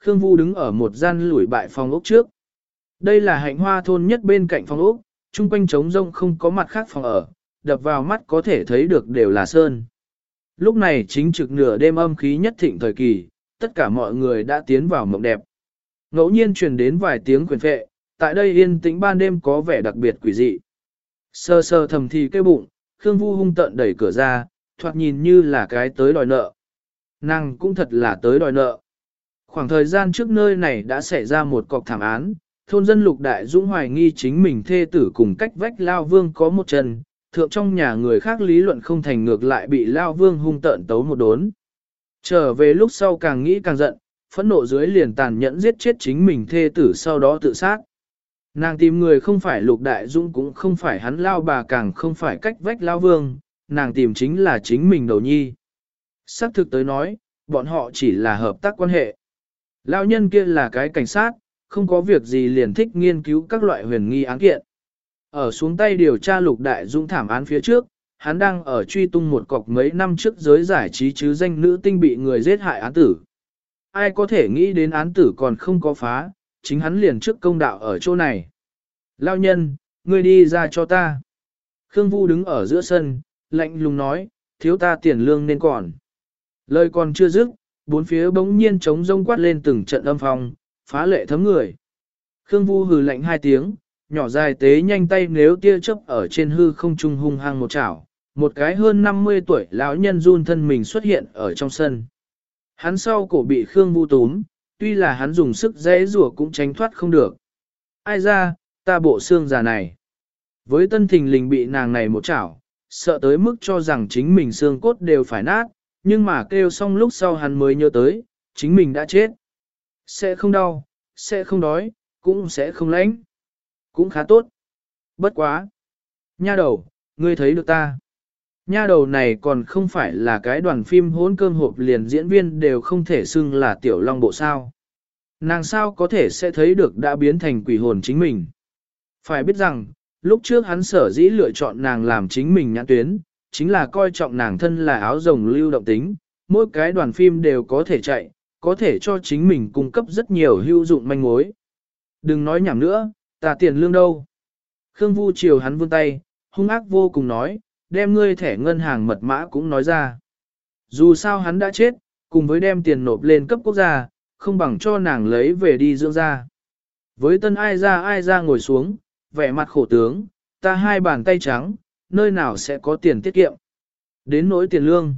Khương Vu đứng ở một gian lủi bại phòng ốc trước. Đây là hạnh hoa thôn nhất bên cạnh phòng ốc, chung quanh trống rông không có mặt khác phòng ở, đập vào mắt có thể thấy được đều là sơn. Lúc này chính trực nửa đêm âm khí nhất thịnh thời kỳ, tất cả mọi người đã tiến vào mộng đẹp. Ngẫu nhiên truyền đến vài tiếng quyền phệ, tại đây yên tĩnh ban đêm có vẻ đặc biệt quỷ dị. Sơ sơ thầm thì kêu bụng, Khương Vu hung tợn đẩy cửa ra, thoạt nhìn như là cái tới đòi nợ. Nàng cũng thật là tới đòi nợ. Khoảng thời gian trước nơi này đã xảy ra một cọc thảm án, thôn dân Lục Đại Dũng hoài nghi chính mình thê tử cùng cách vách Lao Vương có một chân, thượng trong nhà người khác lý luận không thành ngược lại bị Lao Vương hung tợn tấu một đốn. Trở về lúc sau càng nghĩ càng giận, phẫn nộ dưới liền tàn nhẫn giết chết chính mình thê tử sau đó tự sát. Nàng tìm người không phải Lục Đại Dũng cũng không phải hắn Lao bà càng không phải cách vách Lao Vương, nàng tìm chính là chính mình đầu nhi. Xác thực tới nói, bọn họ chỉ là hợp tác quan hệ. Lao nhân kia là cái cảnh sát, không có việc gì liền thích nghiên cứu các loại huyền nghi án kiện. Ở xuống tay điều tra Lục Đại Dũng thảm án phía trước, hắn đang ở truy tung một cọc mấy năm trước giới giải trí chứ danh nữ tinh bị người giết hại án tử. Ai có thể nghĩ đến án tử còn không có phá, chính hắn liền trước công đạo ở chỗ này. Lao nhân, ngươi đi ra cho ta. Khương Vu đứng ở giữa sân, lạnh lùng nói, thiếu ta tiền lương nên còn. Lời còn chưa dứt, bốn phía bỗng nhiên trống rông quát lên từng trận âm phong, phá lệ thấm người. Khương Vu hừ lạnh hai tiếng, nhỏ dài tế nhanh tay nếu tia chớp ở trên hư không trung hung hăng một chảo, một cái hơn 50 tuổi lão nhân run thân mình xuất hiện ở trong sân. Hắn sau cổ bị Khương Vu túm, tuy là hắn dùng sức dễ rủa cũng tránh thoát không được. Ai ra, ta bộ xương già này. Với tân thình lình bị nàng này một chảo, sợ tới mức cho rằng chính mình xương cốt đều phải nát, nhưng mà kêu xong lúc sau hắn mới nhớ tới, chính mình đã chết. Sẽ không đau, sẽ không đói, cũng sẽ không lạnh. Cũng khá tốt. Bất quá. Nha đầu, ngươi thấy được ta. Nha đầu này còn không phải là cái đoàn phim hỗn cơm hộp liền diễn viên đều không thể xưng là tiểu long bộ sao. Nàng sao có thể sẽ thấy được đã biến thành quỷ hồn chính mình. Phải biết rằng, lúc trước hắn sở dĩ lựa chọn nàng làm chính mình nhãn tuyến, chính là coi trọng nàng thân là áo rồng lưu động tính, mỗi cái đoàn phim đều có thể chạy, có thể cho chính mình cung cấp rất nhiều hữu dụng manh mối. Đừng nói nhảm nữa, ta tiền lương đâu. Khương Vu chiều hắn vươn tay, hung ác vô cùng nói, đem ngươi thẻ ngân hàng mật mã cũng nói ra. Dù sao hắn đã chết, cùng với đem tiền nộp lên cấp quốc gia, không bằng cho nàng lấy về đi dưỡng ra. Với tân ai ra ngồi xuống, vẻ mặt khổ tướng, ta hai bàn tay trắng, nơi nào sẽ có tiền tiết kiệm. Đến nỗi tiền lương.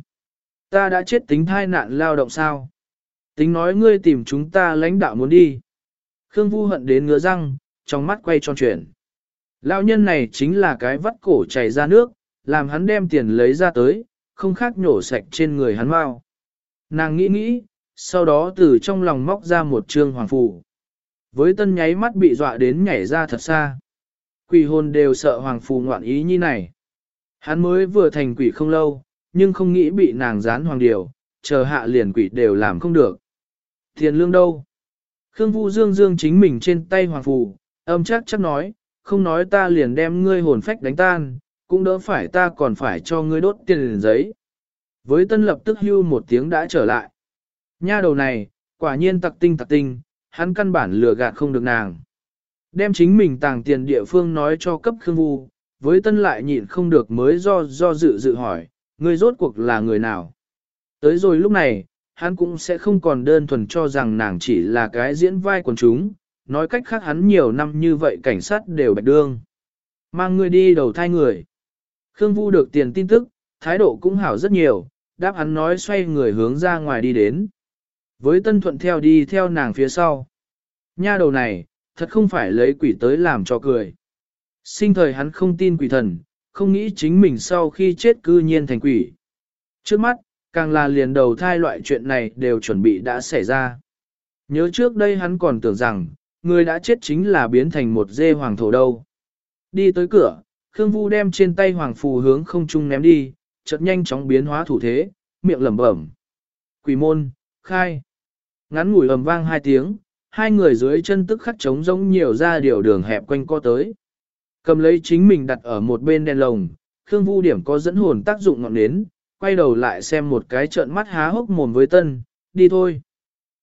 Ta đã chết tính thai nạn lao động sao? Tính nói ngươi tìm chúng ta lãnh đạo muốn đi. Khương Vu hận đến ngứa răng, trong mắt quay tròn chuyển. Lão nhân này chính là cái vắt cổ chảy ra nước, làm hắn đem tiền lấy ra tới, không khác nhổ sạch trên người hắn mau. Nàng nghĩ nghĩ, sau đó từ trong lòng móc ra một trương hoàng phù. Với tân nháy mắt bị dọa đến nhảy ra thật xa. Quỷ hồn đều sợ hoàng phù ngoạn ý như này. Hắn mới vừa thành quỷ không lâu, nhưng không nghĩ bị nàng dán hoàng điều, chờ hạ liền quỷ đều làm không được. Tiền lương đâu? Khương Vu dương chính mình trên tay hoàng phù, âm chắc nói, không nói ta liền đem ngươi hồn phách đánh tan, cũng đỡ phải ta còn phải cho ngươi đốt tiền liền giấy. Với tân lập tức hưu một tiếng đã trở lại. Nha đầu này, quả nhiên tặc tinh, hắn căn bản lừa gạt không được nàng. Đem chính mình tàng tiền địa phương nói cho cấp Khương Vu, với tân lại nhịn không được mới do dự hỏi, ngươi rốt cuộc là người nào? Tới rồi lúc này, hắn cũng sẽ không còn đơn thuần cho rằng nàng chỉ là cái diễn vai quần chúng, nói cách khác hắn nhiều năm như vậy cảnh sát đều bạch đương. Mang ngươi đi đầu thai người. Khương Vu được tiền tin tức, thái độ cũng hảo rất nhiều, đáp hắn nói xoay người hướng ra ngoài đi đến. Với tân thuận theo đi theo nàng phía sau. Nha đầu này, thật không phải lấy quỷ tới làm cho cười. Sinh thời hắn không tin quỷ thần, không nghĩ chính mình sau khi chết cư nhiên thành quỷ. Trước mắt, càng là liền đầu thai loại chuyện này đều chuẩn bị đã xảy ra. Nhớ trước đây hắn còn tưởng rằng, người đã chết chính là biến thành một dê hoàng thổ đâu. Đi tới cửa, Khương Vu đem trên tay hoàng phù hướng không trung ném đi, chợt nhanh chóng biến hóa thủ thế, miệng lẩm bẩm. Quỷ môn, khai. Ngắn ngủi ầm vang hai tiếng, hai người dưới chân tức khắc trống rỗng nhiều ra điều đường hẹp quanh co tới. Cầm lấy chính mình đặt ở một bên đèn lồng, Khương Vu điểm có dẫn hồn tác dụng ngọn nến, quay đầu lại xem một cái trợn mắt há hốc mồm với tân, đi thôi.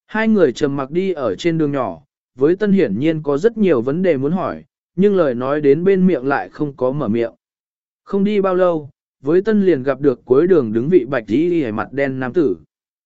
Hai người trầm mặc đi ở trên đường nhỏ, với Tân hiển nhiên có rất nhiều vấn đề muốn hỏi, nhưng lời nói đến bên miệng lại không có mở miệng. Không đi bao lâu, với Tân liền gặp được cuối đường đứng vị bạch y mặt đen nam tử.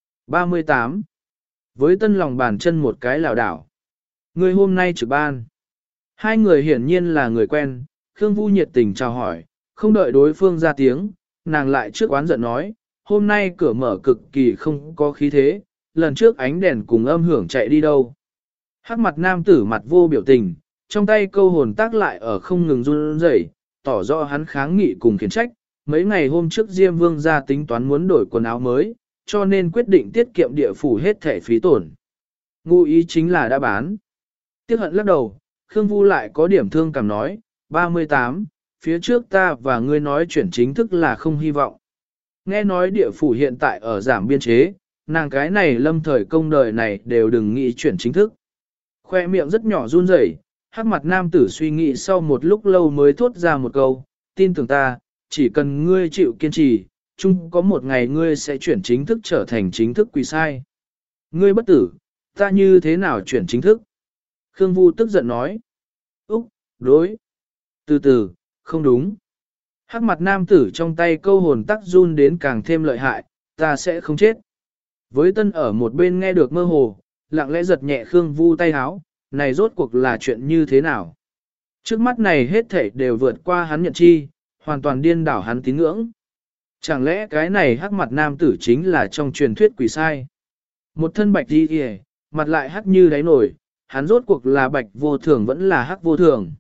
38. Với Tân lòng bàn chân một cái lảo đảo. Người hôm nay trực ban. Hai người hiển nhiên là người quen, Khương Vu nhiệt tình chào hỏi, không đợi đối phương ra tiếng, nàng lại trước oán giận nói, hôm nay cửa mở cực kỳ không có khí thế, lần trước ánh đèn cùng âm hưởng chạy đi đâu. Hắc mặt nam tử mặt vô biểu tình, trong tay câu hồn tác lại ở không ngừng run rẩy, tỏ rõ hắn kháng nghị cùng khiển trách. Mấy ngày hôm trước Diêm Vương ra tính toán muốn đổi quần áo mới, cho nên quyết định tiết kiệm địa phủ hết thẻ phí tổn. Ngụ ý chính là đã bán. Tiếc hận lắc đầu, Khương Vu lại có điểm thương cảm nói, 38, phía trước ta và ngươi nói chuyển chính thức là không hy vọng. Nghe nói địa phủ hiện tại ở giảm biên chế, nàng cái này lâm thời công đời này đều đừng nghĩ chuyển chính thức. Khoe miệng rất nhỏ run rẩy, hắc mặt nam tử suy nghĩ sau một lúc lâu mới thốt ra một câu, tin tưởng ta, chỉ cần ngươi chịu kiên trì, chung có một ngày ngươi sẽ chuyển chính thức trở thành chính thức quỳ sai. Ngươi bất tử, ta như thế nào chuyển chính thức? Khương Vu tức giận nói. Úc, đối. Từ từ, không đúng. Hắc mặt nam tử trong tay câu hồn tắc run đến càng thêm lợi hại, ta sẽ không chết. Với Tân ở một bên nghe được mơ hồ, lặng lẽ giật nhẹ Khương Vu tay háo, này rốt cuộc là chuyện như thế nào? Trước mắt này hết thảy đều vượt qua hắn nhận chi, hoàn toàn điên đảo hắn tín ngưỡng. Chẳng lẽ cái này hắc mặt nam tử chính là trong truyền thuyết quỷ sai? Một thân bạch đi kìa, mặt lại hắc như đáy nổi, hắn rốt cuộc là bạch vô thường vẫn là hắc vô thường.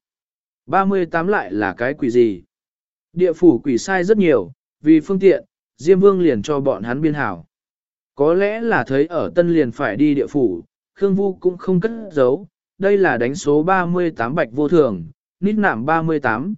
38 lại là cái quỷ gì? Địa phủ quỷ sai rất nhiều, vì phương tiện, Diêm Vương liền cho bọn hắn biên hảo. Có lẽ là thấy ở Tân liền phải đi địa phủ, Khương Vu cũng không cất giấu, đây là đánh số 38 bạch vô thường, nít nạm 38.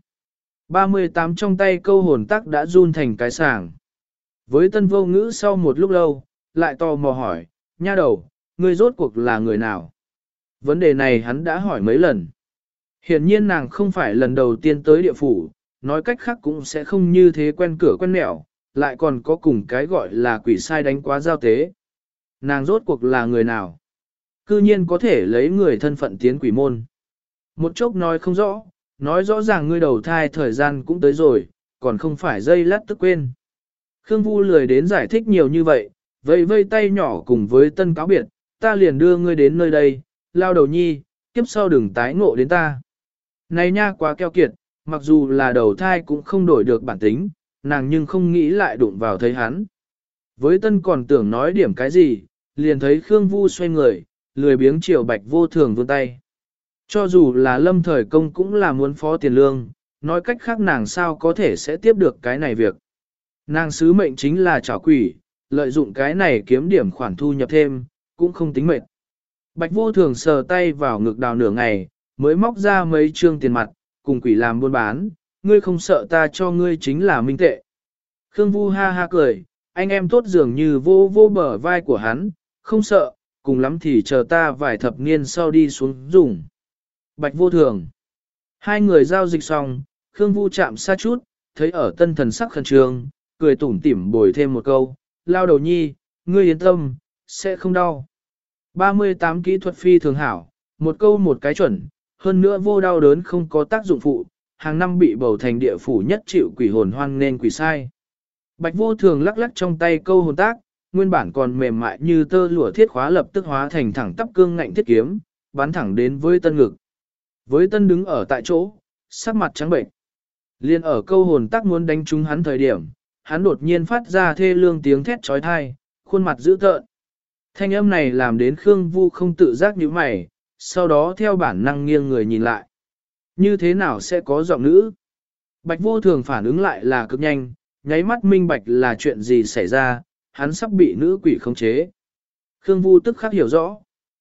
38 trong tay câu hồn tắc đã run thành cái sàng. Với Tân vô ngữ sau một lúc lâu, lại tò mò hỏi, nha đầu, ngươi rốt cuộc là người nào? Vấn đề này hắn đã hỏi mấy lần. Hiển nhiên nàng không phải lần đầu tiên tới địa phủ, nói cách khác cũng sẽ không như thế quen cửa quen mẹo, lại còn có cùng cái gọi là quỷ sai đánh quá giao tế. Nàng rốt cuộc là người nào? Cư nhiên có thể lấy người thân phận tiến quỷ môn. Một chốc nói không rõ, nói rõ ràng ngươi đầu thai thời gian cũng tới rồi, còn không phải dây lát tức quên. Khương Vu lười đến giải thích nhiều như vậy, vây vây tay nhỏ cùng với Tân cáo biệt, ta liền đưa ngươi đến nơi đây, lao đầu nhi, kiếp sau đừng tái ngộ đến ta. Này nha quá keo kiệt, mặc dù là đầu thai cũng không đổi được bản tính, nàng nhưng không nghĩ lại đụng vào thấy hắn. Với Tân còn tưởng nói điểm cái gì, liền thấy Khương Vu xoay người, lười biếng chiều bạch vô thường vươn tay. Cho dù là lâm thời công cũng là muốn phó tiền lương, nói cách khác nàng sao có thể sẽ tiếp được cái này việc. Nàng sứ mệnh chính là trảo quỷ, lợi dụng cái này kiếm điểm khoản thu nhập thêm, cũng không tính mệt. Bạch vô thường sờ tay vào ngực đào nửa ngày, mới móc ra mấy trương tiền mặt, cùng quỷ làm buôn bán, ngươi không sợ ta cho ngươi chính là minh tệ. Khương Vu ha ha cười, anh em tốt dường như vô vô bờ vai của hắn, không sợ, cùng lắm thì chờ ta vài thập niên sau đi xuống dùng. Bạch vô thường. Hai người giao dịch xong, Khương Vu chạm xa chút, thấy ở Tân thần sắc khẩn trương, cười tủm tỉm bồi thêm một câu, lao đầu nhi, ngươi yên tâm, sẽ không đau. 38 kỹ thuật phi thường hảo, một câu một cái chuẩn, hơn nữa vô đau đớn không có tác dụng phụ, hàng năm bị bầu thành địa phủ nhất chịu quỷ hồn hoang nên quỷ sai. Bạch vô thường lắc lắc trong tay câu hồn tác, nguyên bản còn mềm mại như tơ lụa thiết khóa lập tức hóa thành thẳng tắp cương ngạnh thiết kiếm, bắn thẳng đến với Tân ngực. Với Tân đứng ở tại chỗ, sắc mặt trắng bệnh. Liên ở câu hồn tác muốn đánh trúng hắn thời điểm, hắn đột nhiên phát ra thê lương tiếng thét trói thai, khuôn mặt dữ tợn. Thanh âm này làm đến Khương Vu không tự giác nhíu mày, sau đó theo bản năng nghiêng người nhìn lại. Như thế nào sẽ có giọng nữ? Bạch vô thường phản ứng lại là cực nhanh, nháy mắt minh bạch là chuyện gì xảy ra, hắn sắp bị nữ quỷ khống chế. Khương Vu tức khắc hiểu rõ.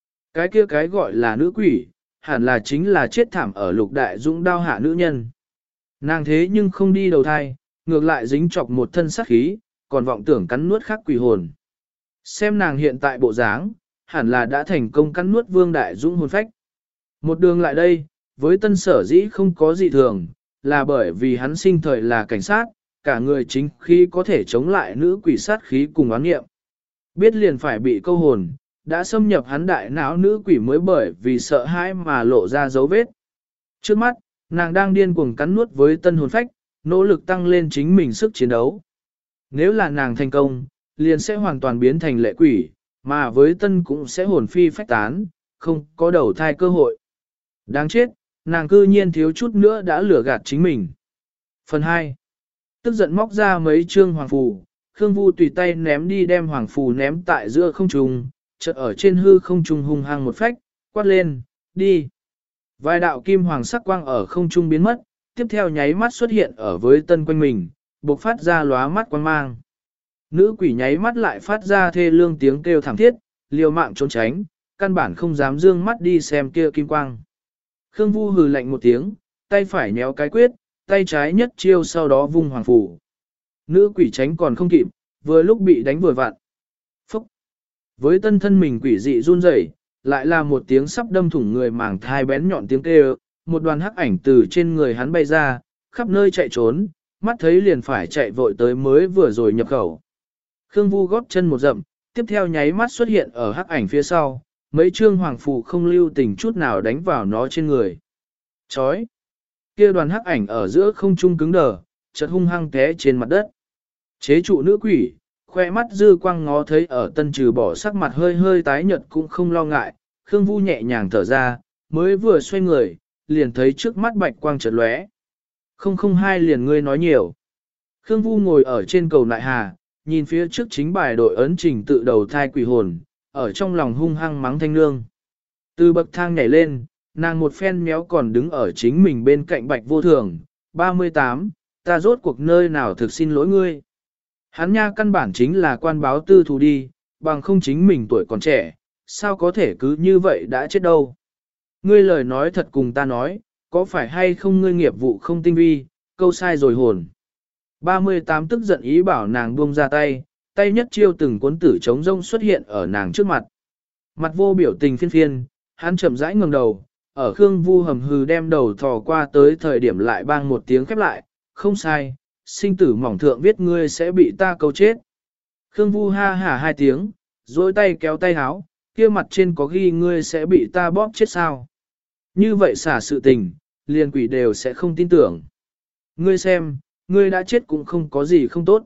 Cái gọi là nữ quỷ, hẳn là chính là chết thảm ở lục đại dũng đao hạ nữ nhân. Nàng thế nhưng không đi đầu thai, ngược lại dính chọc một thân sát khí, còn vọng tưởng cắn nuốt khắc quỷ hồn. Xem nàng hiện tại bộ dáng, hẳn là đã thành công cắn nuốt vương đại dũng hồn phách. Một đường lại đây, với Tân sở dĩ không có gì thường, là bởi vì hắn sinh thời là cảnh sát, cả người chính khí có thể chống lại nữ quỷ sát khí cùng oán nghiệm. Biết liền phải bị câu hồn, đã xâm nhập hắn đại não nữ quỷ mới bởi vì sợ hãi mà lộ ra dấu vết. Trước mắt, nàng đang điên cuồng cắn nuốt với tân hồn phách, nỗ lực tăng lên chính mình sức chiến đấu. Nếu là nàng thành công, liền sẽ hoàn toàn biến thành lệ quỷ, mà với tân cũng sẽ hồn phi phách tán, không có đầu thai cơ hội. Đáng chết, nàng cư nhiên thiếu chút nữa đã lừa gạt chính mình. Phần 2. Tức giận móc ra mấy trương hoàng phù, Khương Vu tùy tay ném đi đem hoàng phù ném tại giữa không trung, chợt ở trên hư không trung hung hăng một phách, quát lên, đi. Vài đạo kim hoàng sắc quang ở không trung biến mất, tiếp theo nháy mắt xuất hiện ở với tân quanh mình, bộc phát ra lóa mắt quang mang. Nữ quỷ nháy mắt lại phát ra thê lương tiếng kêu thảm thiết, liều mạng trốn tránh, căn bản không dám dương mắt đi xem kia kim quang. Khương Vu hừ lạnh một tiếng, tay phải nhéo cái quyết, tay trái nhất chiêu sau đó vung hoàng phủ. Nữ quỷ tránh còn không kịp, vừa lúc bị đánh vừa vặn. Phúc! Với tân thân mình quỷ dị run rẩy, lại là một tiếng sắp đâm thủng người màng thai bén nhọn tiếng kêu, một đoàn hắc ảnh từ trên người hắn bay ra, khắp nơi chạy trốn, mắt thấy liền phải chạy vội tới mới vừa rồi nhập khẩu. Khương Vu góp chân một dậm, tiếp theo nháy mắt xuất hiện ở hắc ảnh phía sau, mấy trương hoàng phù không lưu tình chút nào đánh vào nó trên người. Chói! Kia đoàn hắc ảnh ở giữa không trung cứng đờ, chợt hung hăng té trên mặt đất. Chế trụ nữ quỷ, khoe mắt dư quang ngó thấy ở tân trừ bỏ sắc mặt hơi hơi tái nhợt cũng không lo ngại, Khương Vu nhẹ nhàng thở ra, mới vừa xoay người, liền thấy trước mắt bạch quang chợt lóe. 002 liền ngươi nói nhiều. Khương Vu ngồi ở trên cầu nại hà, nhìn phía trước chính bài đội ấn trình tự đầu thai quỷ hồn, ở trong lòng hung hăng mắng thanh nương. Từ bậc thang nhảy lên, nàng một phen méo còn đứng ở chính mình bên cạnh bạch vô thường, 38, ta rốt cuộc nơi nào thực xin lỗi ngươi. Hắn nha căn bản chính là quan báo tư thù đi, bằng không chính mình tuổi còn trẻ, sao có thể cứ như vậy đã chết đâu. Ngươi lời nói thật cùng ta nói, có phải hay không ngươi nghiệp vụ không tinh vi, câu sai rồi hồn. 38 tức giận ý bảo nàng buông ra tay, tay nhất chiêu từng cuốn tử chống rông xuất hiện ở nàng trước mặt. Mặt vô biểu tình phiên phiên, hắn chậm rãi ngẩng đầu, ở Khương Vu hầm hừ đem đầu thò qua tới thời điểm lại bang một tiếng khép lại, không sai, sinh tử mỏng thượng viết ngươi sẽ bị ta câu chết. Khương Vu ha hả hai tiếng, dối tay kéo tay háo, kia mặt trên có ghi ngươi sẽ bị ta bóp chết sao. Như vậy xả sự tình, liền quỷ đều sẽ không tin tưởng. Ngươi xem, ngươi đã chết cũng không có gì không tốt.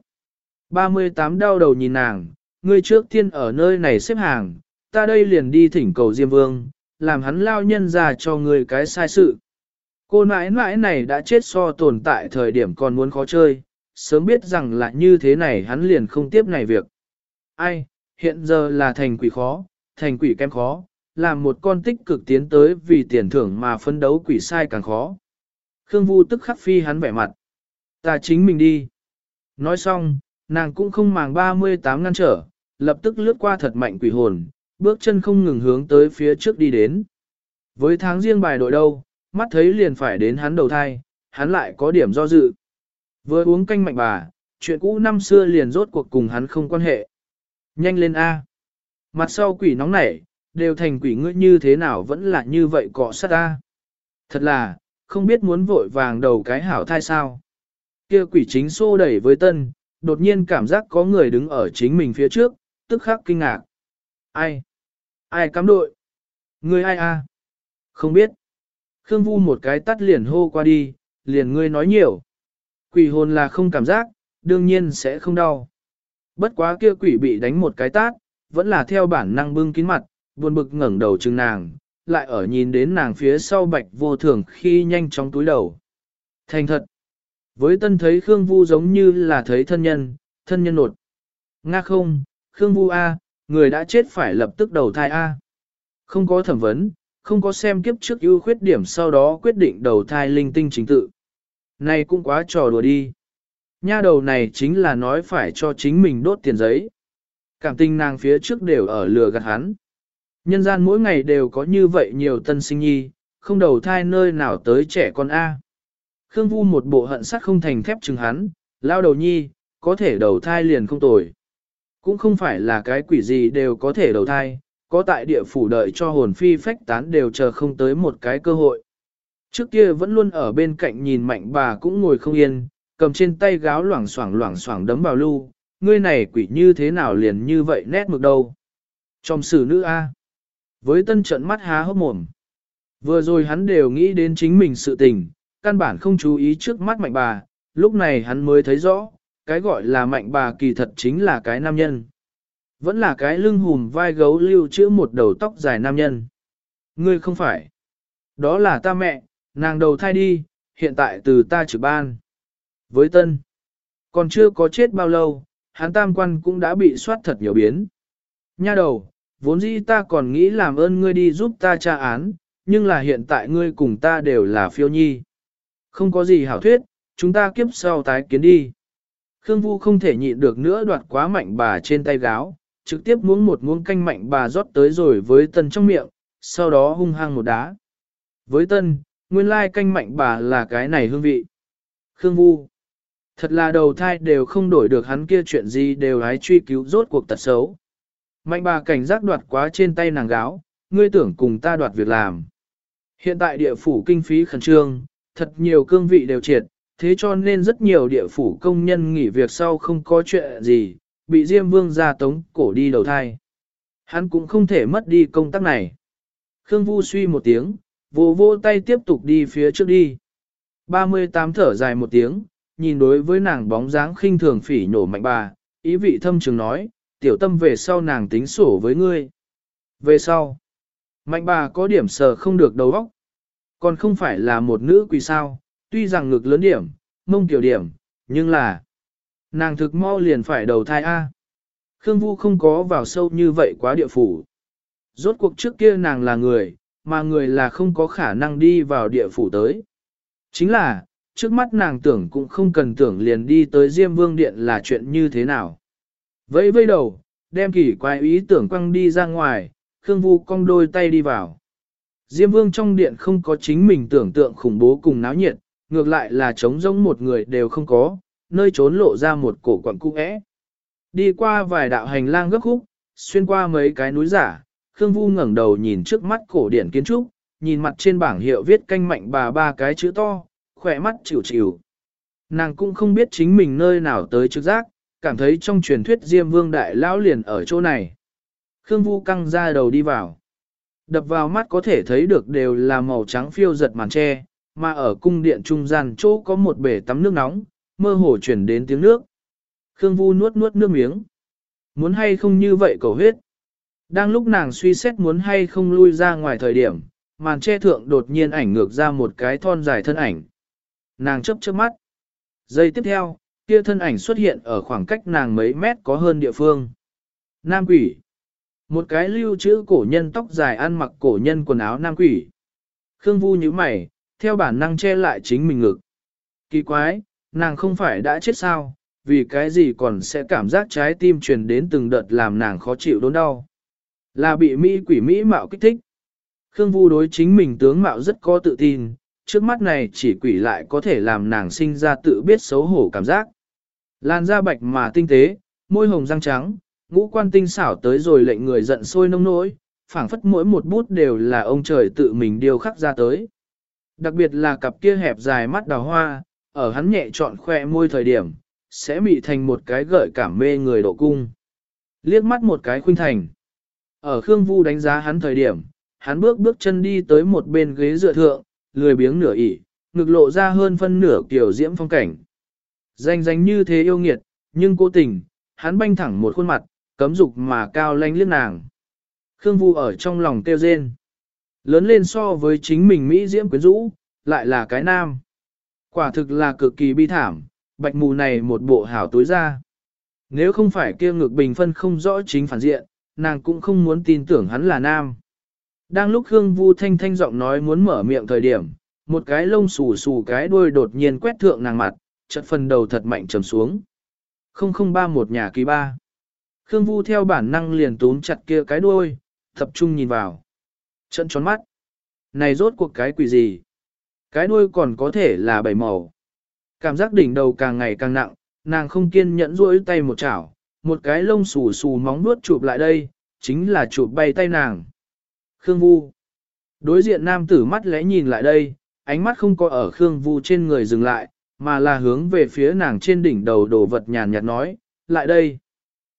38 đau đầu nhìn nàng, ngươi trước tiên ở nơi này xếp hàng, ta đây liền đi thỉnh cầu Diêm Vương, làm hắn lao nhân ra cho ngươi cái sai sự. Cô nãi nãi này đã chết so tồn tại thời điểm còn muốn khó chơi, sớm biết rằng là như thế này hắn liền không tiếp này việc. Ai, hiện giờ là thành quỷ khó, thành quỷ kém khó, làm một con tích cực tiến tới vì tiền thưởng mà phấn đấu quỷ sai càng khó. Khương Vu tức khắc phi hắn vẻ mặt. Ta chính mình đi. Nói xong, nàng cũng không màng 38 ngăn trở, lập tức lướt qua thật mạnh quỷ hồn, bước chân không ngừng hướng tới phía trước đi đến. Với tháng riêng bài đội đâu, mắt thấy liền phải đến hắn đầu thai, hắn lại có điểm do dự. Vừa uống canh mạnh bà, chuyện cũ năm xưa liền rốt cuộc cùng hắn không quan hệ. Nhanh lên A. Mặt sau quỷ nóng nảy, đều thành quỷ ngươi như thế nào vẫn là như vậy cọ sát A. Thật là, không biết muốn vội vàng đầu cái hảo thai sao. Kia quỷ chính xô đẩy với tân, đột nhiên cảm giác có người đứng ở chính mình phía trước, tức khắc kinh ngạc. Ai? Ai cắm đội? Ngươi ai A? Không biết. Khương Vu một cái tắt liền hô qua đi, liền ngươi nói nhiều. Quỷ hồn là không cảm giác, đương nhiên sẽ không đau. Bất quá kia quỷ bị đánh một cái tát, vẫn là theo bản năng bưng kín mặt, buồn bực ngẩng đầu chừng nàng, lại ở nhìn đến nàng phía sau bạch vô thường khi nhanh chóng túi đầu. Thành thật. Với tân thấy Khương Vu giống như là thấy thân nhân nột. Nga không, Khương Vu A, người đã chết phải lập tức đầu thai A. Không có thẩm vấn, không có xem kiếp trước ưu khuyết điểm sau đó quyết định đầu thai linh tinh chính tự. Này cũng quá trò đùa đi. Nha đầu này chính là nói phải cho chính mình đốt tiền giấy. Cảm tình nàng phía trước đều ở lừa gạt hắn. Nhân gian mỗi ngày đều có như vậy nhiều tân sinh nhi, không đầu thai nơi nào tới trẻ con A. Khương Vu một bộ hận sắt không thành thép chừng hắn, lao đầu nhi, có thể đầu thai liền không tồi. Cũng không phải là cái quỷ gì đều có thể đầu thai, có tại địa phủ đợi cho hồn phi phách tán đều chờ không tới một cái cơ hội. Trước kia vẫn luôn ở bên cạnh nhìn mạnh bà cũng ngồi không yên, cầm trên tay gáo loảng xoảng đấm vào lưu, ngươi này quỷ như thế nào liền như vậy nét mực đâu. Trong sử nữ A. Với tân trận mắt há hốc mồm. Vừa rồi hắn đều nghĩ đến chính mình sự tình, căn bản không chú ý trước mắt mạnh bà, lúc này hắn mới thấy rõ, cái gọi là mạnh bà kỳ thật chính là cái nam nhân. Vẫn là cái lưng hùm vai gấu lưu trữ một đầu tóc dài nam nhân. Ngươi không phải. Đó là ta mẹ, nàng đầu thai đi, hiện tại từ ta trực ban. Với tân, còn chưa có chết bao lâu, hắn tam quan cũng đã bị soát thật nhiều biến. Nha đầu, vốn dĩ ta còn nghĩ làm ơn ngươi đi giúp ta tra án, nhưng là hiện tại ngươi cùng ta đều là phiêu nhi. Không có gì hảo thuyết, chúng ta kiếp sau tái kiến đi. Khương Vu không thể nhịn được nữa đoạt quá mạnh bà trên tay gáo, trực tiếp muỗng một muỗng canh mạnh bà rót tới rồi với tân trong miệng, sau đó hung hăng một đá. Với tân, nguyên lai canh mạnh bà là cái này hương vị. Khương Vu, thật là đầu thai đều không đổi được hắn kia chuyện gì đều hái truy cứu rốt cuộc tật xấu. Mạnh bà cảnh giác đoạt quá trên tay nàng gáo, ngươi tưởng cùng ta đoạt việc làm. Hiện tại địa phủ kinh phí khẩn trương, thật nhiều cương vị đều triệt, thế cho nên rất nhiều địa phủ công nhân nghỉ việc sau không có chuyện gì, bị Diêm Vương ra tống cổ đi đầu thai. Hắn cũng không thể mất đi công tác này. Khương Vu suy một tiếng, vô vô tay tiếp tục đi phía trước đi. 38 thở dài một tiếng, nhìn đối với nàng bóng dáng khinh thường phỉ nhổ mạnh bà, ý vị thâm trường nói, tiểu tâm về sau nàng tính sổ với ngươi. Về sau, mạnh bà có điểm sờ không được đầu óc, còn không phải là một nữ quỷ sao, tuy rằng ngực lớn điểm, mông tiểu điểm, nhưng là nàng thực mau liền phải đầu thai A. Khương Vu không có vào sâu như vậy quá địa phủ. Rốt cuộc trước kia nàng là người, mà người là không có khả năng đi vào địa phủ tới. Chính là, trước mắt nàng tưởng cũng không cần tưởng liền đi tới Diêm Vương Điện là chuyện như thế nào. Vẫy vây đầu, đem kỳ quái ý tưởng quăng đi ra ngoài, Khương Vu cong đôi tay đi vào. Diêm Vương trong điện không có chính mình tưởng tượng khủng bố cùng náo nhiệt, ngược lại là trống rỗng một người đều không có, nơi trốn lộ ra một cổ quặng cung ẽ. Đi qua vài đạo hành lang gấp khúc, xuyên qua mấy cái núi giả, Khương Vu ngẩng đầu nhìn trước mắt cổ điển kiến trúc, nhìn mặt trên bảng hiệu viết canh mạnh bà ba cái chữ to, khỏe mắt chịu chịu. Nàng cũng không biết chính mình nơi nào tới trực giác, cảm thấy trong truyền thuyết Diêm Vương Đại Lão liền ở chỗ này. Khương Vu căng ra đầu đi vào. Đập vào mắt có thể thấy được đều là màu trắng phiêu giật màn tre, mà ở cung điện trung gian chỗ có một bể tắm nước nóng, mơ hồ chuyển đến tiếng nước. Khương Vu nuốt nuốt nước miếng. Muốn hay không như vậy cầu huyết. Đang lúc nàng suy xét muốn hay không lui ra ngoài thời điểm, màn che thượng đột nhiên ảnh ngược ra một cái thon dài thân ảnh. Nàng chớp chớp mắt. Giây tiếp theo, kia thân ảnh xuất hiện ở khoảng cách nàng mấy mét có hơn địa phương. Nam quỷ. Một cái lưu trữ cổ nhân tóc dài ăn mặc cổ nhân quần áo nam quỷ. Khương Vu nhíu mày, theo bản năng che lại chính mình ngực. Kỳ quái, nàng không phải đã chết sao, vì cái gì còn sẽ cảm giác trái tim truyền đến từng đợt làm nàng khó chịu đớn đau. Là bị mỹ quỷ mỹ mạo kích thích. Khương Vu đối chính mình tướng mạo rất có tự tin, trước mắt này chỉ quỷ lại có thể làm nàng sinh ra tự biết xấu hổ cảm giác. Làn da bạch mà tinh tế, môi hồng răng trắng, ngũ quan tinh xảo tới rồi lệnh người giận sôi nông nỗi, phảng phất mỗi một bút đều là ông trời tự mình điêu khắc ra tới. Đặc biệt là cặp kia hẹp dài mắt đào hoa, ở hắn nhẹ chọn khoe môi thời điểm, sẽ bị thành một cái gợi cảm mê người độ cung. Liếc mắt một cái khuynh thành. Ở Khương Vu đánh giá hắn thời điểm, hắn bước chân đi tới một bên ghế dựa thượng, lười biếng nửa ỉ, ngực lộ ra hơn phân nửa kiểu diễm phong cảnh. Danh như thế yêu nghiệt, nhưng cố tình, hắn banh thẳng một khuôn mặt, cấm dục mà cao lanh liếc nàng. Khương Vu ở trong lòng kêu rên. Lớn lên so với chính mình Mỹ diễm quyến rũ, lại là cái nam. Quả thực là cực kỳ bi thảm, bạch mù này một bộ hảo tối ra. Nếu không phải kia ngực bình phân không rõ chính phản diện, nàng cũng không muốn tin tưởng hắn là nam. Đang lúc Khương Vu thanh thanh giọng nói muốn mở miệng thời điểm, một cái lông xù xù cái đuôi đột nhiên quét thượng nàng mặt, chợt phần đầu thật mạnh trầm xuống. 0031 nhà ký 3. Khương Vu theo bản năng liền túm chặt kia cái đuôi, tập trung nhìn vào. Trận tròn mắt. Này rốt cuộc cái quỷ gì? Cái đuôi còn có thể là bảy màu. Cảm giác đỉnh đầu càng ngày càng nặng, nàng không kiên nhẫn duỗi tay một chảo, một cái lông xù xù móng vuốt chụp lại đây, chính là chụp bay tay nàng. Khương Vu. Đối diện nam tử mắt lẽ nhìn lại đây, ánh mắt không có ở Khương Vu trên người dừng lại, mà là hướng về phía nàng trên đỉnh đầu đồ vật nhàn nhạt nói, lại đây.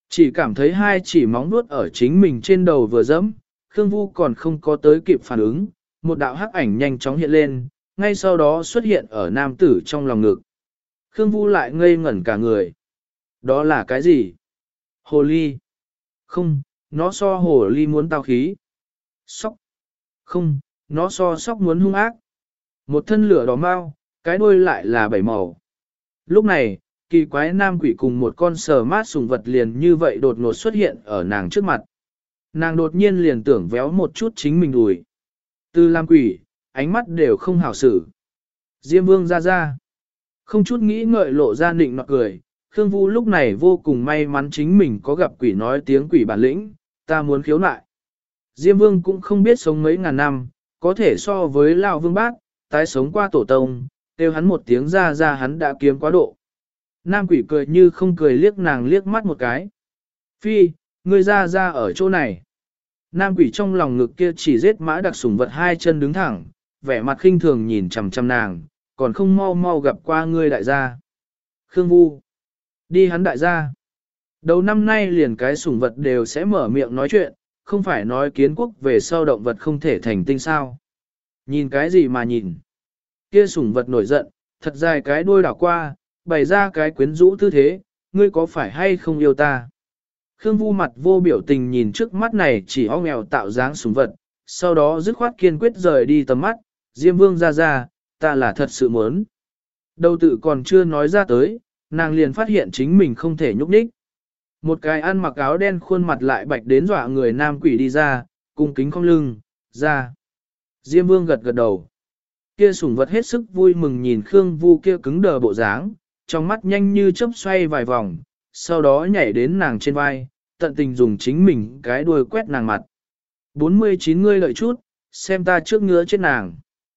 Chỉ cảm thấy hai chỉ móng vuốt ở chính mình trên đầu vừa dẫm, Khương Vu còn không có tới kịp phản ứng, một đạo hắc ảnh nhanh chóng hiện lên, ngay sau đó xuất hiện ở nam tử trong lòng ngực. Khương Vu lại ngây ngẩn cả người. Đó là cái gì? Hồ ly. Không, nó so hồ ly muốn tao khí. Sóc. Không, nó so sóc muốn hung ác. Một thân lửa đỏ mau, cái đuôi lại là bảy màu. Lúc này, kỳ quái nam quỷ cùng một con sờ mát sùng vật liền như vậy đột ngột xuất hiện ở nàng trước mặt. Nàng đột nhiên liền tưởng véo một chút chính mình đùi. Từ làm quỷ, ánh mắt đều không hảo xử. Diêm vương ra. Không chút nghĩ ngợi lộ ra nịnh nọt cười. Khương Vu lúc này vô cùng may mắn chính mình có gặp quỷ nói tiếng quỷ bản lĩnh, ta muốn khiếu nại. Diêm vương cũng không biết sống mấy ngàn năm, có thể so với Lão Vương Bác, tái sống qua tổ tông, kêu hắn một tiếng ra hắn đã kiếm quá độ. Nam quỷ cười như không cười liếc nàng liếc mắt một cái. Phi, ngươi ra ở chỗ này. Nam quỷ trong lòng ngực kia chỉ giết mã đặc sủng vật hai chân đứng thẳng, vẻ mặt khinh thường nhìn chằm chằm nàng, còn không mau gặp qua ngươi đại gia. Khương Vu. Đi hắn đại gia. Đầu năm nay liền cái sủng vật đều sẽ mở miệng nói chuyện, không phải nói kiến quốc về sau động vật không thể thành tinh sao. Nhìn cái gì mà nhìn. Kia sủng vật nổi giận, thật dài cái đuôi đảo qua, bày ra cái quyến rũ tư thế, ngươi có phải hay không yêu ta? Khương Vu mặt vô biểu tình nhìn trước mắt này chỉ ong mèo tạo dáng sủng vật, sau đó dứt khoát kiên quyết rời đi tầm mắt, Diêm Vương ra, ta là thật sự muốn. Đầu tự còn chưa nói ra tới, nàng liền phát hiện chính mình không thể nhúc nhích. Một cái ăn mặc áo đen khuôn mặt lại bạch đến dọa người nam quỷ đi ra, cung kính cong lưng, ra. Diêm Vương gật đầu. Kia sủng vật hết sức vui mừng nhìn Khương Vu kia cứng đờ bộ dáng, trong mắt nhanh như chớp xoay vài vòng, sau đó nhảy đến nàng trên vai, tận tình dùng chính mình cái đuôi quét nàng mặt. 49 ngươi lợi chút, xem ta trước ngứa chết nàng.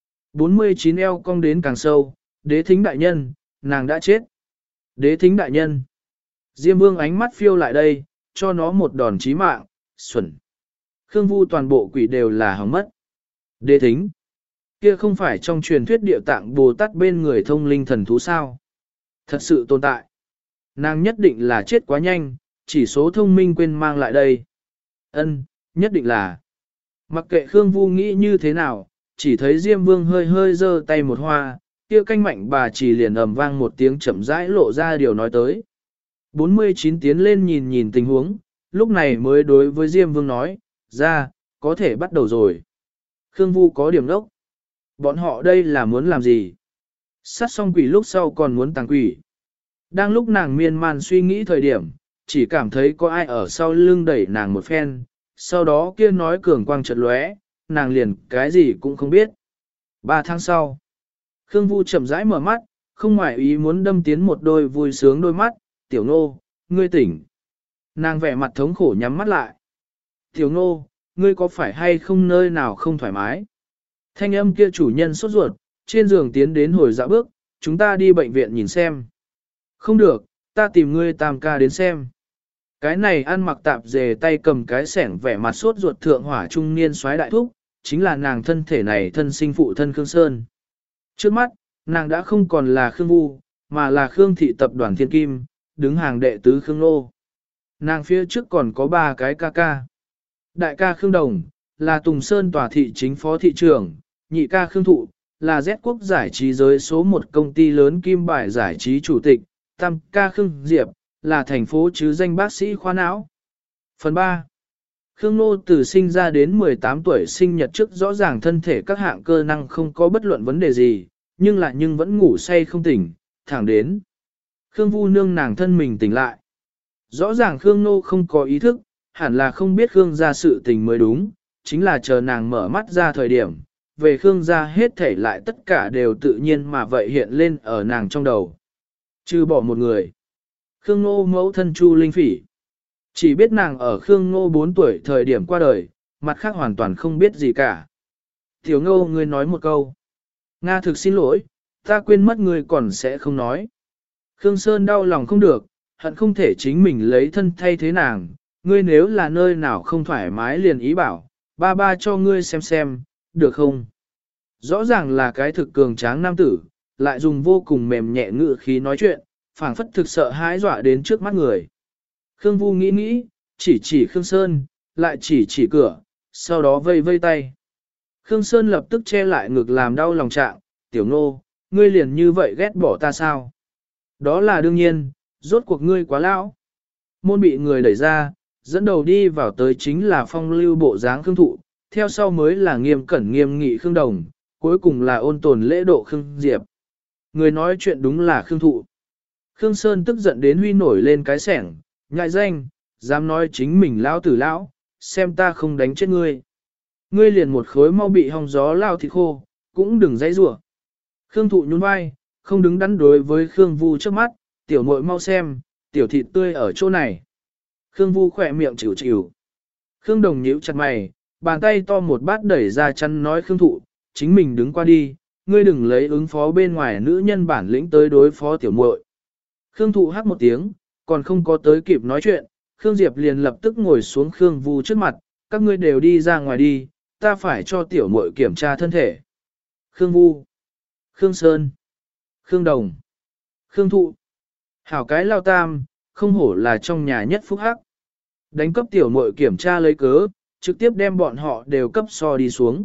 49 eo cong đến càng sâu, đế thính đại nhân, nàng đã chết. Đế thính đại nhân. Diêm Vương ánh mắt phiêu lại đây, cho nó một đòn chí mạng, xuẩn. Khương Vu toàn bộ quỷ đều là hỏng mất. Đế thính. Kia không phải trong truyền thuyết địa tạng Bồ Tát bên người thông linh thần thú sao. Thật sự tồn tại. Nàng nhất định là chết quá nhanh, chỉ số thông minh quên mang lại đây. Ân, nhất định là. Mặc kệ Khương Vu nghĩ như thế nào, chỉ thấy Diêm Vương hơi giơ tay một hoa, kia canh mạnh bà chỉ liền ầm vang một tiếng chậm rãi lộ ra điều nói tới. 49 tiến lên nhìn tình huống, lúc này mới đối với Diêm Vương nói, ra, có thể bắt đầu rồi. Khương Vu có điểm đốc. Bọn họ đây là muốn làm gì? Sát xong quỷ lúc sau còn muốn tàng quỷ. Đang lúc nàng miên man suy nghĩ thời điểm, chỉ cảm thấy có ai ở sau lưng đẩy nàng một phen, sau đó kia nói cường quang chợt lóe, nàng liền cái gì cũng không biết. 3 tháng sau, Khương Vu chậm rãi mở mắt, không ngoại ý muốn đâm tiến một đôi vui sướng đôi mắt, tiểu nô, ngươi tỉnh. Nàng vẻ mặt thống khổ nhắm mắt lại. Tiểu nô, ngươi có phải hay không nơi nào không thoải mái? Thanh âm kia chủ nhân sốt ruột, trên giường tiến đến hồi dạo bước, chúng ta đi bệnh viện nhìn xem. Không được, ta tìm ngươi tam ca đến xem. Cái này ăn mặc tạp dề tay cầm cái sẻng vẻ mặt sốt ruột thượng hỏa trung niên soái đại thúc, chính là nàng thân thể này thân sinh phụ thân Khương Sơn. Trước mắt, nàng đã không còn là Khương Vu, mà là Khương thị tập đoàn Thiên Kim, đứng hàng đệ tứ Khương Nô. Nàng phía trước còn có 3 cái ca ca. Đại ca Khương Đồng, là Tùng Sơn tòa thị chính phó thị trưởng, nhị ca Khương Thụ, là Z quốc giải trí giới số 1 công ty lớn kim bài giải trí chủ tịch, tam ca Khương Diệp, là thành phố chứ danh bác sĩ khoa não. Phần 3. Khương Nô từ sinh ra đến 18 tuổi sinh nhật trước rõ ràng thân thể các hạng cơ năng không có bất luận vấn đề gì, nhưng vẫn ngủ say không tỉnh, thẳng đến. Khương Vu nương nàng thân mình tỉnh lại. Rõ ràng Khương Nô không có ý thức, hẳn là không biết Khương gia sự tình mới đúng, chính là chờ nàng mở mắt ra thời điểm, về Khương gia hết thể lại tất cả đều tự nhiên mà vậy hiện lên ở nàng trong đầu. Trừ bỏ một người. Khương Nô mẫu thân Chu Linh Phỉ. Chỉ biết nàng ở Khương Nô 4 tuổi thời điểm qua đời, mặt khác hoàn toàn không biết gì cả. Tiểu Ngô ngươi nói một câu. Nga thực xin lỗi, ta quên mất ngươi còn sẽ không nói. Khương Sơn đau lòng không được, hận không thể chính mình lấy thân thay thế nàng. Ngươi nếu là nơi nào không thoải mái liền ý bảo, ba cho ngươi xem, được không? Rõ ràng là cái thực cường tráng nam tử, lại dùng vô cùng mềm nhẹ ngữ khí nói chuyện, phảng phất thực sợ hãi dọa đến trước mắt người. Khương Vu nghĩ nghĩ, chỉ Khương Sơn, lại chỉ cửa, sau đó vây vây tay. Khương Sơn lập tức che lại ngực làm đau lòng trạng, tiểu Ngô, ngươi liền như vậy ghét bỏ ta sao? Đó là đương nhiên, rốt cuộc ngươi quá lão. Môn bị người đẩy ra, dẫn đầu đi vào tới chính là phong lưu bộ dáng Khương Thụ, theo sau mới là nghiêm cẩn nghiêm nghị Khương Đồng, cuối cùng là ôn tồn lễ độ Khương Diệp. Người nói chuyện đúng là Khương Thụ. Khương Sơn tức giận đến huy nổi lên cái sẻng, ngại danh, dám nói chính mình lão tử lão, xem ta không đánh chết ngươi. Ngươi liền một khối mau bị hong gió lao thịt khô, cũng đừng dãy rủa. Khương Thụ nhún vai, không đứng đắn đối với Khương Vu trước mắt, tiểu muội mau xem, tiểu thịt tươi ở chỗ này. Khương Vu khỏe miệng chịu chịu. Khương Đồng nhíu chặt mày, bàn tay to một bát đẩy ra chăn nói Khương Thụ, chính mình đứng qua đi, ngươi đừng lấy ứng phó bên ngoài nữ nhân bản lĩnh tới đối phó tiểu muội. Khương Thụ hắc một tiếng, còn không có tới kịp nói chuyện, Khương Diệp liền lập tức ngồi xuống Khương Vu trước mặt, các ngươi đều đi ra ngoài đi, ta phải cho tiểu muội kiểm tra thân thể. Khương Vu, Khương Sơn, Khương Đồng, Khương Thụ. Hảo cái lao tam, không hổ là trong nhà nhất phúc hắc. Đánh cấp tiểu muội kiểm tra lấy cớ, trực tiếp đem bọn họ đều cấp so đi xuống.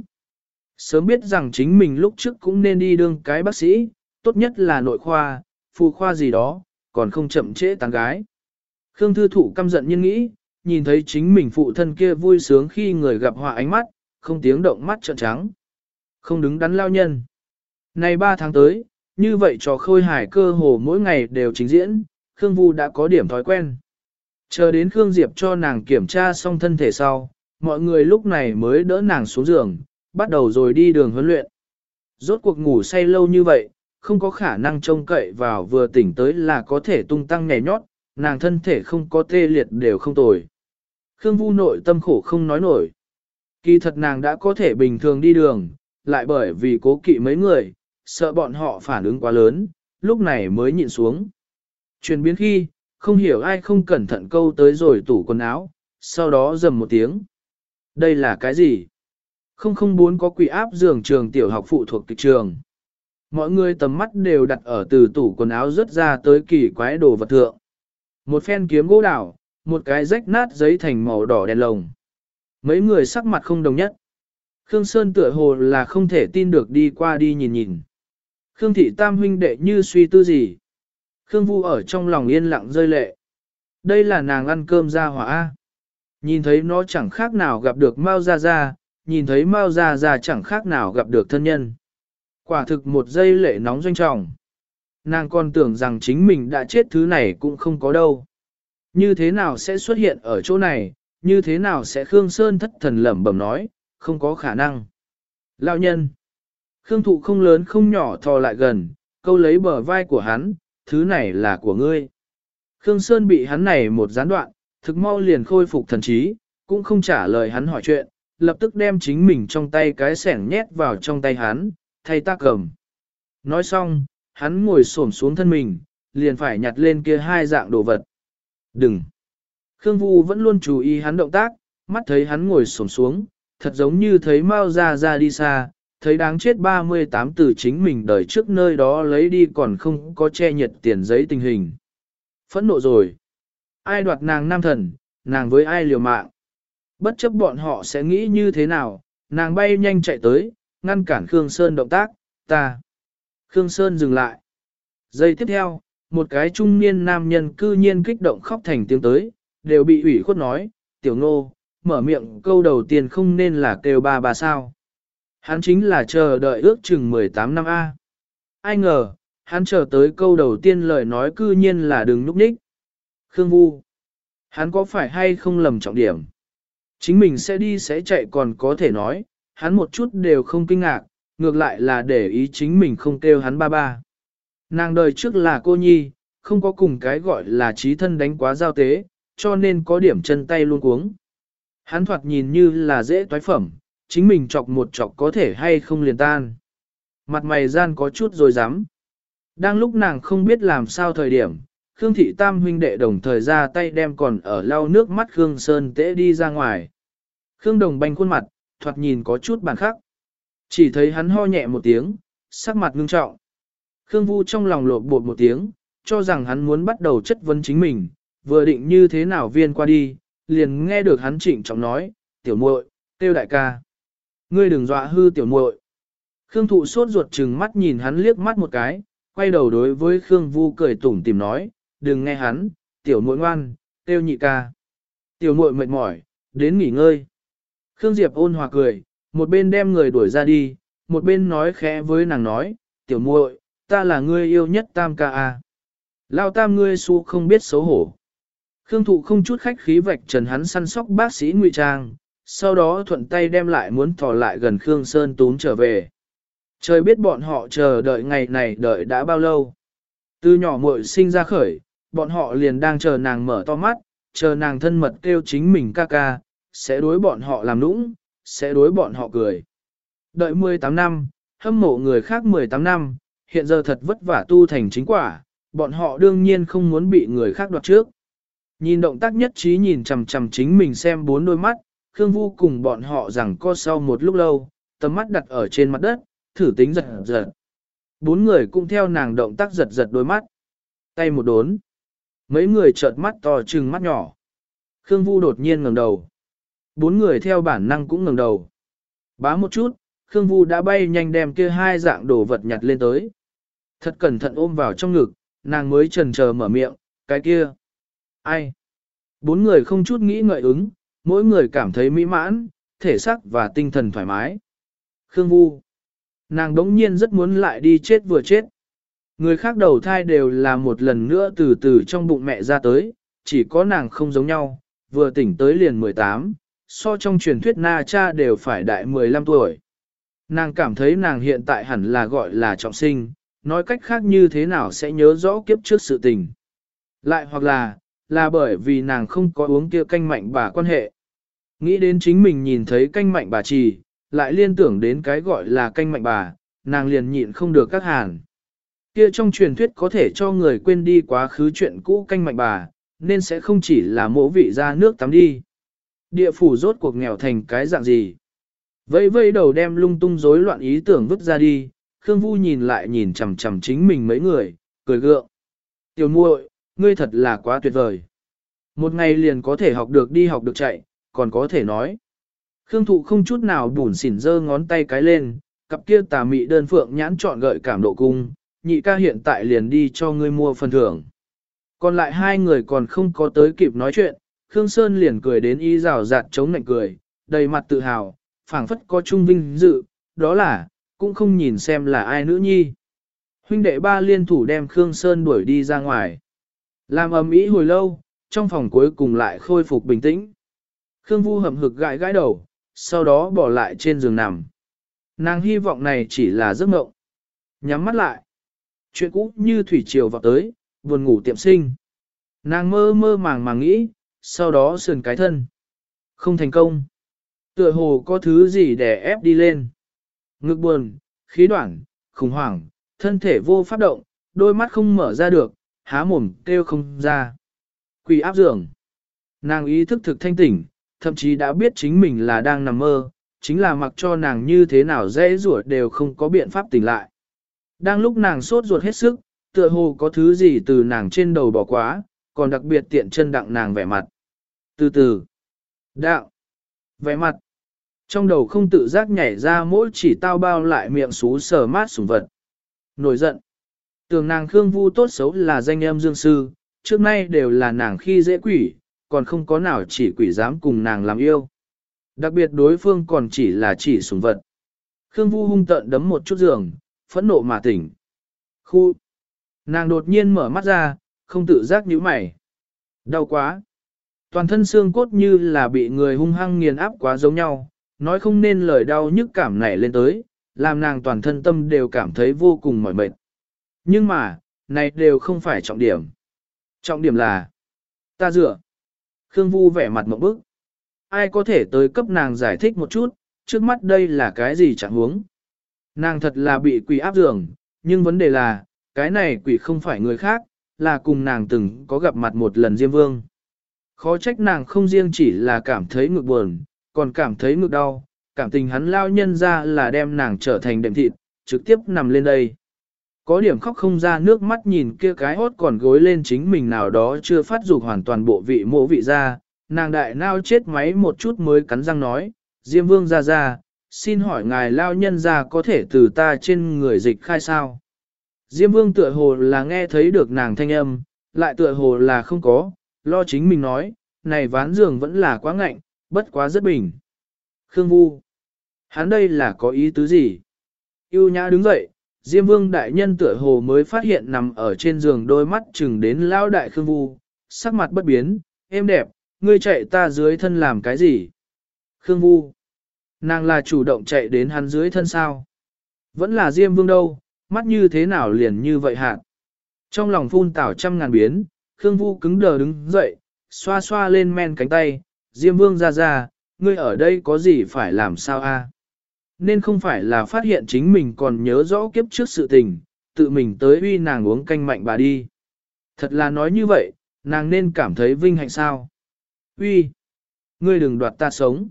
Sớm biết rằng chính mình lúc trước cũng nên đi đương cái bác sĩ, tốt nhất là nội khoa, phụ khoa gì đó, còn không chậm trễ tán gái. Khương Thư Thụ căm giận nhiên nghĩ, nhìn thấy chính mình phụ thân kia vui sướng khi người gặp họa ánh mắt, không tiếng động mắt trợn trắng. Không đứng đắn lao nhân. Này 3 tháng tới, như vậy trò khôi hài cơ hồ mỗi ngày đều trình diễn, Khương Vu đã có điểm thói quen. Chờ đến Khương Diệp cho nàng kiểm tra xong thân thể sau, mọi người lúc này mới đỡ nàng xuống giường, bắt đầu rồi đi đường huấn luyện. Rốt cuộc ngủ say lâu như vậy, không có khả năng trông cậy vào vừa tỉnh tới là có thể tung tăng nhảy nhót, nàng thân thể không có tê liệt đều không tồi. Khương Vu nội tâm khổ không nói nổi. Kỳ thật nàng đã có thể bình thường đi đường, lại bởi vì cố kỵ mấy người, sợ bọn họ phản ứng quá lớn, lúc này mới nhịn xuống. Chuyển biến khi, không hiểu ai không cẩn thận câu tới rồi tủ quần áo, sau đó rầm một tiếng. Đây là cái gì? 004 có quỷ áp giường trường tiểu học phụ thuộc kịch trường. Mọi người tầm mắt đều đặt ở từ tủ quần áo rớt ra tới kỳ quái đồ vật thượng. Một phen kiếm gỗ đào, một cái rách nát giấy thành màu đỏ đèn lồng. Mấy người sắc mặt không đồng nhất. Khương Sơn tựa hồ là không thể tin được đi qua đi nhìn nhìn. Khương thị tam huynh đệ như suy tư gì. Khương Vu ở trong lòng yên lặng rơi lệ. Đây là nàng ăn cơm ra hỏa. Nhìn thấy nó chẳng khác nào gặp được Mao Gia Gia, nhìn thấy Mao Gia Gia chẳng khác nào gặp được thân nhân. Quả thực một giây lệ nóng doanh trọng. Nàng còn tưởng rằng chính mình đã chết thứ này cũng không có đâu. Như thế nào sẽ xuất hiện ở chỗ này, như thế nào sẽ Khương Sơn thất thần lẩm bẩm nói, không có khả năng. Lão nhân. Khương Thụ không lớn không nhỏ thò lại gần, câu lấy bờ vai của hắn, thứ này là của ngươi. Khương Sơn bị hắn này một gián đoạn, thực mau liền khôi phục thần trí, cũng không trả lời hắn hỏi chuyện, lập tức đem chính mình trong tay cái sẻng nhét vào trong tay hắn, thay ta cầm. Nói xong, hắn ngồi xổm xuống thân mình, liền phải nhặt lên kia hai dạng đồ vật. Đừng! Khương Vu vẫn luôn chú ý hắn động tác, mắt thấy hắn ngồi xổm xuống, thật giống như thấy Mao Gia Gia đi xa, thấy đáng chết 38 từ chính mình đời trước nơi đó lấy đi còn không có che nhiệt tiền giấy tình hình. Phẫn nộ rồi. Ai đoạt nàng nam thần, nàng với ai liều mạng. Bất chấp bọn họ sẽ nghĩ như thế nào, nàng bay nhanh chạy tới, ngăn cản Khương Sơn động tác, ta. Khương Sơn dừng lại. Giây tiếp theo, một cái trung niên nam nhân cư nhiên kích động khóc thành tiếng tới, đều bị ủy khuất nói, tiểu Ngô, mở miệng câu đầu tiên không nên là kêu ba sao. Hắn chính là chờ đợi ước chừng 18 năm A. Ai ngờ, hắn chờ tới câu đầu tiên lời nói cư nhiên là đừng núp ních. Khương Vu. Hắn có phải hay không lầm trọng điểm? Chính mình sẽ đi sẽ chạy còn có thể nói, hắn một chút đều không kinh ngạc, ngược lại là để ý chính mình không kêu hắn ba. Nàng đời trước là cô nhi, không có cùng cái gọi là trí thân đánh quá giao tế, cho nên có điểm chân tay luôn cuống. Hắn thoạt nhìn như là dễ toái phẩm, chính mình chọc một chọc có thể hay không liền tan. Mặt mày gian có chút rồi dám. Đang lúc nàng không biết làm sao thời điểm, Khương thị tam huynh đệ đồng thời ra tay đem còn ở lau nước mắt Khương Sơn tễ đi ra ngoài. Khương Đồng banh khuôn mặt, thoạt nhìn có chút bản khắc. Chỉ thấy hắn ho nhẹ một tiếng, sắc mặt ngưng trọng. Khương Vu trong lòng lột bột một tiếng, cho rằng hắn muốn bắt đầu chất vấn chính mình, vừa định như thế nào viên qua đi, liền nghe được hắn trịnh trọng nói, tiểu muội, tiêu đại ca. Ngươi đừng dọa hư tiểu muội. Khương Thụ sốt ruột trừng mắt nhìn hắn liếc mắt một cái, quay đầu đối với Khương Vu cười tủm tỉm nói, đừng nghe hắn, tiểu muội ngoan, tiêu nhị ca. Tiểu muội mệt mỏi, đến nghỉ ngơi. Khương Diệp ôn hòa cười, một bên đem người đuổi ra đi, một bên nói khẽ với nàng nói, tiểu muội, ta là ngươi yêu nhất tam ca a. Lao tam ngươi su không biết xấu hổ. Khương Thụ không chút khách khí vạch trần hắn săn sóc bác sĩ ngụy trang, sau đó thuận tay đem lại muốn thò lại gần Khương Sơn túm trở về. Trời biết bọn họ chờ đợi ngày này đợi đã bao lâu. Từ nhỏ muội sinh ra khởi, bọn họ liền đang chờ nàng mở to mắt, chờ nàng thân mật kêu chính mình ca ca, sẽ đối bọn họ làm nũng, sẽ đối bọn họ cười. Đợi 18 năm, hâm mộ người khác 18 năm, hiện giờ thật vất vả tu thành chính quả, bọn họ đương nhiên không muốn bị người khác đoạt trước. Nhìn động tác nhất trí nhìn chằm chằm chính mình xem bốn đôi mắt, Khương Vu cùng bọn họ rằng co sau một lúc lâu, tầm mắt đặt ở trên mặt đất, thử tính giật giật. Bốn người cũng theo nàng động tác giật giật đôi mắt. Tay một đốn. Mấy người chợt mắt to trừng mắt nhỏ. Khương Vu đột nhiên ngẩng đầu. Bốn người theo bản năng cũng ngẩng đầu. Bá một chút, Khương Vu đã bay nhanh đem kia hai dạng đồ vật nhặt lên tới. Thật cẩn thận ôm vào trong ngực, nàng mới chần chờ mở miệng, cái kia. Ai? Bốn người không chút nghĩ ngợi ứng, mỗi người cảm thấy mỹ mãn, thể xác và tinh thần thoải mái. Khương Vu. Nàng đống nhiên rất muốn lại đi chết vừa chết. Người khác đầu thai đều là một lần nữa từ từ trong bụng mẹ ra tới, chỉ có nàng không giống nhau, vừa tỉnh tới liền 18, so trong truyền thuyết na cha đều phải đại 15 tuổi. Nàng cảm thấy nàng hiện tại hẳn là gọi là trọng sinh, nói cách khác như thế nào sẽ nhớ rõ kiếp trước sự tình. Lại hoặc là bởi vì nàng không có uống kia canh mạnh bà quan hệ. Nghĩ đến chính mình nhìn thấy canh mạnh bà trì, lại liên tưởng đến cái gọi là canh mạnh bà, nàng liền nhịn không được các hàn. Kia trong truyền thuyết có thể cho người quên đi quá khứ chuyện cũ canh mạnh bà, nên sẽ không chỉ là mỗ vị ra nước tắm đi. Địa phủ rốt cuộc nghèo thành cái dạng gì? Vây vây đầu đem lung tung rối loạn ý tưởng vứt ra đi, Khương Vu nhìn lại nhìn chằm chằm chính mình mấy người, cười gượng. Tiểu muội, ngươi thật là quá tuyệt vời. Một ngày liền có thể học được đi học được chạy, còn có thể nói. Khương Thụ không chút nào bủn xỉn giơ ngón tay cái lên, cặp kia tà mị đơn phượng nhãn trọn gợi cảm độ cung, nhị ca hiện tại liền đi cho ngươi mua phần thưởng. Còn lại hai người còn không có tới kịp nói chuyện, Khương Sơn liền cười đến y rào rạt chống nạnh cười, đầy mặt tự hào, phảng phất có trung vinh dự, đó là, cũng không nhìn xem là ai nữ nhi. Huynh đệ ba liên thủ đem Khương Sơn đuổi đi ra ngoài. Làm ầm ĩ hồi lâu, trong phòng cuối cùng lại khôi phục bình tĩnh. Khương Vu hậm hực gãi gãi đầu, sau đó bỏ lại trên giường nằm. Nàng hy vọng này chỉ là giấc mộng. Nhắm mắt lại. Chuyện cũ như thủy triều vào tới, buồn ngủ tiệm sinh. Nàng mơ mơ màng màng nghĩ, sau đó sườn cái thân. Không thành công. Tựa hồ có thứ gì để ép đi lên. Ngực buồn, khí đoạn, khủng hoảng, thân thể vô pháp động, đôi mắt không mở ra được, há mồm kêu không ra. Quỳ áp giường. Nàng ý thức thực thanh tỉnh, thậm chí đã biết chính mình là đang nằm mơ, chính là mặc cho nàng như thế nào dễ rủa đều không có biện pháp tỉnh lại. Đang lúc nàng sốt ruột hết sức, tựa hồ có thứ gì từ nàng trên đầu bỏ quá, còn đặc biệt tiện chân đặng nàng vẻ mặt. Từ từ. Đạo. Vẻ mặt. Trong đầu không tự giác nhảy ra mỗi chỉ tao bao lại miệng xú sờ mát sủng vật. Nổi giận. Tưởng nàng Khương Vu tốt xấu là danh em dương sư, trước nay đều là nàng khi dễ quỷ, còn không có nào chỉ quỷ dám cùng nàng làm yêu. Đặc biệt đối phương còn chỉ là chỉ sủng vật. Khương Vu hung tợn đấm một chút giường, phẫn nộ mà tỉnh. Khu. Nàng đột nhiên mở mắt ra, không tự giác nhíu mày. Đau quá. Toàn thân xương cốt như là bị người hung hăng nghiền áp quá giống nhau, nói không nên lời đau nhức cảm nảy lên tới, làm nàng toàn thân tâm đều cảm thấy vô cùng mỏi mệt. Nhưng mà, này đều không phải trọng điểm. Trọng điểm là, ta dựa. Khương Vu vẻ mặt mộng bức. Ai có thể tới cấp nàng giải thích một chút, trước mắt đây là cái gì chẳng huống. Nàng thật là bị quỷ áp giường, nhưng vấn đề là, cái này quỷ không phải người khác, là cùng nàng từng có gặp mặt một lần Diêm Vương. Khó trách nàng không riêng chỉ là cảm thấy ngực buồn, còn cảm thấy ngực đau, cảm tình hắn lao nhân ra là đem nàng trở thành đệm thịt, trực tiếp nằm lên đây. Có điểm khóc không ra nước mắt nhìn kia cái hốt còn gối lên chính mình nào đó chưa phát dục hoàn toàn bộ vị mộ vị ra, nàng đại nao chết máy một chút mới cắn răng nói, Diêm Vương ra, xin hỏi ngài lao nhân ra có thể từ ta trên người dịch khai sao? Diêm Vương tựa hồ là nghe thấy được nàng thanh âm, lại tựa hồ là không có, lo chính mình nói, này ván giường vẫn là quá ngạnh, bất quá rất bình. Khương Vu, hắn đây là có ý tứ gì? Yêu nhã đứng dậy, Diêm Vương đại nhân tựa hồ mới phát hiện nằm ở trên giường đôi mắt chừng đến lao đại Khương Vu, sắc mặt bất biến, êm đẹp, ngươi chạy ta dưới thân làm cái gì? Khương Vu, nàng là chủ động chạy đến hắn dưới thân sao? Vẫn là Diêm Vương đâu, mắt như thế nào liền như vậy hạt? Trong lòng phun tảo trăm ngàn biến, Khương Vu cứng đờ đứng dậy, xoa xoa lên men cánh tay, Diêm Vương ra, ngươi ở đây có gì phải làm sao a? Nên không phải là phát hiện chính mình còn nhớ rõ kiếp trước sự tình, tự mình tới uy nàng uống canh mạnh bà đi. Thật là nói như vậy, nàng nên cảm thấy vinh hạnh sao? Uy, ngươi đừng đoạt ta sống.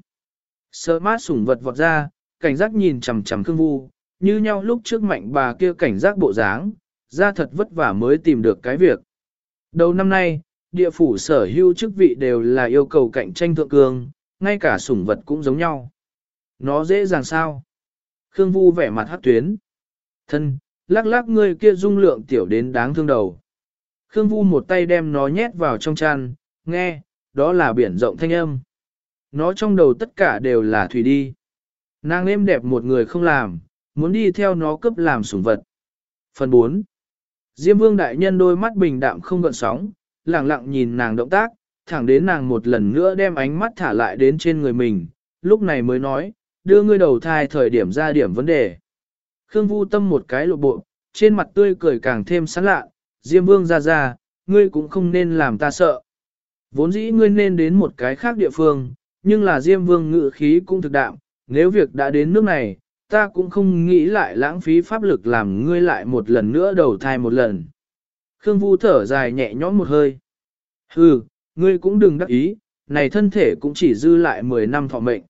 Sợ mát sủng vật vọt ra, cảnh giác nhìn chằm chằm Khương Vu, như nhau lúc trước mạnh bà kia cảnh giác bộ dáng, ra thật vất vả mới tìm được cái việc. Đầu năm nay, địa phủ sở hữu chức vị đều là yêu cầu cạnh tranh thượng cường, ngay cả sủng vật cũng giống nhau. Nó dễ dàng sao? Khương Vu vẻ mặt hắc tuyến. Thân, lắc lắc ngươi kia dung lượng tiểu đến đáng thương đầu. Khương Vu một tay đem nó nhét vào trong chăn, nghe, đó là biển rộng thanh âm. Nó trong đầu tất cả đều là thủy đi. Nàng êm đẹp một người không làm, muốn đi theo nó cấp làm sủng vật. Phần 4. Diêm Vương đại nhân đôi mắt bình đạm không gợn sóng, lặng lặng nhìn nàng động tác, thẳng đến nàng một lần nữa đem ánh mắt thả lại đến trên người mình, lúc này mới nói, đưa ngươi đầu thai thời điểm ra điểm vấn đề. Khương Vu tâm một cái lộ bộ, trên mặt tươi cười càng thêm sán lạ, Diêm Vương ra, ngươi cũng không nên làm ta sợ. Vốn dĩ ngươi nên đến một cái khác địa phương, nhưng là Diêm Vương ngự khí cũng thực đạm, nếu việc đã đến nước này, ta cũng không nghĩ lại lãng phí pháp lực làm ngươi lại một lần nữa đầu thai một lần. Khương Vu thở dài nhẹ nhõm một hơi. Hừ, ngươi cũng đừng đắc ý, này thân thể cũng chỉ dư lại 10 năm thọ mệnh.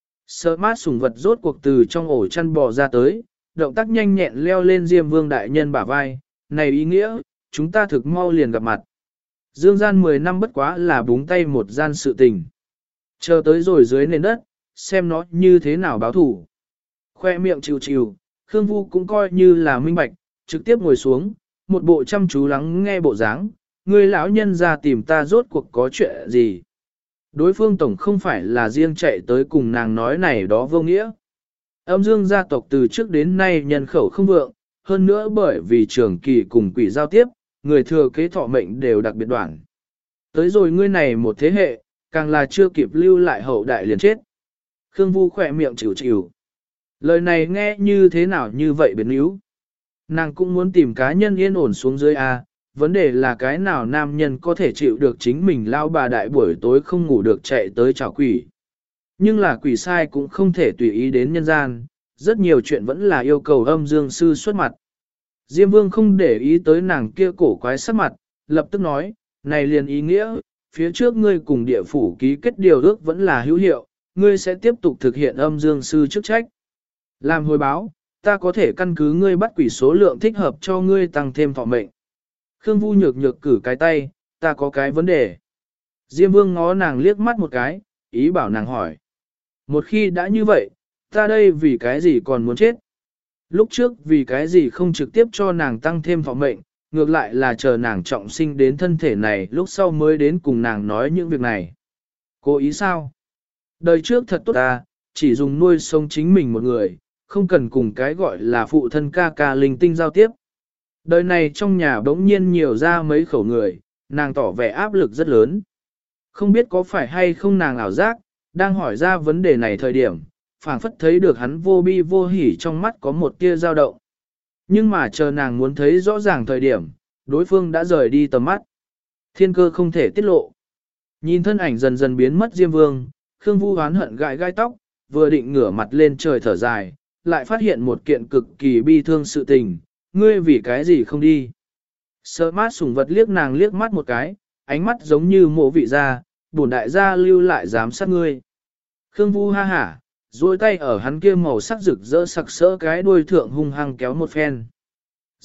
Sợ mát sủng vật rốt cuộc từ trong ổ chăn bò ra tới, động tác nhanh nhẹn leo lên Diêm Vương đại nhân bả vai, này ý nghĩa, chúng ta thực mau liền gặp mặt. Dương gian 10 năm bất quá là búng tay một gian sự tình. Chờ tới rồi dưới nền đất, xem nó như thế nào báo thủ. Khoe miệng chịu chịu, Khương Vu cũng coi như là minh bạch, trực tiếp ngồi xuống, một bộ chăm chú lắng nghe bộ dáng, người lão nhân ra tìm ta rốt cuộc có chuyện gì. Đối phương tổng không phải là riêng chạy tới cùng nàng nói này đó vô nghĩa. Âm Dương gia tộc từ trước đến nay nhân khẩu không vượng, hơn nữa bởi vì trường kỳ cùng quỷ giao tiếp, người thừa kế thọ mệnh đều đặc biệt đoạn. Tới rồi ngươi này một thế hệ, càng là chưa kịp lưu lại hậu đại liền chết. Khương Vu khỏe miệng chịu chịu. Lời này nghe như thế nào như vậy biến yếu. Nàng cũng muốn tìm cá nhân yên ổn xuống dưới A, vấn đề là cái nào nam nhân có thể chịu được chính mình lao bà đại buổi tối không ngủ được chạy tới chào quỷ. Nhưng là quỷ sai cũng không thể tùy ý đến nhân gian, rất nhiều chuyện vẫn là yêu cầu âm dương sư xuất mặt. Diêm Vương không để ý tới nàng kia cổ quái sắc mặt, lập tức nói, này liền ý nghĩa, phía trước ngươi cùng địa phủ ký kết điều ước vẫn là hữu hiệu, ngươi sẽ tiếp tục thực hiện âm dương sư chức trách. Làm hồi báo, ta có thể căn cứ ngươi bắt quỷ số lượng thích hợp cho ngươi tăng thêm thọ mệnh. Khương Vu nhược nhược cử cái tay, ta có cái vấn đề. Diêm Vương ngó nàng liếc mắt một cái, ý bảo nàng hỏi. Một khi đã như vậy, ta đây vì cái gì còn muốn chết? Lúc trước vì cái gì không trực tiếp cho nàng tăng thêm thọ mệnh, ngược lại là chờ nàng trọng sinh đến thân thể này lúc sau mới đến cùng nàng nói những việc này. Cố ý sao? Đời trước thật tốt ta, chỉ dùng nuôi sống chính mình một người, không cần cùng cái gọi là phụ thân ca ca linh tinh giao tiếp. Đời này trong nhà bỗng nhiên nhiều ra mấy khẩu người, nàng tỏ vẻ áp lực rất lớn. Không biết có phải hay không nàng ảo giác, đang hỏi ra vấn đề này thời điểm, phảng phất thấy được hắn vô bi vô hỉ trong mắt có một tia dao động. Nhưng mà chờ nàng muốn thấy rõ ràng thời điểm, đối phương đã rời đi tầm mắt. Thiên cơ không thể tiết lộ. Nhìn thân ảnh dần dần biến mất Diêm Vương, Khương Vu oán hận gãi gai tóc, vừa định ngửa mặt lên trời thở dài, lại phát hiện một kiện cực kỳ bi thương sự tình, ngươi vì cái gì không đi. Sợ mát sủng vật liếc nàng liếc mắt một cái, ánh mắt giống như mộ vị gia, bổn đại gia lưu lại giám sát ngươi. Khương Vu ha hả, duỗi tay ở hắn kia màu sắc rực rỡ sặc sỡ cái đuôi thượng hung hăng kéo một phen.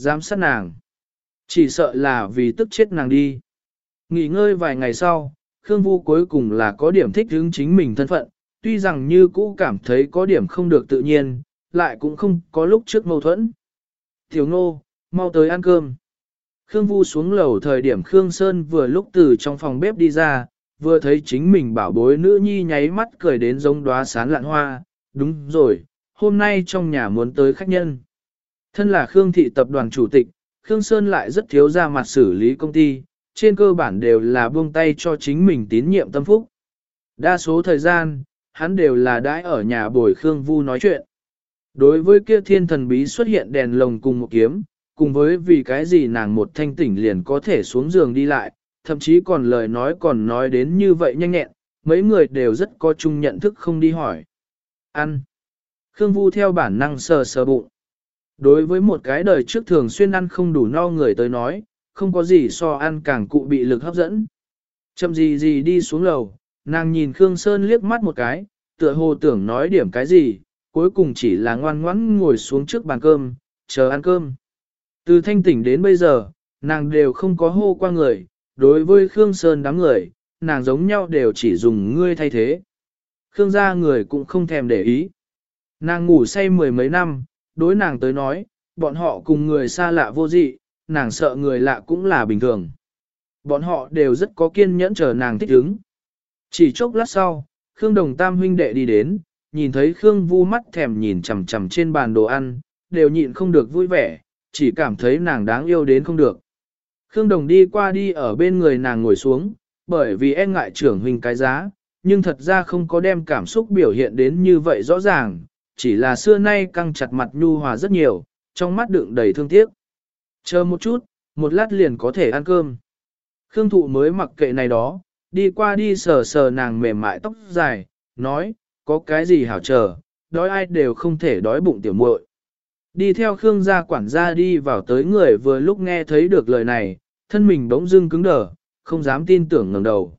giám sát nàng. Chỉ sợ là vì tức chết nàng đi. Nghỉ ngơi vài ngày sau, Khương Vu cuối cùng là có điểm thích hứng chính mình thân phận, tuy rằng như cũ cảm thấy có điểm không được tự nhiên, lại cũng không có lúc trước mâu thuẫn. Tiểu Ngô, mau tới ăn cơm. Khương Vu xuống lầu thời điểm Khương Sơn vừa lúc từ trong phòng bếp đi ra, vừa thấy chính mình bảo bối nữ nhi nháy mắt cười đến giống đóa sán lạn hoa. Đúng rồi, hôm nay trong nhà muốn tới khách nhân. Thân là Khương thị tập đoàn chủ tịch, Khương Sơn lại rất thiếu ra mặt xử lý công ty, trên cơ bản đều là buông tay cho chính mình tín nhiệm tâm phúc. Đa số thời gian, hắn đều là đãi ở nhà bồi Khương Vu nói chuyện. Đối với kia thiên thần bí xuất hiện đèn lồng cùng một kiếm, cùng với vì cái gì nàng một thanh tỉnh liền có thể xuống giường đi lại, thậm chí còn lời nói còn nói đến như vậy nhanh nhẹn, mấy người đều rất có chung nhận thức không đi hỏi. Ăn. Khương Vu theo bản năng sờ sờ bụng. Đối với một cái đời trước thường xuyên ăn không đủ no người tới nói, không có gì so ăn càng cụ bị lực hấp dẫn. Chậm gì đi xuống lầu, nàng nhìn Khương Sơn liếc mắt một cái, tựa hồ tưởng nói điểm cái gì, cuối cùng chỉ là ngoan ngoãn ngồi xuống trước bàn cơm, chờ ăn cơm. Từ thanh tỉnh đến bây giờ, nàng đều không có hô qua người, đối với Khương Sơn đám người, nàng giống nhau đều chỉ dùng ngươi thay thế. Khương gia người cũng không thèm để ý. Nàng ngủ say mười mấy năm, đối nàng tới nói, bọn họ cùng người xa lạ vô dị, nàng sợ người lạ cũng là bình thường. Bọn họ đều rất có kiên nhẫn chờ nàng thích ứng. Chỉ chốc lát sau, Khương Đồng Tam huynh đệ đi đến, nhìn thấy Khương Vu mắt thèm nhìn chằm chằm trên bàn đồ ăn, đều nhịn không được vui vẻ, chỉ cảm thấy nàng đáng yêu đến không được. Khương Đồng đi qua đi ở bên người nàng ngồi xuống, bởi vì e ngại trưởng huynh cái giá, nhưng thật ra không có đem cảm xúc biểu hiện đến như vậy rõ ràng, chỉ là xưa nay căng chặt mặt nhu hòa rất nhiều, trong mắt đựng đầy thương tiếc. Chờ một chút, một lát liền có thể ăn cơm. Khương Thụ mới mặc kệ này đó, đi qua đi sờ sờ nàng mềm mại tóc dài, nói, có cái gì hảo chờ, đói ai đều không thể đói bụng tiểu muội. Đi theo Khương gia quản gia đi vào tới người vừa lúc nghe thấy được lời này, thân mình bỗng dưng cứng đờ, không dám tin tưởng ngẩng đầu.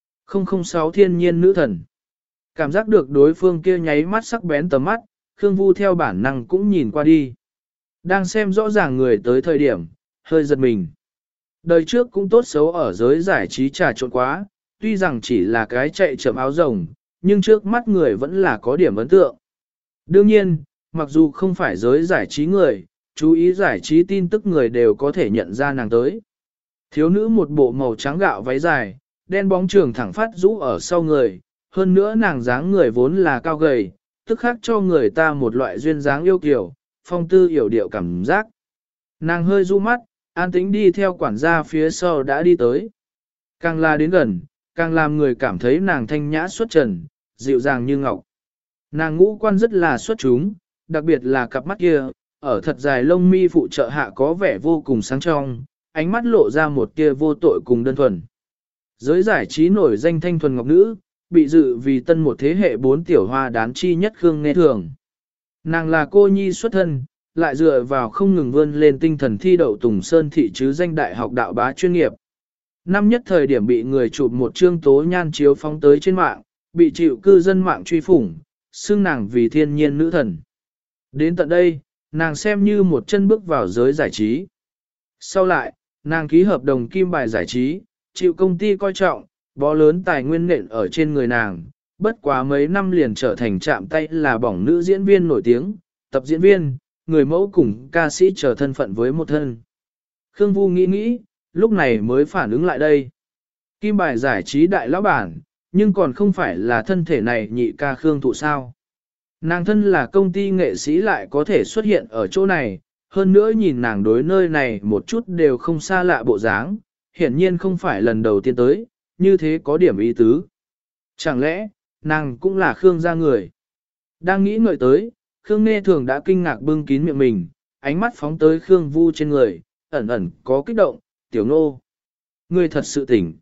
006 thiên nhiên nữ thần. Cảm giác được đối phương kia nháy mắt sắc bén tầm mắt, Khương Vu theo bản năng cũng nhìn qua đi. Đang xem rõ ràng người tới thời điểm, hơi giật mình. Đời trước cũng tốt xấu ở giới giải trí trà trộn quá, tuy rằng chỉ là cái chạy chậm áo rồng, nhưng trước mắt người vẫn là có điểm ấn tượng. Đương nhiên, mặc dù không phải giới giải trí người, chú ý giải trí tin tức người đều có thể nhận ra nàng tới. Thiếu nữ một bộ màu trắng gạo váy dài, đen bóng trường thẳng phát rũ ở sau người, hơn nữa nàng dáng người vốn là cao gầy, tức khắc cho người ta một loại duyên dáng yêu kiều, phong tư yểu điệu cảm giác. Nàng hơi du mắt, an tĩnh đi theo quản gia phía sau đã đi tới. Càng là đến gần, càng làm người cảm thấy nàng thanh nhã xuất trần, dịu dàng như ngọc. Nàng ngũ quan rất là xuất chúng, đặc biệt là cặp mắt kia, ở thật dài lông mi phụ trợ hạ có vẻ vô cùng sáng trong, ánh mắt lộ ra một tia vô tội cùng đơn thuần. Giới giải trí nổi danh thanh thuần ngọc nữ, bị dự vì tân một thế hệ bốn tiểu hoa đán chi nhất Khương Nghe Thường. Nàng là cô nhi xuất thân, lại dựa vào không ngừng vươn lên tinh thần thi đậu Tùng Sơn thị chứ danh đại học đạo bá chuyên nghiệp. Năm nhất thời điểm bị người chụp một chương tố nhan chiếu phóng tới trên mạng, bị chịu cư dân mạng truy phủng, xưng nàng vì thiên nhiên nữ thần. Đến tận đây, nàng xem như một chân bước vào giới giải trí. Sau lại, nàng ký hợp đồng kim bài giải trí, chịu công ty coi trọng, bó lớn tài nguyên nện ở trên người nàng, bất quá mấy năm liền trở thành chạm tay là bỏng nữ diễn viên nổi tiếng, tập diễn viên, người mẫu cùng ca sĩ trở thân phận với một thân. Khương Vu nghĩ, lúc này mới phản ứng lại đây. Kim bài giải trí đại lão bản, nhưng còn không phải là thân thể này nhị ca Khương Thụ sao. Nàng thân là công ty nghệ sĩ lại có thể xuất hiện ở chỗ này, hơn nữa nhìn nàng đối nơi này một chút đều không xa lạ bộ dáng, hiển nhiên không phải lần đầu tiên tới, như thế có điểm ý tứ. Chẳng lẽ, nàng cũng là Khương gia người? Đang nghĩ ngợi tới, Khương Nghe Thường đã kinh ngạc bưng kín miệng mình, ánh mắt phóng tới Khương Vu trên người, ẩn ẩn có kích động, tiểu nô. Ngươi thật sự tỉnh.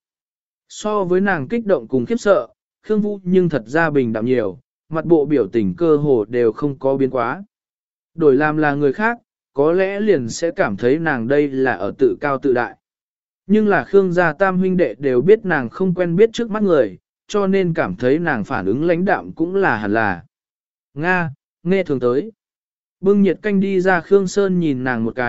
So với nàng kích động cùng khiếp sợ, Khương Vu nhưng thật ra bình đạm nhiều, mặt bộ biểu tình cơ hồ đều không có biến quá. Đổi làm là người khác, có lẽ liền sẽ cảm thấy nàng đây là ở tự cao tự đại. Nhưng là Khương gia tam huynh đệ đều biết nàng không quen biết trước mắt người, cho nên cảm thấy nàng phản ứng lãnh đạm cũng là hẳn là. Nga, Nghe Thường tới. Bưng nhiệt canh đi ra Khương Sơn nhìn nàng một cái,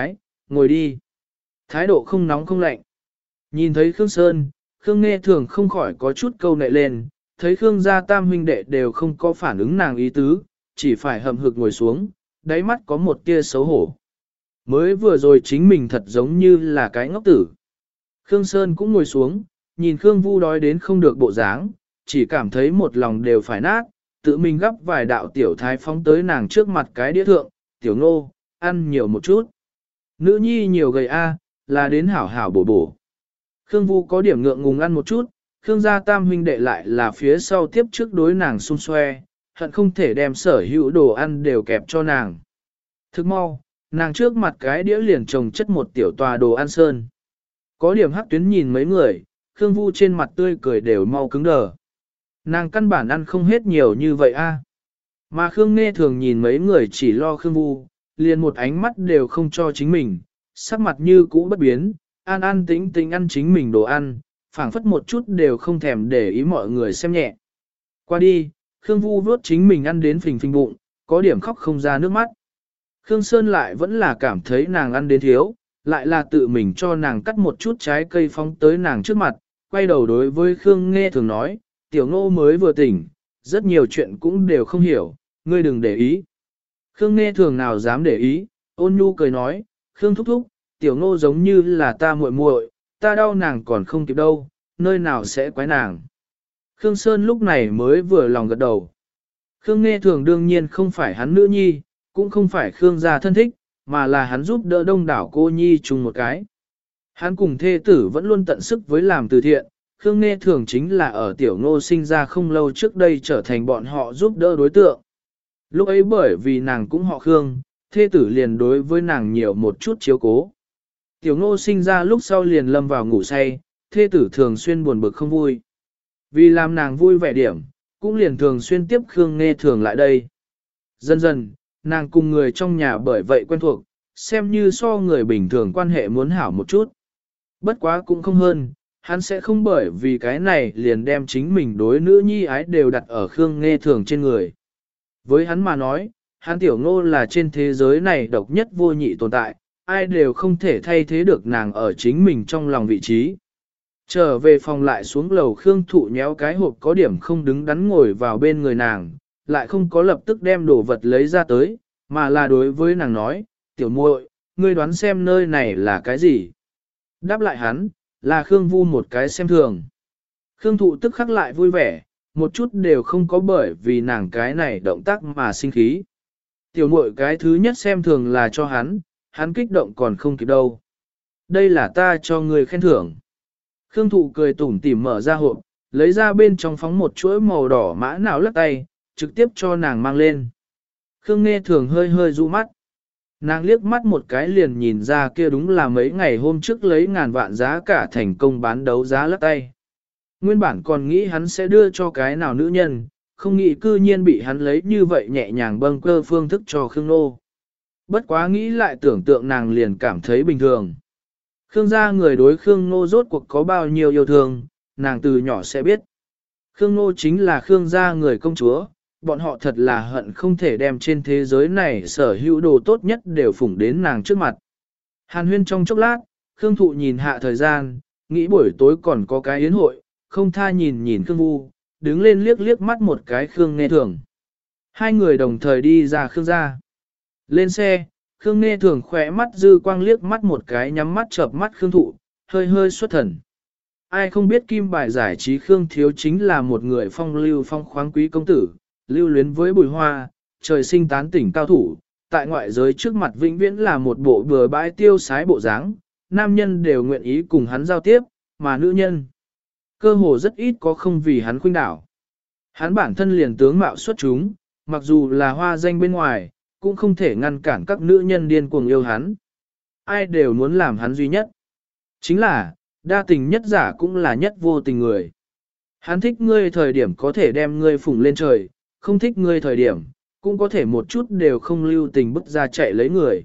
ngồi đi. Thái độ không nóng không lạnh. Nhìn thấy Khương Sơn, Khương Nghe Thường không khỏi có chút câu nệ lên, thấy Khương gia tam huynh đệ đều không có phản ứng nàng ý tứ, chỉ phải hậm hực ngồi xuống, đáy mắt có một tia xấu hổ. Mới vừa rồi chính mình thật giống như là cái ngốc tử. Khương Sơn cũng ngồi xuống, nhìn Khương Vu đói đến không được bộ dáng, chỉ cảm thấy một lòng đều phải nát, tự mình gắp vài đạo tiểu thái phóng tới nàng trước mặt cái đĩa thượng, tiểu Ngô, ăn nhiều một chút. Nữ nhi nhiều gầy a, là đến hảo hảo bổ bổ. Khương Vu có điểm ngượng ngùng ăn một chút, Khương gia tam huynh đệ lại là phía sau tiếp trước đối nàng xung xoe, hận không thể đem sở hữu đồ ăn đều kẹp cho nàng. Thức mau, nàng trước mặt cái đĩa liền trồng chất một tiểu tòa đồ ăn sơn. Có điểm hắc tuyến nhìn mấy người, Khương Vu trên mặt tươi cười đều mau cứng đờ. Nàng căn bản ăn không hết nhiều như vậy a. Mà Khương Nghe Thường nhìn mấy người chỉ lo Khương Vu, liền một ánh mắt đều không cho chính mình, sắc mặt như cũ bất biến, an an tĩnh tĩnh ăn chính mình đồ ăn, phảng phất một chút đều không thèm để ý mọi người xem nhẹ. Qua đi, Khương Vu vuốt chính mình ăn đến phình phình bụng, có điểm khóc không ra nước mắt. Khương Sơn lại vẫn là cảm thấy nàng ăn đến thiếu, lại là tự mình cho nàng cắt một chút trái cây phóng tới nàng trước mặt, quay đầu đối với Khương Nghe Thường nói, tiểu Ngô mới vừa tỉnh, rất nhiều chuyện cũng đều không hiểu, ngươi đừng để ý. Khương Nghe Thường nào dám để ý, ôn nhu cười nói, Khương thúc thúc, tiểu Ngô giống như là ta muội muội, ta đau nàng còn không kịp đâu, nơi nào sẽ quái nàng. Khương Sơn lúc này mới vừa lòng gật đầu. Khương Nghe Thường đương nhiên không phải hắn nữ nhi, cũng không phải Khương gia thân thích, mà là hắn giúp đỡ đông đảo cô nhi chung một cái. Hắn cùng thê tử vẫn luôn tận sức với làm từ thiện, Khương Nghe Thường chính là ở tiểu Ngô sinh ra không lâu trước đây trở thành bọn họ giúp đỡ đối tượng. Lúc ấy bởi vì nàng cũng họ Khương, thê tử liền đối với nàng nhiều một chút chiếu cố. Tiểu Ngô sinh ra lúc sau liền lâm vào ngủ say, thê tử thường xuyên buồn bực không vui. Vì làm nàng vui vẻ điểm, cũng liền thường xuyên tiếp Khương Nghe Thường lại đây. Dần dần, nàng cùng người trong nhà bởi vậy quen thuộc, xem như so người bình thường quan hệ muốn hảo một chút. Bất quá cũng không hơn, hắn sẽ không bởi vì cái này liền đem chính mình đối nữ nhi ái đều đặt ở Khương Nghe Thường trên người. Với hắn mà nói, hắn tiểu Ngô là trên thế giới này độc nhất vô nhị tồn tại, ai đều không thể thay thế được nàng ở chính mình trong lòng vị trí. Trở về phòng lại xuống lầu Khương Thụ nhéo cái hộp có điểm không đứng đắn ngồi vào bên người nàng, lại không có lập tức đem đồ vật lấy ra tới, mà là đối với nàng nói, tiểu muội, ngươi đoán xem nơi này là cái gì. Đáp lại hắn, là Khương Vu một cái xem thường. Khương Thụ tức khắc lại vui vẻ, một chút đều không có bởi vì nàng cái này động tác mà sinh khí. Tiểu muội cái thứ nhất xem thường là cho hắn kích động còn không kịp đâu. Đây là ta cho ngươi khen thưởng. Khương Thụ cười tủm tỉm mở ra hộp, lấy ra bên trong phóng một chuỗi màu đỏ mã não lắc tay, trực tiếp cho nàng mang lên. Khương Nghe Thường hơi hơi du mắt. Nàng liếc mắt một cái liền nhìn ra kia đúng là mấy ngày hôm trước lấy ngàn vạn giá cả thành công bán đấu giá lắc tay. Nguyên bản còn nghĩ hắn sẽ đưa cho cái nào nữ nhân, không nghĩ cư nhiên bị hắn lấy như vậy nhẹ nhàng bâng cơ phương thức cho Khương Nô. Bất quá nghĩ lại tưởng tượng nàng liền cảm thấy bình thường. Khương gia người đối Khương Nô rốt cuộc có bao nhiêu yêu thương, nàng từ nhỏ sẽ biết. Khương Nô chính là Khương gia người công chúa, bọn họ thật là hận không thể đem trên thế giới này sở hữu đồ tốt nhất đều phủng đến nàng trước mặt. Hàn huyên trong chốc lát, Khương Thụ nhìn hạ thời gian, nghĩ buổi tối còn có cái yến hội, không tha nhìn nhìn Khương Vu, đứng lên liếc liếc mắt một cái Khương Nghe Thường. Hai người đồng thời đi ra Khương gia. Lên xe, Khương Nghe Thường khỏe mắt dư quang liếc mắt một cái nhắm mắt chợp mắt Khương Thụ, hơi hơi xuất thần. Ai không biết kim bài giải trí Khương Thiếu chính là một người phong lưu phong khoáng quý công tử, lưu luyến với bùi hoa, trời sinh tán tỉnh cao thủ, tại ngoại giới trước mặt vĩnh viễn là một bộ bừa bãi tiêu sái bộ dáng, nam nhân đều nguyện ý cùng hắn giao tiếp, mà nữ nhân, cơ hồ rất ít có không vì hắn khuynh đảo. Hắn bản thân liền tướng mạo xuất chúng, mặc dù là hoa danh bên ngoài, cũng không thể ngăn cản các nữ nhân điên cuồng yêu hắn. Ai đều muốn làm hắn duy nhất. Chính là, đa tình nhất giả cũng là nhất vô tình người. Hắn thích ngươi thời điểm có thể đem ngươi phủng lên trời, không thích ngươi thời điểm, cũng có thể một chút đều không lưu tình bức ra chạy lấy người.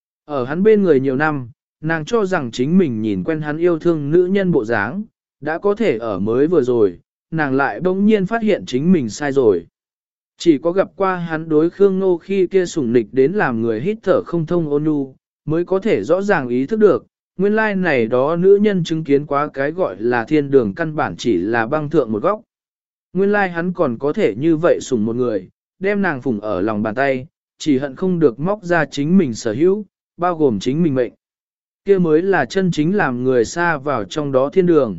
Ở hắn bên người nhiều năm, nàng cho rằng chính mình nhìn quen hắn yêu thương nữ nhân bộ dáng, đã có thể ở mới vừa rồi, nàng lại bỗng nhiên phát hiện chính mình sai rồi. Chỉ có gặp qua hắn đối Khương Nô khi kia sủng nịch đến làm người hít thở không thông ôn nhu, mới có thể rõ ràng ý thức được, nguyên lai này đó nữ nhân chứng kiến quá cái gọi là thiên đường căn bản chỉ là băng thượng một góc. Nguyên lai hắn còn có thể như vậy sủng một người, đem nàng phủng ở lòng bàn tay, chỉ hận không được móc ra chính mình sở hữu, bao gồm chính mình mệnh. Kia mới là chân chính làm người xa vào trong đó thiên đường.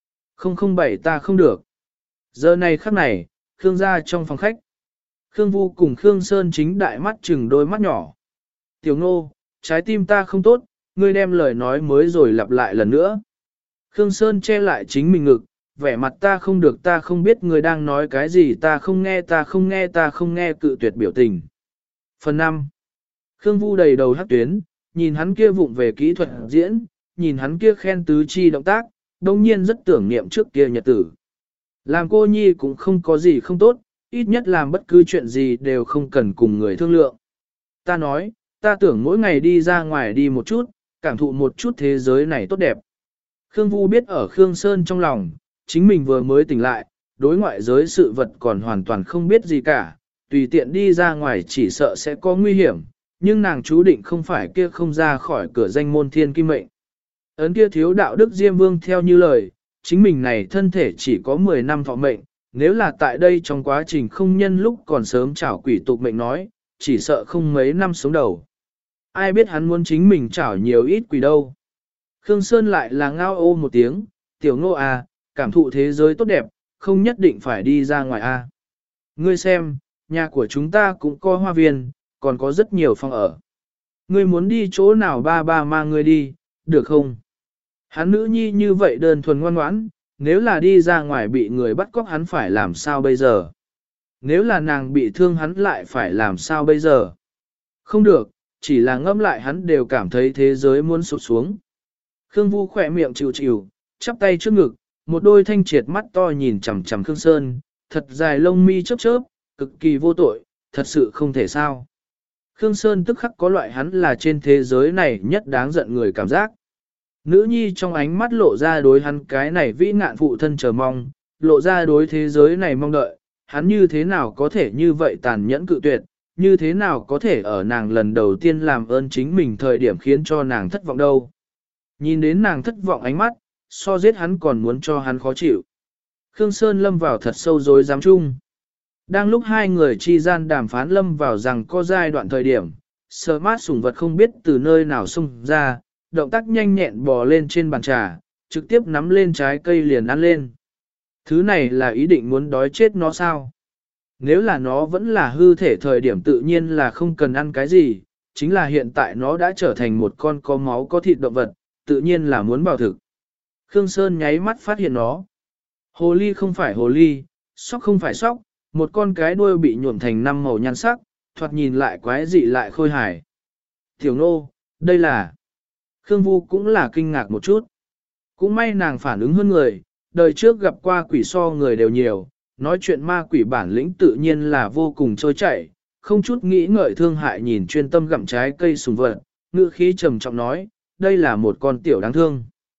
007 ta không được. Giờ này khắc này, Khương gia trong phòng khách. Khương Vu cùng Khương Sơn chính đại mắt chừng đôi mắt nhỏ. Tiểu Ngô, trái tim ta không tốt, ngươi đem lời nói mới rồi lặp lại lần nữa. Khương Sơn che lại chính mình ngực, vẻ mặt ta không được, ta không biết ngươi đang nói cái gì, ta không nghe, ta không nghe, ta không nghe, cự tuyệt biểu tình. Phần 5. Khương Vu đầy đầu hắc tuyến, nhìn hắn kia vụng về kỹ thuật diễn, nhìn hắn kia khen tứ chi động tác, đồng nhiên rất tưởng niệm trước kia nhật tử. Làm cô nhi cũng không có gì không tốt, ít nhất làm bất cứ chuyện gì đều không cần cùng người thương lượng. Ta nói, ta tưởng mỗi ngày đi ra ngoài đi một chút, cảm thụ một chút thế giới này tốt đẹp. Khương Vu biết ở Khương Sơn trong lòng, chính mình vừa mới tỉnh lại, đối ngoại giới sự vật còn hoàn toàn không biết gì cả, tùy tiện đi ra ngoài chỉ sợ sẽ có nguy hiểm, nhưng nàng chú định không phải kia không ra khỏi cửa danh môn thiên kim mệnh. Ấn kia thiếu đạo đức Diêm Vương theo như lời, chính mình này thân thể chỉ có 10 năm thọ mệnh, nếu là tại đây trong quá trình không nhân lúc còn sớm trảo quỷ tục mệnh nói, chỉ sợ không mấy năm sống đầu. Ai biết hắn muốn chính mình trảo nhiều ít quỷ đâu. Khương Sơn lại là ngao ô một tiếng, tiểu Ngô à, cảm thụ thế giới tốt đẹp, không nhất định phải đi ra ngoài a. Ngươi xem, nhà của chúng ta cũng có hoa viên, còn có rất nhiều phòng ở. Ngươi muốn đi chỗ nào ba ba mang ngươi đi, được không? Hắn nữ nhi như vậy đơn thuần ngoan ngoãn, nếu là đi ra ngoài bị người bắt cóc hắn phải làm sao bây giờ? Nếu là nàng bị thương hắn lại phải làm sao bây giờ? Không được, chỉ là ngâm lại hắn đều cảm thấy thế giới muốn sụp xuống. Khương Vu khỏe miệng chịu chịu, chắp tay trước ngực, một đôi thanh triệt mắt to nhìn chằm chằm Khương Sơn, thật dài lông mi chớp chớp, cực kỳ vô tội, thật sự không thể sao. Khương Sơn tức khắc có loại hắn là trên thế giới này nhất đáng giận người cảm giác. Nữ nhi trong ánh mắt lộ ra đối hắn cái này vĩ ngạn phụ thân chờ mong, lộ ra đối thế giới này mong đợi, hắn như thế nào có thể như vậy tàn nhẫn cự tuyệt, như thế nào có thể ở nàng lần đầu tiên làm ơn chính mình thời điểm khiến cho nàng thất vọng đâu. Nhìn đến nàng thất vọng ánh mắt, so giết hắn còn muốn cho hắn khó chịu. Khương Sơn lâm vào thật sâu rối rắm chung. Đang lúc hai người chi gian đàm phán lâm vào rằng có giai đoạn thời điểm, sờ mát sủng vật không biết từ nơi nào xông ra, động tác nhanh nhẹn bò lên trên bàn trà, trực tiếp nắm lên trái cây liền ăn lên. Thứ này là ý định muốn đói chết nó sao? Nếu là nó vẫn là hư thể thời điểm tự nhiên là không cần ăn cái gì, chính là hiện tại nó đã trở thành một con có máu có thịt động vật, tự nhiên là muốn bảo thực. Khương Sơn nháy mắt phát hiện nó. Hồ ly không phải hồ ly, sóc không phải sóc, một con cái đuôi bị nhuộm thành 5 màu nhan sắc, thoạt nhìn lại quái dị lại khôi hài. Tiểu Nô, đây là... Khương Vu cũng là kinh ngạc một chút. Cũng may nàng phản ứng hơn người, đời trước gặp qua quỷ so người đều nhiều, nói chuyện ma quỷ bản lĩnh tự nhiên là vô cùng trôi chảy, không chút nghĩ ngợi thương hại nhìn chuyên tâm gặm trái cây sùng vật, ngữ khí trầm trọng nói, đây là một con tiểu đáng thương.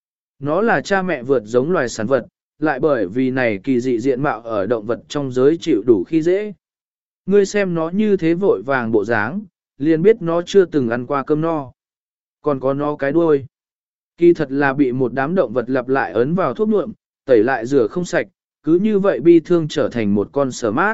Nó là cha mẹ vượt giống loài sản vật, lại bởi vì này kỳ dị diện mạo ở động vật trong giới chịu đủ khi dễ. Ngươi xem nó như thế vội vàng bộ dáng, liền biết nó chưa từng ăn qua cơm no. Còn có nó cái đuôi. Kỳ thật là bị một đám động vật lặp lại ấn vào thuốc nhuộm, tẩy lại rửa không sạch, cứ như vậy bi thương trở thành một con sờ mát.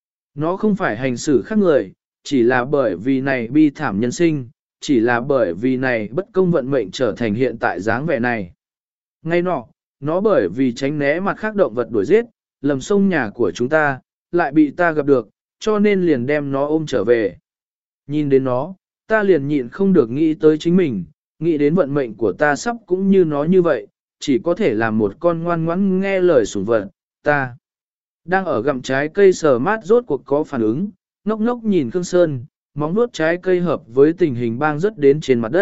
Nó không phải hành xử khác người, chỉ là bởi vì này bi thảm nhân sinh, chỉ là bởi vì này bất công vận mệnh trở thành hiện tại dáng vẻ này. Ngay nọ, nó bởi vì tránh né mặt khác động vật đuổi giết, lầm sông nhà của chúng ta, lại bị ta gặp được, cho nên liền đem nó ôm trở về. Nhìn đến nó, ta liền nhịn không được nghĩ tới chính mình, nghĩ đến vận mệnh của ta sắp cũng như nó như vậy, chỉ có thể làm một con ngoan ngoãn nghe lời sủng vật, ta. Đang ở gặm trái cây sờ mát rốt cuộc có phản ứng, ngốc ngốc nhìn Khương Sơn, móng vuốt trái cây hợp với tình hình bang rớt đến trên mặt đất.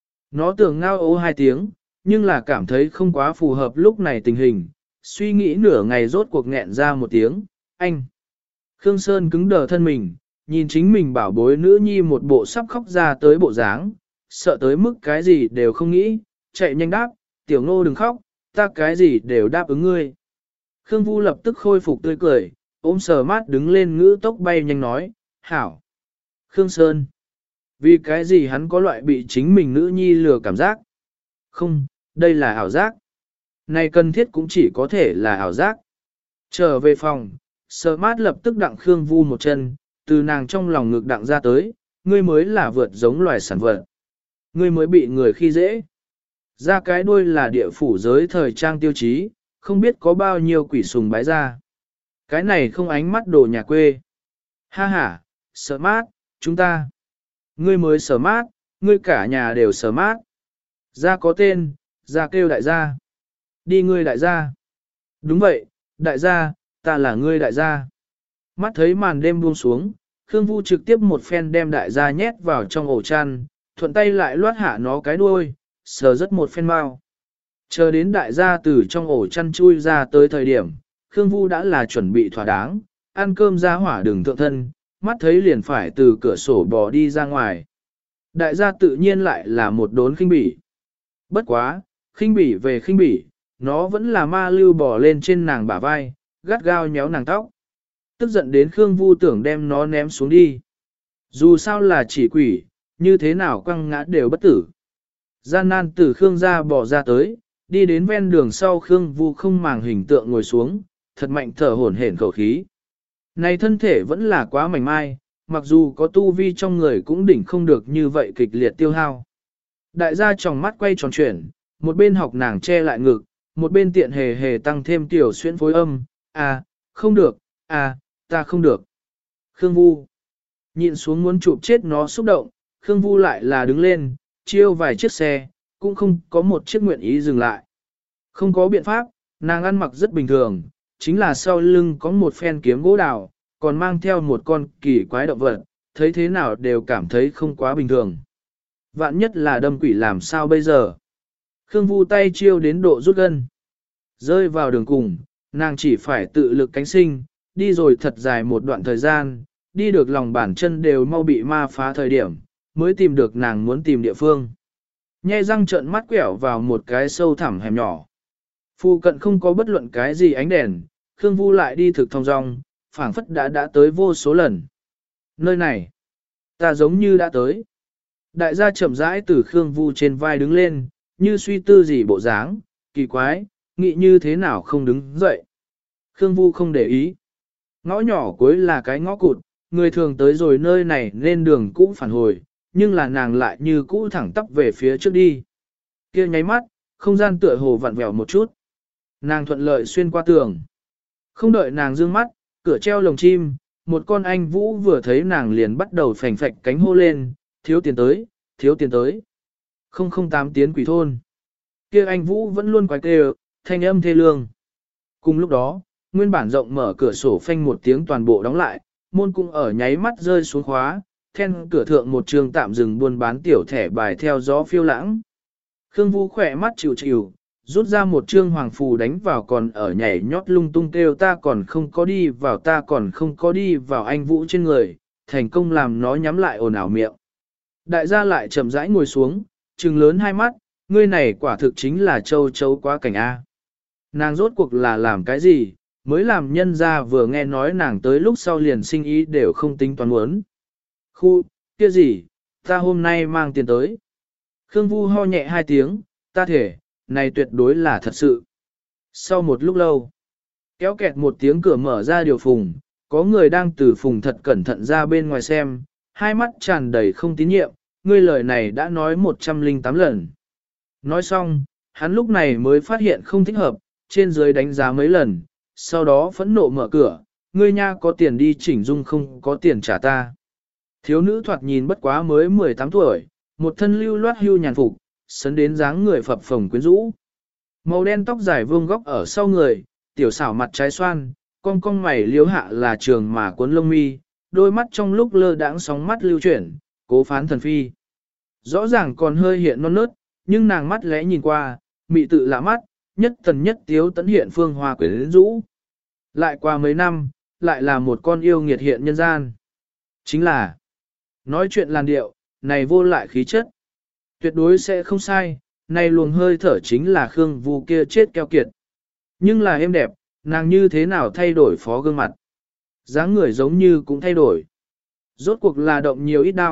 Nó tưởng ngao ố 2 tiếng, nhưng là cảm thấy không quá phù hợp lúc này tình hình, suy nghĩ nửa ngày rốt cuộc nghẹn ra một tiếng, anh. Khương Sơn cứng đờ thân mình, nhìn chính mình bảo bối nữ nhi một bộ sắp khóc ra tới bộ dáng, sợ tới mức cái gì đều không nghĩ, chạy nhanh đáp, tiểu Ngô đừng khóc, ta cái gì đều đáp ứng ngươi. Khương Vu lập tức khôi phục tươi cười, ôm sờ mát đứng lên ngữ tốc bay nhanh nói, hảo. Khương Sơn. Vì cái gì hắn có loại bị chính mình nữ nhi lừa cảm giác? Không, đây là ảo giác. Này cần thiết cũng chỉ có thể là ảo giác. Trở về phòng, Sở Mát lập tức đặng Khương Vu một chân, từ nàng trong lòng ngực đặng ra tới, ngươi mới là vượt giống loài sản vật. Ngươi mới bị người khi dễ. Ra cái đuôi là địa phủ giới thời trang tiêu chí, không biết có bao nhiêu quỷ sùng bái ra. Cái này không ánh mắt đồ nhà quê. Ha ha, Sở Mát, chúng ta. Ngươi mới Sở Mát, ngươi cả nhà đều Sở Mát. Ra có tên, ra kêu đại gia. Đi ngươi đại gia. Đúng vậy, đại gia, ta là ngươi đại gia. Mắt thấy màn đêm buông xuống, Khương Vu trực tiếp một phen đem đại gia nhét vào trong ổ chăn, thuận tay lại loát hạ nó cái đuôi, sờ rất một phen mau. Chờ đến đại gia từ trong ổ chăn chui ra tới thời điểm, Khương Vu đã là chuẩn bị thỏa đáng, ăn cơm ra hỏa đường thượng thân, mắt thấy liền phải từ cửa sổ bò đi ra ngoài. Đại gia tự nhiên lại là một đốn khinh bỉ. Bất quá, khinh bỉ về khinh bỉ, nó vẫn là ma lưu bò lên trên nàng bả vai, gắt gao nhéo nàng tóc. Tức giận đến Khương Vu tưởng đem nó ném xuống đi. Dù sao là chỉ quỷ, như thế nào quăng ngã đều bất tử. Gian nan từ Khương gia bò ra tới, đi đến ven đường sau Khương Vu không màng hình tượng ngồi xuống, thật mạnh thở hổn hển khẩu khí. Này thân thể vẫn là quá mảnh mai, mặc dù có tu vi trong người cũng đỉnh không được như vậy kịch liệt tiêu hao. Đại gia tròng mắt quay tròn chuyển, một bên học nàng che lại ngực, một bên tiện hề hề tăng thêm tiểu xuyên phối âm, không được, ta không được. Khương Vu nhịn xuống muốn chụp chết nó xúc động, Khương Vu lại là đứng lên, chiêu vài chiếc xe, cũng không có một chiếc nguyện ý dừng lại. Không có biện pháp, nàng ăn mặc rất bình thường, chính là sau lưng có một phen kiếm gỗ đào, còn mang theo một con kỳ quái động vật, thấy thế nào đều cảm thấy không quá bình thường. Vạn nhất là đâm quỷ làm sao bây giờ? Khương Vu tay chiêu đến độ rút gân. Rơi vào đường cùng, nàng chỉ phải tự lực cánh sinh, đi rồi thật dài một đoạn thời gian, đi được lòng bàn chân đều mau bị ma phá thời điểm, mới tìm được nàng muốn tìm địa phương. Nhe răng trợn mắt quẹo vào một cái sâu thẳm hẻm nhỏ. Phu cận không có bất luận cái gì ánh đèn, Khương Vu lại đi thực thong dong, phảng phất đã tới vô số lần. Nơi này, ta giống như đã tới. Đại gia chậm rãi từ Khương Vu trên vai đứng lên, như suy tư gì bộ dáng, kỳ quái, nghĩ như thế nào không đứng dậy. Khương Vu không để ý. Ngõ nhỏ cuối là cái ngõ cụt, người thường tới rồi nơi này nên đường cũ phản hồi, nhưng là nàng lại như cũ thẳng tắp về phía trước đi. Kia nháy mắt, không gian tựa hồ vặn vẹo một chút. Nàng thuận lợi xuyên qua tường. Không đợi nàng dương mắt, cửa treo lồng chim, một con anh vũ vừa thấy nàng liền bắt đầu phành phạch cánh hô lên, thiếu tiền tới, thiếu tiền tới. 008 tiến quỷ thôn. Kia anh vũ vẫn luôn quái kêu, thanh âm thê lương. Cùng lúc đó, nguyên bản rộng mở cửa sổ phanh một tiếng toàn bộ đóng lại, môn cũng ở nháy mắt rơi xuống khóa, then cửa thượng một trường tạm dừng buôn bán tiểu thẻ bài theo gió phiêu lãng. Khương Vu khỏe mắt chịu chịu, rút ra một trương hoàng phù đánh vào còn ở nhảy nhót lung tung kêu ta còn không có đi vào ta còn không có đi vào anh Vũ trên người, thành công làm nó nhắm lại ồn ào miệng. Đại gia lại chậm rãi ngồi xuống, trừng lớn hai mắt, ngươi này quả thực chính là châu chấu quá cảnh A. Nàng rốt cuộc là làm cái gì, mới làm nhân ra vừa nghe nói nàng tới lúc sau liền sinh ý đều không tính toán muốn. Khu, kia gì, ta hôm nay mang tiền tới. Khương Vu ho nhẹ hai tiếng, ta thể, này tuyệt đối là thật sự. Sau một lúc lâu, kéo kẹt một tiếng cửa mở ra điều phùng, có người đang từ phùng thật cẩn thận ra bên ngoài xem, hai mắt tràn đầy không tín nhiệm, ngươi lời này đã nói 108 lần. Nói xong, hắn lúc này mới phát hiện không thích hợp, trên dưới đánh giá mấy lần, sau đó phẫn nộ mở cửa, ngươi nha có tiền đi chỉnh dung không có tiền trả ta. Thiếu nữ thoạt nhìn bất quá mới 18 tuổi, một thân lưu loát hưu nhàn phục, sấn đến dáng người phập phồng quyến rũ. Màu đen tóc dài vương góc ở sau người, tiểu xảo mặt trái xoan, cong cong mày liếu hạ là trường mà cuốn lông mi, đôi mắt trong lúc lơ đãng sóng mắt lưu chuyển, cố phán thần phi. Rõ ràng còn hơi hiện non nớt, nhưng nàng mắt lẽ nhìn qua, mị tự lạ mắt, nhất thần nhất tiếu tấn hiện phương hoa quyến rũ. Lại qua mấy năm, lại là một con yêu nghiệt hiện nhân gian. Chính là, nói chuyện làn điệu, này vô lại khí chất. Tuyệt đối sẽ không sai, này luồng hơi thở chính là Khương Vu kia chết keo kiệt. Nhưng là êm đẹp, nàng như thế nào thay đổi phó gương mặt. Dáng người giống như cũng thay đổi. Rốt cuộc là động nhiều ít đau,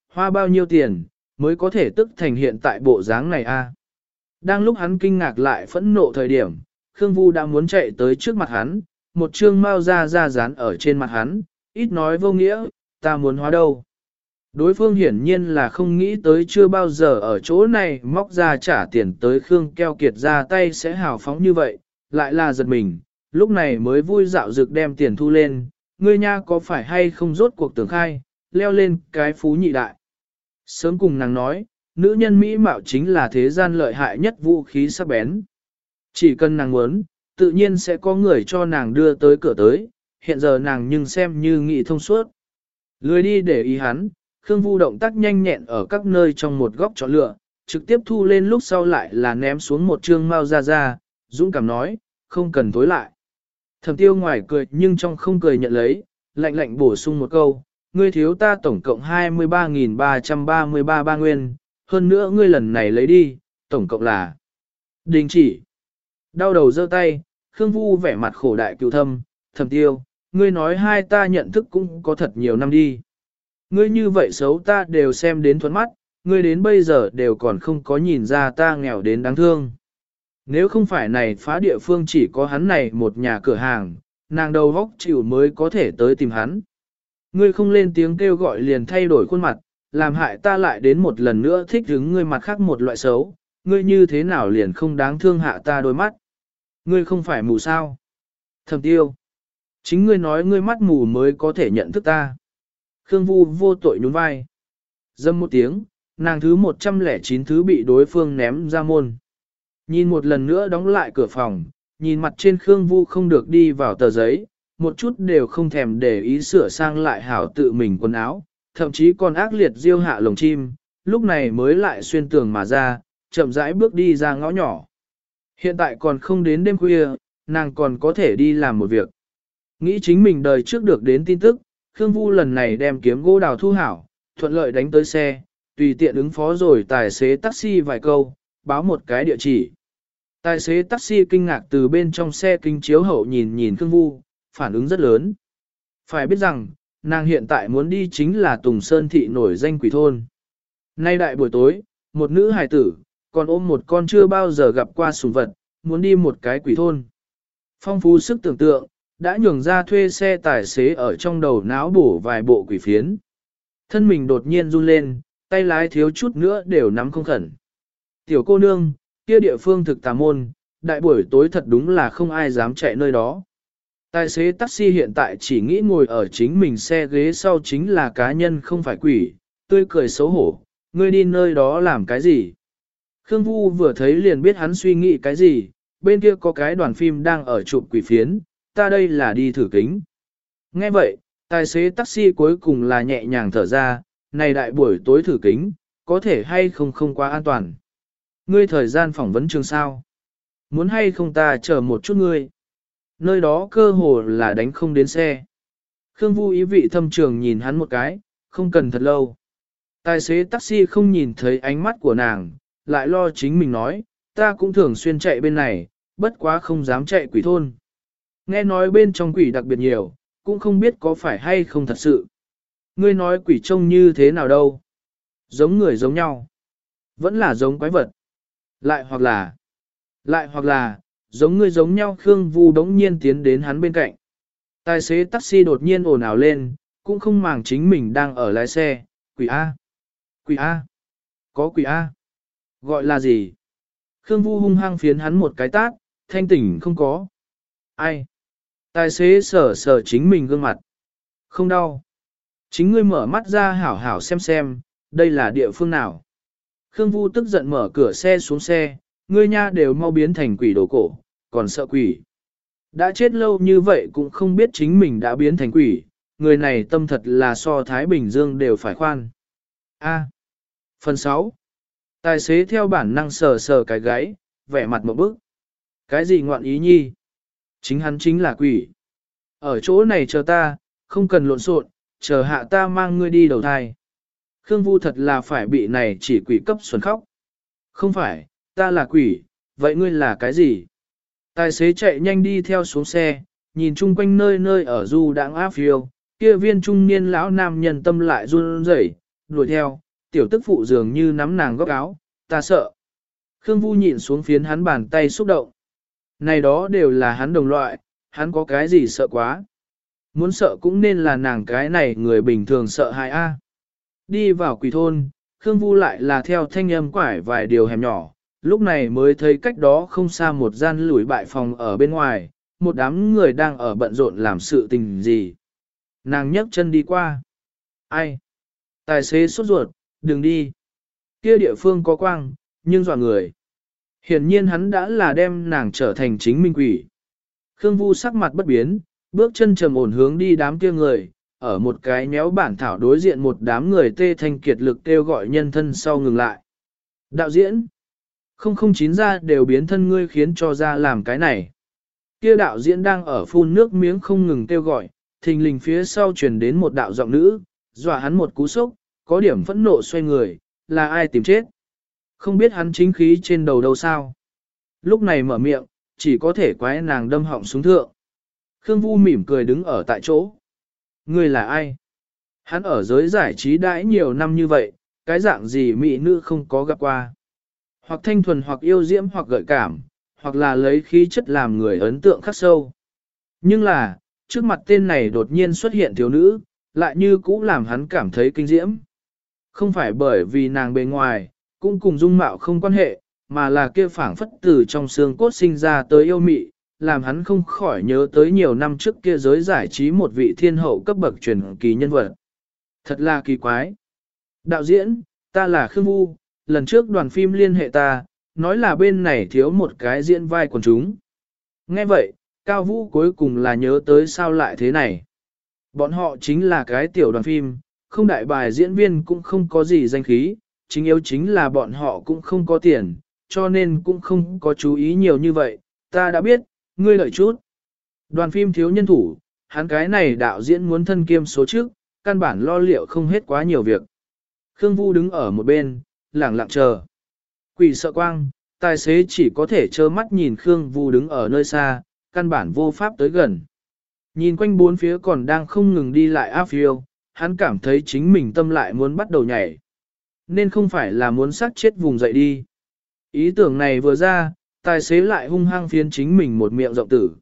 hoa bao nhiêu tiền, mới có thể tức thành hiện tại bộ dáng này a? Đang lúc hắn kinh ngạc lại phẫn nộ thời điểm, Khương Vu đã muốn chạy tới trước mặt hắn, một chương mao ra dán ở trên mặt hắn, ít nói vô nghĩa, ta muốn hóa đâu. Đối phương hiển nhiên là không nghĩ tới chưa bao giờ ở chỗ này móc ra trả tiền tới Khương Keo Kiệt ra tay sẽ hào phóng như vậy, lại là giật mình, lúc này mới vui dạo dực đem tiền thu lên, ngươi nha có phải hay không rốt cuộc tưởng khai, leo lên cái phú nhị đại. Sớm cùng nàng nói, nữ nhân Mỹ mạo chính là thế gian lợi hại nhất vũ khí sắc bén. Chỉ cần nàng muốn, tự nhiên sẽ có người cho nàng đưa tới cửa tới, hiện giờ nàng nhưng xem như nghị thông suốt. Lười đi để ý hắn, Khương Vu động tác nhanh nhẹn ở các nơi trong một góc chọn lựa, trực tiếp thu lên lúc sau lại là ném xuống một trương mao ra, dũng cảm nói, không cần tối lại. Thẩm Tiêu ngoài cười nhưng trong không cười nhận lấy, lạnh lạnh bổ sung một câu, ngươi thiếu ta tổng cộng 23.333 ba nguyên, hơn nữa ngươi lần này lấy đi, tổng cộng là đình chỉ. Đau đầu giơ tay, Khương Vu vẻ mặt khổ đại cựu thâm, Thẩm Tiêu, ngươi nói hai ta nhận thức cũng có thật nhiều năm đi. Ngươi như vậy xấu ta đều xem đến thuẫn mắt, ngươi đến bây giờ đều còn không có nhìn ra ta nghèo đến đáng thương. Nếu không phải này phá địa phương chỉ có hắn này một nhà cửa hàng, nàng đầu vóc chịu mới có thể tới tìm hắn. Ngươi không lên tiếng kêu gọi liền thay đổi khuôn mặt, làm hại ta lại đến một lần nữa thích hứng ngươi mặt khác một loại xấu, ngươi như thế nào liền không đáng thương hạ ta đôi mắt. Ngươi không phải mù sao? Thẩm Tiêu, chính ngươi nói ngươi mắt mù mới có thể nhận thức ta. Khương Vu vô tội nhún vai. Dâm một tiếng, nàng thứ 109 thứ bị đối phương ném ra môn. Nhìn một lần nữa đóng lại cửa phòng, nhìn mặt trên Khương Vu không được đi vào tờ giấy, một chút đều không thèm để ý sửa sang lại hảo tự mình quần áo, thậm chí còn ác liệt diêu hạ lồng chim, lúc này mới lại xuyên tường mà ra, chậm rãi bước đi ra ngõ nhỏ. Hiện tại còn không đến đêm khuya, nàng còn có thể đi làm một việc. Nghĩ chính mình đời trước được đến tin tức, Khương Vu lần này đem kiếm gỗ đào thu hảo, thuận lợi đánh tới xe, tùy tiện ứng phó rồi tài xế taxi vài câu, báo một cái địa chỉ. Tài xế taxi kinh ngạc từ bên trong xe kính chiếu hậu nhìn nhìn Khương Vu, phản ứng rất lớn. Phải biết rằng, nàng hiện tại muốn đi chính là Tùng Sơn thị nổi danh quỷ thôn. Nay đại buổi tối, một nữ hài tử, còn ôm một con chưa bao giờ gặp qua sủng vật, muốn đi một cái quỷ thôn. Phong phú sức tưởng tượng, đã nhường ra thuê xe tài xế ở trong đầu náo bổ vài bộ quỷ phiến. Thân mình đột nhiên run lên, tay lái thiếu chút nữa đều nắm không khẩn. Tiểu cô nương, kia địa phương thực tà môn, đại buổi tối thật đúng là không ai dám chạy nơi đó. Tài xế taxi hiện tại chỉ nghĩ ngồi ở chính mình xe ghế sau chính là cá nhân không phải quỷ, tươi cười xấu hổ, ngươi đi nơi đó làm cái gì? Khương Vu vừa thấy liền biết hắn suy nghĩ cái gì, bên kia có cái đoàn phim đang ở chụp quỷ phiến, ta đây là đi thử kính. Nghe vậy, tài xế taxi cuối cùng là nhẹ nhàng thở ra, này đại buổi tối thử kính, có thể hay không không quá an toàn. Ngươi thời gian phỏng vấn trường sao? Muốn hay không ta chờ một chút ngươi? Nơi đó cơ hồ là đánh không đến xe. Khương Vu ý vị thâm trường nhìn hắn một cái, không cần thật lâu. Tài xế taxi không nhìn thấy ánh mắt của nàng, lại lo chính mình nói, ta cũng thường xuyên chạy bên này, bất quá không dám chạy quỷ thôn. Nghe nói bên trong quỷ đặc biệt nhiều, cũng không biết có phải hay không thật sự. Ngươi nói quỷ trông như thế nào đâu? Giống người giống nhau. Vẫn là giống quái vật. Lại hoặc là, giống ngươi giống nhau. Khương Vu đống nhiên tiến đến hắn bên cạnh. Tài xế taxi đột nhiên ồn ào lên, cũng không màng chính mình đang ở lái xe. Quỷ A. Quỷ A. Có quỷ A. Gọi là gì? Khương Vu hung hăng phiến hắn một cái tát, thanh tỉnh không có. Ai? Tài xế sờ sờ chính mình gương mặt. Không đau. Chính ngươi mở mắt ra hảo hảo xem, đây là địa phương nào. Khương Vu tức giận mở cửa xe xuống xe, ngươi nha đều mau biến thành quỷ đồ cổ, còn sợ quỷ. Đã chết lâu như vậy cũng không biết chính mình đã biến thành quỷ, người này tâm thật là so Thái Bình Dương đều phải khoan. A. Phần 6. Tài xế theo bản năng sờ sờ cái gáy, vẻ mặt một bức. Cái gì ngoạn ý nhi? Chính hắn chính là quỷ. Ở chỗ này chờ ta, không cần lộn xộn, chờ hạ ta mang ngươi đi đầu thai. Khương Vu thật là phải bị này chỉ quỷ cấp xuân khóc. Không phải, ta là quỷ, vậy ngươi là cái gì? Tài xế chạy nhanh đi theo xuống xe, nhìn chung quanh nơi nơi ở du đãng áp phiêu, kia viên trung niên lão nam nhân tâm lại run rẩy, đuổi theo, tiểu tức phụ dường như nắm nàng góc áo, ta sợ. Khương Vu nhịn xuống phiến hắn bàn tay xúc động. Này đó đều là hắn đồng loại, hắn có cái gì sợ quá. Muốn sợ cũng nên là nàng cái này người bình thường sợ hãi a. Đi vào quỷ thôn, Khương Vu lại là theo thanh âm quải vài điều hẻm nhỏ, lúc này mới thấy cách đó không xa một gian lủi bại phòng ở bên ngoài, một đám người đang ở bận rộn làm sự tình gì. Nàng nhấc chân đi qua. Ai? Tài xế sốt ruột, đừng đi. Kia địa phương có quang, nhưng dọa người. Hiển nhiên hắn đã là đem nàng trở thành chính minh quỷ. Khương Vu sắc mặt bất biến, bước chân trầm ổn hướng đi đám kia người, ở một cái méo bản thảo đối diện một đám người tê thanh kiệt lực kêu gọi nhân thân sau ngừng lại. Đạo diễn, 009 ra đều biến thân ngươi khiến cho ra làm cái này. Kia đạo diễn đang ở phun nước miếng không ngừng kêu gọi, thình lình phía sau truyền đến một đạo giọng nữ, dọa hắn một cú sốc, có điểm phẫn nộ xoay người, là ai tìm chết. Không biết hắn chính khí trên đầu đâu sao. Lúc này mở miệng, chỉ có thể quái nàng đâm họng xuống thượng. Khương Vu mỉm cười đứng ở tại chỗ. Ngươi là ai? Hắn ở giới giải trí đãi nhiều năm như vậy, cái dạng gì mỹ nữ không có gặp qua. Hoặc thanh thuần hoặc yêu diễm hoặc gợi cảm, hoặc là lấy khí chất làm người ấn tượng khắc sâu. Nhưng là, trước mặt tên này đột nhiên xuất hiện thiếu nữ, lại như cũ làm hắn cảm thấy kinh diễm. Không phải bởi vì nàng bề ngoài, cũng cùng dung mạo không quan hệ, mà là kia phảng phất từ trong xương cốt sinh ra tới yêu mị, làm hắn không khỏi nhớ tới nhiều năm trước kia giới giải trí một vị thiên hậu cấp bậc truyền kỳ nhân vật. Thật là kỳ quái. Đạo diễn, ta là Khương Vu, lần trước đoàn phim liên hệ ta, nói là bên này thiếu một cái diễn vai quần chúng. Nghe vậy, Cao Vũ cuối cùng là nhớ tới sao lại thế này. Bọn họ chính là cái tiểu đoàn phim, không đại bài diễn viên cũng không có gì danh khí, chính yếu chính là bọn họ cũng không có tiền, cho nên cũng không có chú ý nhiều như vậy, ta đã biết, ngươi lợi chút. Đoàn phim thiếu nhân thủ, hắn cái này đạo diễn muốn thân kiêm số trước, căn bản lo liệu không hết quá nhiều việc. Khương Vu đứng ở một bên, lẳng lặng chờ. Quỷ sợ quang, tài xế chỉ có thể trơ mắt nhìn Khương Vu đứng ở nơi xa, căn bản vô pháp tới gần. Nhìn quanh bốn phía còn đang không ngừng đi lại áp phiêu, hắn cảm thấy chính mình tâm lại muốn bắt đầu nhảy. Nên không phải là muốn sát chết vùng dậy đi. Ý tưởng này vừa ra, tài xế lại hung hăng phiến chính mình một miệng rộng tử.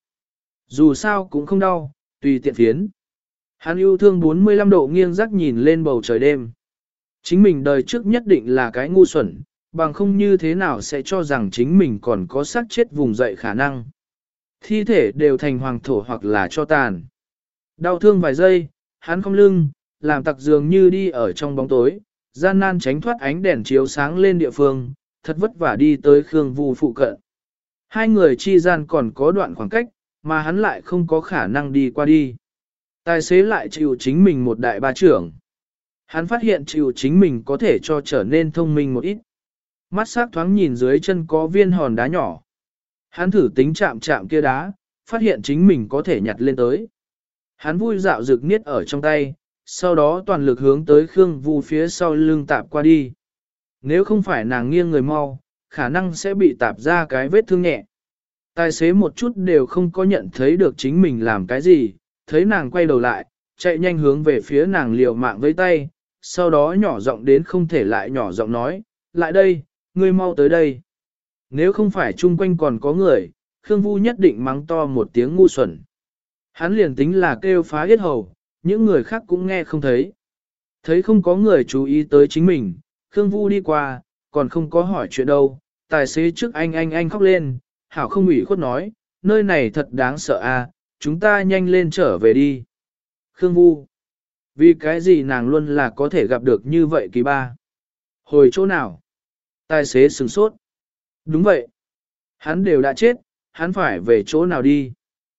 Dù sao cũng không đau, tùy tiện phiến. Hắn yêu thương 45 độ nghiêng rắc nhìn lên bầu trời đêm. Chính mình đời trước nhất định là cái ngu xuẩn, bằng không như thế nào sẽ cho rằng chính mình còn có xác chết vùng dậy khả năng. Thi thể đều thành hoàng thổ hoặc là cho tàn. Đau thương vài giây, hắn không lưng, làm tặc dường như đi ở trong bóng tối, gian nan tránh thoát ánh đèn chiếu sáng lên địa phương, thật vất vả đi tới Khương Vu phụ cận. Hai người chi gian còn có đoạn khoảng cách, mà hắn lại không có khả năng đi qua đi. Tài xế lại chịu chính mình một đại ba trưởng. Hắn phát hiện chịu chính mình có thể cho trở nên thông minh một ít. Mắt sắc thoáng nhìn dưới chân có viên hòn đá nhỏ. Hắn thử tính chạm chạm kia đá, phát hiện chính mình có thể nhặt lên tới. Hắn vui dạo rực niết ở trong tay, sau đó toàn lực hướng tới Khương Vu phía sau lưng tạp qua đi. Nếu không phải nàng nghiêng người mau, khả năng sẽ bị tạp ra cái vết thương nhẹ. Tài xế một chút đều không có nhận thấy được chính mình làm cái gì, thấy nàng quay đầu lại, chạy nhanh hướng về phía nàng liều mạng với tay, sau đó nhỏ giọng đến không thể lại nhỏ giọng nói, lại đây, ngươi mau tới đây. Nếu không phải chung quanh còn có người, Khương Vu nhất định mắng to một tiếng ngu xuẩn. Hắn liền tính là kêu phá yết hầu, những người khác cũng nghe không thấy. Thấy không có người chú ý tới chính mình, Khương Vu đi qua, còn không có hỏi chuyện đâu, tài xế trước anh khóc lên, hảo không ủy khuất nói, nơi này thật đáng sợ à, chúng ta nhanh lên trở về đi. Khương Vu, vì cái gì nàng luôn là có thể gặp được như vậy kỳ ba? Hồi chỗ nào? Tài xế sửng sốt. Đúng vậy. Hắn đều đã chết, hắn phải về chỗ nào đi?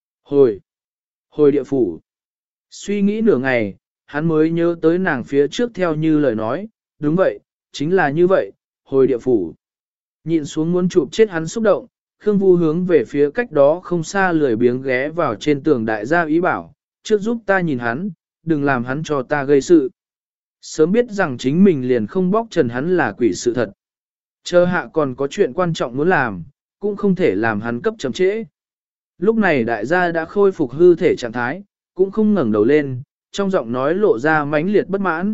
Hồi địa phủ. Suy nghĩ nửa ngày, hắn mới nhớ tới nàng phía trước theo như lời nói, đúng vậy, chính là như vậy, hồi địa phủ. Nhìn xuống muốn chụp chết hắn xúc động, Khương Vu hướng về phía cách đó không xa lười biếng ghé vào trên tường đại gia ý bảo, trước giúp ta nhìn hắn, đừng làm hắn cho ta gây sự. Sớm biết rằng chính mình liền không bóc trần hắn là quỷ sự thật. Chờ hạ còn có chuyện quan trọng muốn làm, cũng không thể làm hắn cấp chậm trễ. Lúc này đại gia đã khôi phục hư thể trạng thái, cũng không ngẩng đầu lên, trong giọng nói lộ ra mãnh liệt bất mãn,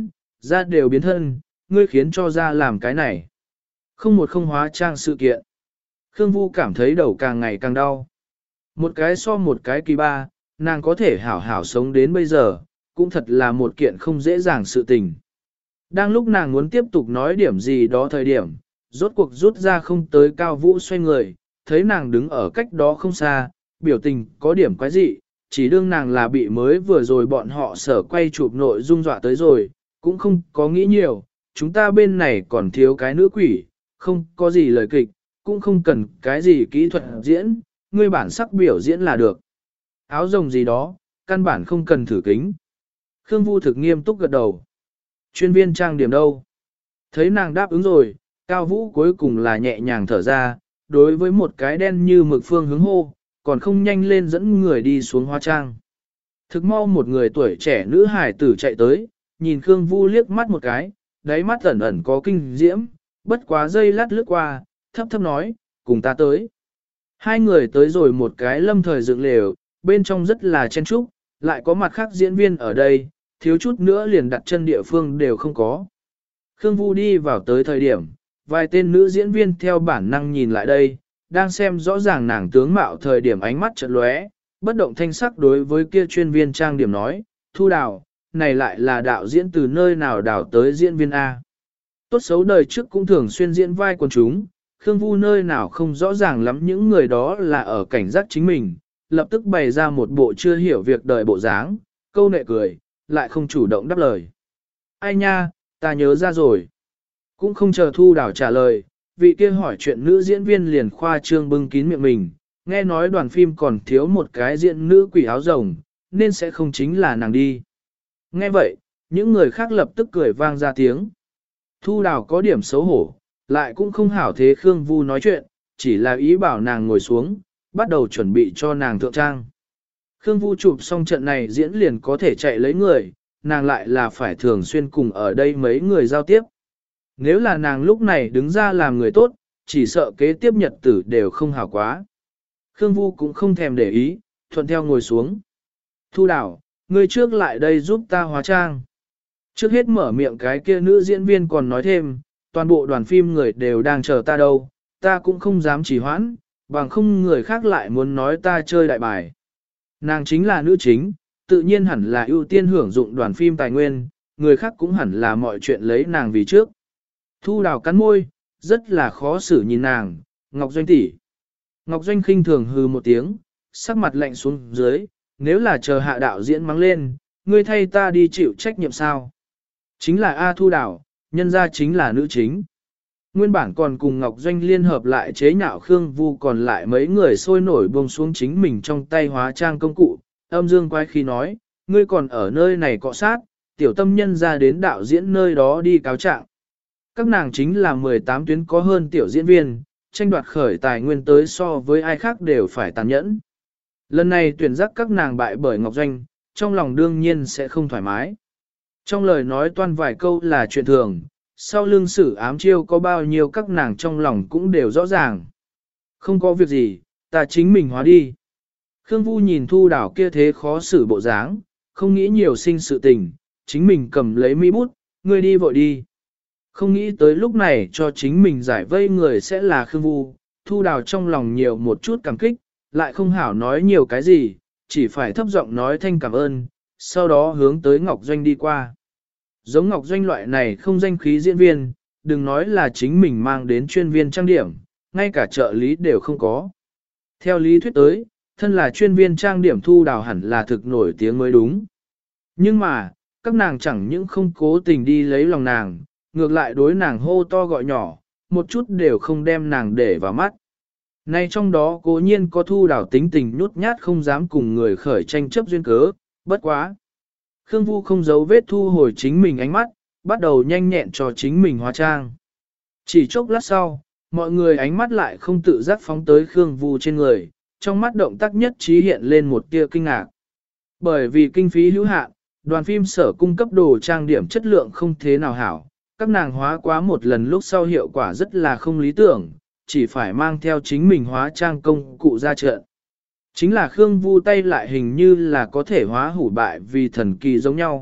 da đều biến thân, ngươi khiến cho da làm cái này. Không một không hóa trang sự kiện. Khương Vu cảm thấy đầu càng ngày càng đau. Một cái so một cái kỳ ba, nàng có thể hảo hảo sống đến bây giờ, cũng thật là một kiện không dễ dàng sự tình. Đang lúc nàng muốn tiếp tục nói điểm gì đó thời điểm, rốt cuộc rút ra không tới Cao Vũ xoay người, thấy nàng đứng ở cách đó không xa, biểu tình có điểm quái dị, chỉ đương nàng là bị mới vừa rồi bọn họ sở quay chụp nội dung dọa tới rồi, cũng không có nghĩ nhiều, chúng ta bên này còn thiếu cái nữ quỷ, không có gì lời kịch, cũng không cần cái gì kỹ thuật diễn, ngươi bản sắc biểu diễn là được. Áo rồng gì đó, căn bản không cần thử kính. Khương Vu thực nghiêm túc gật đầu. Chuyên viên trang điểm đâu? Thấy nàng đáp ứng rồi, Cao Vũ cuối cùng là nhẹ nhàng thở ra, đối với một cái đen như mực phương hướng hô, còn không nhanh lên dẫn người đi xuống hóa trang. Thực mau một người tuổi trẻ nữ hài tử chạy tới, nhìn Khương Vu liếc mắt một cái, đáy mắt ẩn ẩn có kinh diễm, bất quá giây lát lướt qua, thấp thấp nói, cùng ta tới. Hai người tới rồi một cái lâm thời dựng lều, bên trong rất là chen trúc, lại có mặt khác diễn viên ở đây, thiếu chút nữa liền đặt chân địa phương đều không có. Khương Vu đi vào tới thời điểm, vài tên nữ diễn viên theo bản năng nhìn lại đây, đang xem rõ ràng nàng tướng mạo thời điểm ánh mắt chợt lóe, bất động thanh sắc đối với kia chuyên viên trang điểm nói, Thu Đào, này lại là đạo diễn từ nơi nào đào tới diễn viên A. Tốt xấu đời trước cũng thường xuyên diễn vai quần chúng, Khương Vu nơi nào không rõ ràng lắm những người đó là ở cảnh giác chính mình, lập tức bày ra một bộ chưa hiểu việc đời bộ dáng, câu nệ cười, lại không chủ động đáp lời. Ai nha, ta nhớ ra rồi. Cũng không chờ Thu Đào trả lời, vị kia hỏi chuyện nữ diễn viên liền khoa trương bưng kín miệng mình, nghe nói đoàn phim còn thiếu một cái diễn nữ quỷ áo rồng, nên sẽ không chính là nàng đi. Nghe vậy, những người khác lập tức cười vang ra tiếng. Thu Đào có điểm xấu hổ, lại cũng không hảo thế Khương Vu nói chuyện, chỉ là ý bảo nàng ngồi xuống, bắt đầu chuẩn bị cho nàng thượng trang. Khương Vu chụp xong trận này diễn liền có thể chạy lấy người, nàng lại là phải thường xuyên cùng ở đây mấy người giao tiếp. Nếu là nàng lúc này đứng ra làm người tốt, chỉ sợ kế tiếp nhật tử đều không hảo quá. Khương Vu cũng không thèm để ý, thuận theo ngồi xuống. Thu Đào, ngươi trước lại đây giúp ta hóa trang. Trước hết mở miệng cái kia nữ diễn viên còn nói thêm, toàn bộ đoàn phim người đều đang chờ ta đâu, ta cũng không dám trì hoãn, bằng không người khác lại muốn nói ta chơi đại bài. Nàng chính là nữ chính, tự nhiên hẳn là ưu tiên hưởng dụng đoàn phim tài nguyên, người khác cũng hẳn là mọi chuyện lấy nàng vì trước. Thu Đào cắn môi, rất là khó xử nhìn nàng, Ngọc Doanh tỷ. Ngọc Doanh khinh thường hừ một tiếng, sắc mặt lạnh xuống dưới, nếu là chờ hạ đạo diễn mắng lên, ngươi thay ta đi chịu trách nhiệm sao? Chính là A Thu Đào, nhân ra chính là nữ chính. Nguyên bản còn cùng Ngọc Doanh liên hợp lại chế nhạo Khương Vu, còn lại mấy người sôi nổi buông xuống chính mình trong tay hóa trang công cụ, âm dương quái khí nói, ngươi còn ở nơi này cọ sát, tiểu tâm nhân ra đến đạo diễn nơi đó đi cáo trạng. Các nàng chính là 18 tuyến có hơn tiểu diễn viên, tranh đoạt khởi tài nguyên tới so với ai khác đều phải tàn nhẫn. Lần này tuyển giác các nàng bại bởi Ngọc Doanh, trong lòng đương nhiên sẽ không thoải mái. Trong lời nói toan vài câu là chuyện thường, sau lưng sử ám chiêu có bao nhiêu các nàng trong lòng cũng đều rõ ràng. Không có việc gì, ta chính mình hóa đi. Khương Vu nhìn Thu Đào kia thế khó xử bộ dáng, không nghĩ nhiều sinh sự tình, chính mình cầm lấy mi bút, ngươi đi vội đi. Không nghĩ tới lúc này cho chính mình giải vây người sẽ là Khương Vu, Thu Đào trong lòng nhiều một chút cảm kích, lại không hảo nói nhiều cái gì, chỉ phải thấp giọng nói thanh cảm ơn, sau đó hướng tới Ngọc Doanh đi qua. Giống Ngọc Doanh loại này không danh khí diễn viên, đừng nói là chính mình mang đến chuyên viên trang điểm, ngay cả trợ lý đều không có. Theo lý thuyết tới, thân là chuyên viên trang điểm Thu Đào hẳn là thực nổi tiếng mới đúng. Nhưng mà, các nàng chẳng những không cố tình đi lấy lòng nàng, ngược lại đối nàng hô to gọi nhỏ, một chút đều không đem nàng để vào mắt. Nay trong đó cố nhiên có Thu Đào tính tình nhút nhát không dám cùng người khởi tranh chấp duyên cớ, bất quá. Khương Vu không giấu vết thu hồi chính mình ánh mắt, bắt đầu nhanh nhẹn cho chính mình hóa trang. Chỉ chốc lát sau, mọi người ánh mắt lại không tự giác phóng tới Khương Vu trên người, trong mắt động tác nhất trí hiện lên một tia kinh ngạc. Bởi vì kinh phí hữu hạn, đoàn phim sở cung cấp đồ trang điểm chất lượng không thế nào hảo, các nàng hóa quá một lần lúc sau hiệu quả rất là không lý tưởng, chỉ phải mang theo chính mình hóa trang công cụ ra trận. Chính là Khương Vu tay lại hình như là có thể hóa hủ bại vì thần kỳ giống nhau,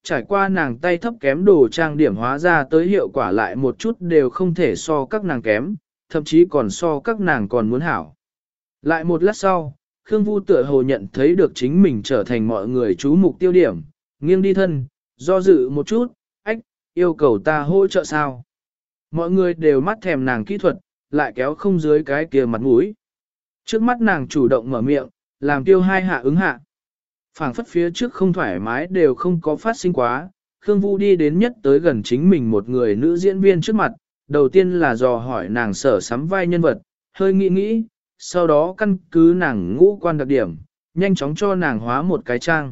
trải qua nàng tay thấp kém đồ trang điểm hóa ra tới hiệu quả lại một chút đều không thể so các nàng kém, thậm chí còn so các nàng còn muốn hảo. Lại một lát sau, Khương Vu tựa hồ nhận thấy được chính mình trở thành mọi người chú mục tiêu điểm, nghiêng đi thân, do dự một chút, ách, yêu cầu ta hỗ trợ sao? Mọi người đều mắt thèm nàng kỹ thuật, lại kéo không dưới cái kia mặt mũi. Trước mắt nàng chủ động mở miệng, làm tiêu hai hạ ứng hạ. Phảng phất phía trước không thoải mái đều không có phát sinh quá, Khương Vu đi đến nhất tới gần chính mình một người nữ diễn viên trước mặt, đầu tiên là dò hỏi nàng sở sắm vai nhân vật, hơi nghĩ nghĩ, sau đó căn cứ nàng ngũ quan đặc điểm, nhanh chóng cho nàng hóa một cái trang.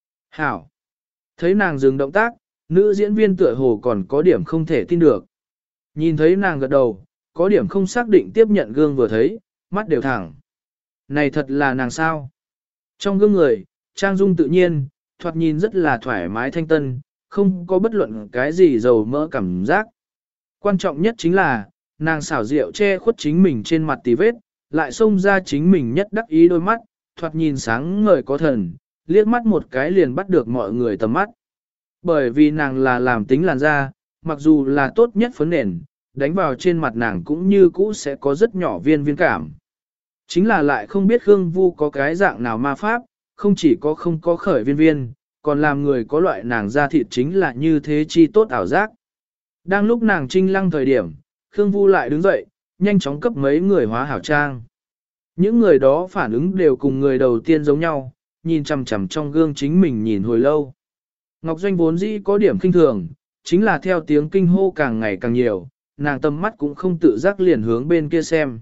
Hảo! Thấy nàng dừng động tác, nữ diễn viên tựa hồ còn có điểm không thể tin được. Nhìn thấy nàng gật đầu, có điểm không xác định tiếp nhận gương vừa thấy, mắt đều thẳng. Này thật là nàng sao? Trong gương người, trang dung tự nhiên, thoạt nhìn rất là thoải mái thanh tân, không có bất luận cái gì dầu mỡ cảm giác. Quan trọng nhất chính là, nàng xảo diệu che khuất chính mình trên mặt tì vết, lại xông ra chính mình nhất đắc ý đôi mắt, thoạt nhìn sáng ngời có thần, liếc mắt một cái liền bắt được mọi người tầm mắt. Bởi vì nàng là làm tính làn da, mặc dù là tốt nhất phấn nền, đánh vào trên mặt nàng cũng như cũ sẽ có rất nhỏ viên viên cảm. Chính là lại không biết Khương Vu có cái dạng nào ma pháp, không chỉ có không có khởi viên viên, còn làm người có loại nàng da thịt chính là như thế chi tốt ảo giác. Đang lúc nàng trinh lăng thời điểm, Khương Vu lại đứng dậy, nhanh chóng cấp mấy người hóa hảo trang. Những người đó phản ứng đều cùng người đầu tiên giống nhau, nhìn chằm chằm trong gương chính mình nhìn hồi lâu. Ngọc Doanh vốn dĩ có điểm kinh thường, chính là theo tiếng kinh hô càng ngày càng nhiều, nàng tầm mắt cũng không tự giác liền hướng bên kia xem.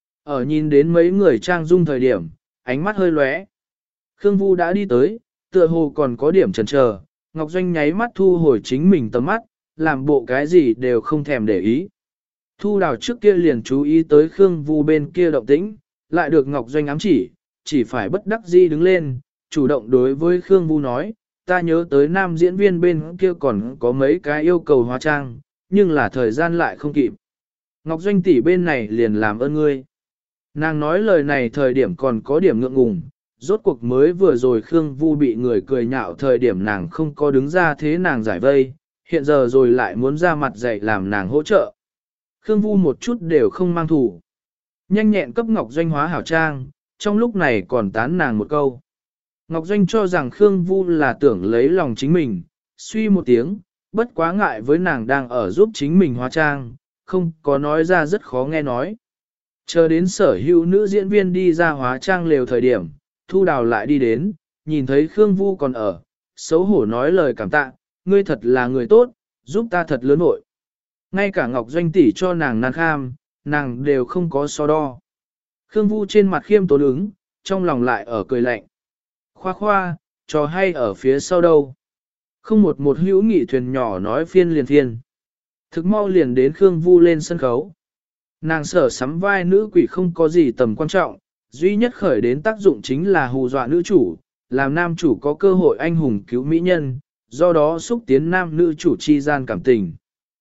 Ở nhìn đến mấy người trang dung thời điểm, ánh mắt hơi lóe. Khương Vu đã đi tới, tựa hồ còn có điểm chần chờ, Ngọc Doanh nháy mắt thu hồi chính mình tầm mắt, làm bộ cái gì đều không thèm để ý. Thu Đào trước kia liền chú ý tới Khương Vu bên kia động tĩnh, lại được Ngọc Doanh ám chỉ phải bất đắc dĩ đứng lên, chủ động đối với Khương Vu nói, ta nhớ tới nam diễn viên bên kia còn có mấy cái yêu cầu hóa trang, nhưng là thời gian lại không kịp. Ngọc Doanh tỷ bên này liền làm ơn ngươi. Nàng nói lời này thời điểm còn có điểm ngượng ngùng, rốt cuộc mới vừa rồi Khương Vu bị người cười nhạo thời điểm nàng không có đứng ra thế nàng giải vây, hiện giờ rồi lại muốn ra mặt dạy làm nàng hỗ trợ. Khương Vu một chút đều không mang thủ. Nhanh nhẹn cấp Ngọc Doanh hóa hảo trang, trong lúc này còn tán nàng một câu. Ngọc Doanh cho rằng Khương Vu là tưởng lấy lòng chính mình, suy một tiếng, bất quá ngại với nàng đang ở giúp chính mình hóa trang, không có nói ra rất khó nghe nói. Chờ đến sở hữu nữ diễn viên đi ra hóa trang lều thời điểm, Thu Đào lại đi đến, nhìn thấy Khương Vu còn ở, xấu hổ nói lời cảm tạ, ngươi thật là người tốt, giúp ta thật lớn nội. Ngay cả Ngọc Doanh tỷ cho nàng nan kham, nàng đều không có so đo. Khương Vu trên mặt khiêm tốn ứng, trong lòng lại ở cười lạnh. Khoa khoa, trò hay ở phía sau đâu. Không một hữu nghị thuyền nhỏ nói phiên liền phiên. Thực mau liền đến Khương Vu lên sân khấu. Nàng sở sắm vai nữ quỷ không có gì tầm quan trọng, duy nhất khởi đến tác dụng chính là hù dọa nữ chủ, làm nam chủ có cơ hội anh hùng cứu mỹ nhân, do đó xúc tiến nam nữ chủ chi gian cảm tình.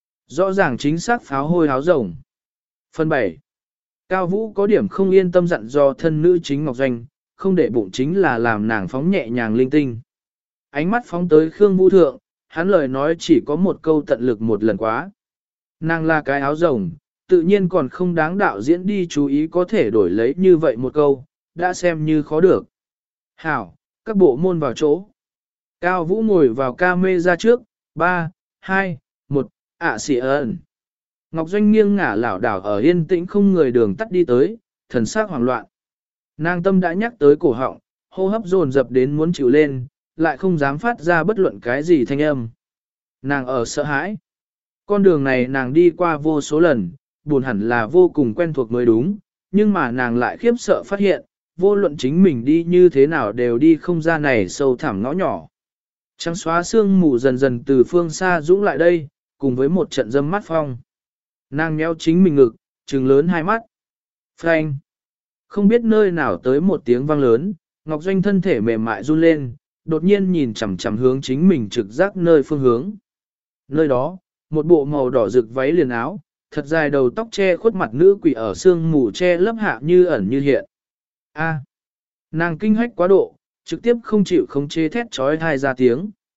Rõ ràng chính xác pháo hôi háo rồng. Phần 7. Cao Vũ có điểm không yên tâm dặn do thân nữ chính Ngọc Doanh, không để bụng chính là làm nàng phóng nhẹ nhàng linh tinh. Ánh mắt phóng tới Khương Vũ thượng, hắn lời nói chỉ có một câu tận lực một lần quá. Nàng là cái áo rồng, tự nhiên còn không đáng đạo diễn đi chú ý có thể đổi lấy như vậy một câu, đã xem như khó được. Hảo, các bộ môn vào chỗ. Cao Vũ ngồi vào ca mê ra trước, 3, 2, 1, xì ơn. Ngọc Doanh nghiêng ngả lảo đảo ở yên tĩnh không người đường tắt đi tới, thần sắc hoảng loạn. Nàng tâm đã nhắc tới cổ họng, hô hấp dồn dập đến muốn chịu lên, lại không dám phát ra bất luận cái gì thanh âm. Nàng ở sợ hãi. Con đường này nàng đi qua vô số lần, buồn hẳn là vô cùng quen thuộc mới đúng, nhưng mà nàng lại khiếp sợ phát hiện, vô luận chính mình đi như thế nào đều đi không ra này sâu thẳm ngõ nhỏ. Trắng xóa sương mù dần dần từ phương xa dũng lại đây, cùng với một trận dâm mắt phong. Nàng nheo chính mình ngực, trừng lớn hai mắt. Phanh! Không biết nơi nào tới một tiếng vang lớn, Ngọc Doanh thân thể mềm mại run lên, đột nhiên nhìn chằm chằm hướng chính mình trực giác nơi phương hướng. Nơi đó, một bộ màu đỏ rực váy liền áo, thật dài đầu tóc che khuất mặt nữ quỷ ở sương mù che lấp hạ như ẩn như hiện. A! Nàng kinh hách quá độ, trực tiếp không chịu khống chế thét trói thai ra tiếng.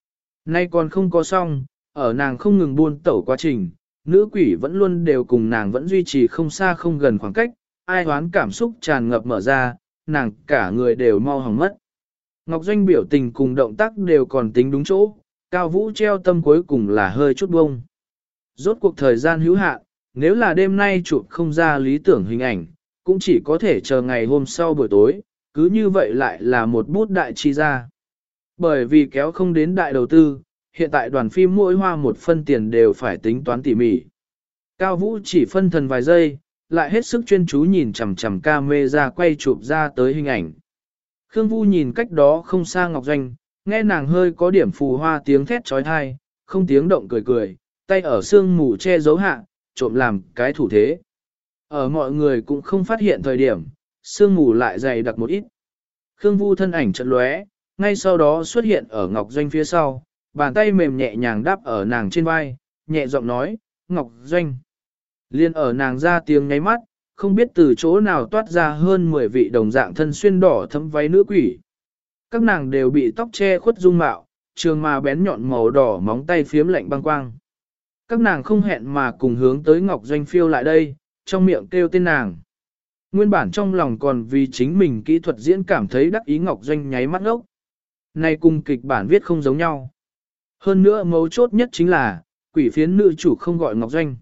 Nay còn không có xong, ở nàng không ngừng buôn tẩu quá trình, nữ quỷ vẫn luôn đều cùng nàng vẫn duy trì không xa không gần khoảng cách, ai hoán cảm xúc tràn ngập mở ra, nàng cả người đều mau hỏng mất. Ngọc Doanh biểu tình cùng động tác đều còn tính đúng chỗ, Cao Vũ treo tâm cuối cùng là hơi chút bông. Rốt cuộc thời gian hữu hạn, nếu là đêm nay chụp không ra lý tưởng hình ảnh, cũng chỉ có thể chờ ngày hôm sau buổi tối, cứ như vậy lại là một bút đại chi ra. Bởi vì kéo không đến đại đầu tư, hiện tại đoàn phim mỗi hoa một phân tiền đều phải tính toán tỉ mỉ. Cao Vũ chỉ phân thần vài giây, lại hết sức chuyên chú nhìn chằm chằm camera quay chụp ra tới hình ảnh. Khương Vu nhìn cách đó không xa Ngọc Doanh, nghe nàng hơi có điểm phù hoa tiếng thét trói thai, không tiếng động cười cười, tay ở sương mù che giấu hạ, trộm làm cái thủ thế. Ở mọi người cũng không phát hiện thời điểm, sương mù lại dày đặc một ít. Khương Vu thân ảnh chợt lóe, ngay sau đó xuất hiện ở Ngọc Doanh phía sau, bàn tay mềm nhẹ nhàng đáp ở nàng trên vai, nhẹ giọng nói, Ngọc Doanh. Liên ở nàng ra tiếng nháy mắt, không biết từ chỗ nào toát ra hơn 10 vị đồng dạng thân xuyên đỏ thấm váy nữ quỷ. Các nàng đều bị tóc che khuất dung mạo, trường mà bén nhọn màu đỏ móng tay phiếm lạnh băng quang. Các nàng không hẹn mà cùng hướng tới Ngọc Doanh phiêu lại đây, trong miệng kêu tên nàng. Nguyên bản trong lòng còn vì chính mình kỹ thuật diễn cảm thấy đắc ý Ngọc Doanh nháy mắt ngốc. Này cùng kịch bản viết không giống nhau. Hơn nữa mấu chốt nhất chính là, quỷ phiến nữ chủ không gọi Ngọc Doanh.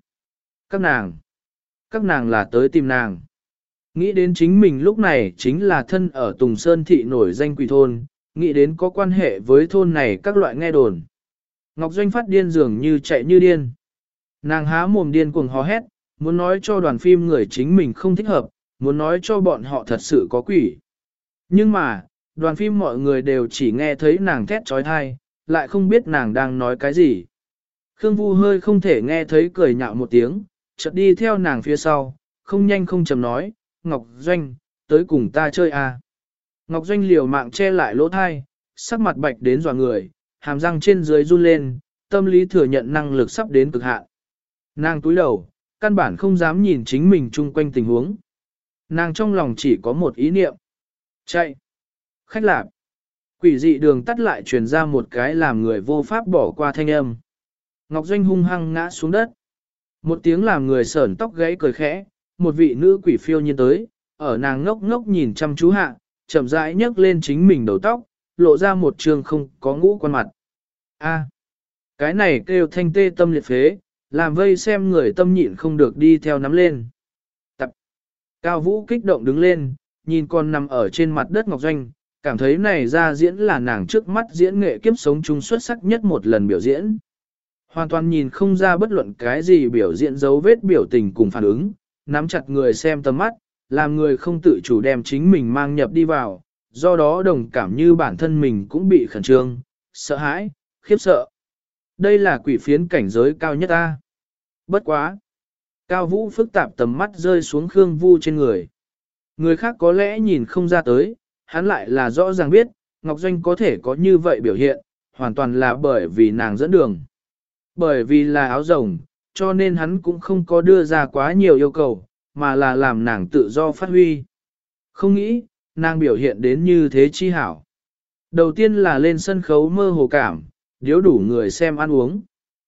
Các nàng là tới tìm nàng. Nghĩ đến chính mình lúc này chính là thân ở Tùng Sơn thị nổi danh quỷ thôn, nghĩ đến có quan hệ với thôn này các loại nghe đồn. Ngọc Doanh phát điên dường như chạy như điên. Nàng há mồm điên cuồng hò hét, muốn nói cho đoàn phim người chính mình không thích hợp, muốn nói cho bọn họ thật sự có quỷ. Nhưng mà, đoàn phim mọi người đều chỉ nghe thấy nàng thét trói thai, lại không biết nàng đang nói cái gì. Khương Vu hơi không thể nghe thấy cười nhạo một tiếng, chợt đi theo nàng phía sau, không nhanh không chậm nói, Ngọc Doanh, tới cùng ta chơi à. Ngọc Doanh liều mạng che lại lỗ thai, sắc mặt bạch đến dọa người, hàm răng trên dưới run lên, tâm lý thừa nhận năng lực sắp đến cực hạn. Nàng túi đầu, căn bản không dám nhìn chính mình chung quanh tình huống. Nàng trong lòng chỉ có một ý niệm. Chạy. Khách lạp. Quỷ dị đường tắt lại truyền ra một cái làm người vô pháp bỏ qua thanh âm. Ngọc Doanh hung hăng ngã xuống đất. Một tiếng làm người sởn tóc gáy cười khẽ, một vị nữ quỷ phiêu nhiên tới, ở nàng ngốc ngốc nhìn chăm chú hạ, chậm rãi nhấc lên chính mình đầu tóc, lộ ra một trường không có ngũ quan mặt. A, cái này kêu thanh tê tâm liệt phế, làm vây xem người tâm nhịn không được đi theo nắm lên. Tập. Cao Vũ kích động đứng lên, nhìn con nằm ở trên mặt đất Ngọc Doanh, cảm thấy này ra diễn là nàng trước mắt diễn nghệ kiếp sống chung xuất sắc nhất một lần biểu diễn. Hoàn toàn nhìn không ra bất luận cái gì biểu diễn dấu vết biểu tình cùng phản ứng, nắm chặt người xem tầm mắt, làm người không tự chủ đem chính mình mang nhập đi vào, do đó đồng cảm như bản thân mình cũng bị khẩn trương, sợ hãi, khiếp sợ. Đây là quỷ phiến cảnh giới cao nhất ta. Bất quá. Cao Vũ phức tạp tầm mắt rơi xuống Khương Vu trên người. Người khác có lẽ nhìn không ra tới, hắn lại là rõ ràng biết, Ngọc Doanh có thể có như vậy biểu hiện, hoàn toàn là bởi vì nàng dẫn đường. Bởi vì là áo rồng, cho nên hắn cũng không có đưa ra quá nhiều yêu cầu, mà là làm nàng tự do phát huy. Không nghĩ, nàng biểu hiện đến như thế chi hảo. Đầu tiên là lên sân khấu mơ hồ cảm, điếu đủ người xem ăn uống.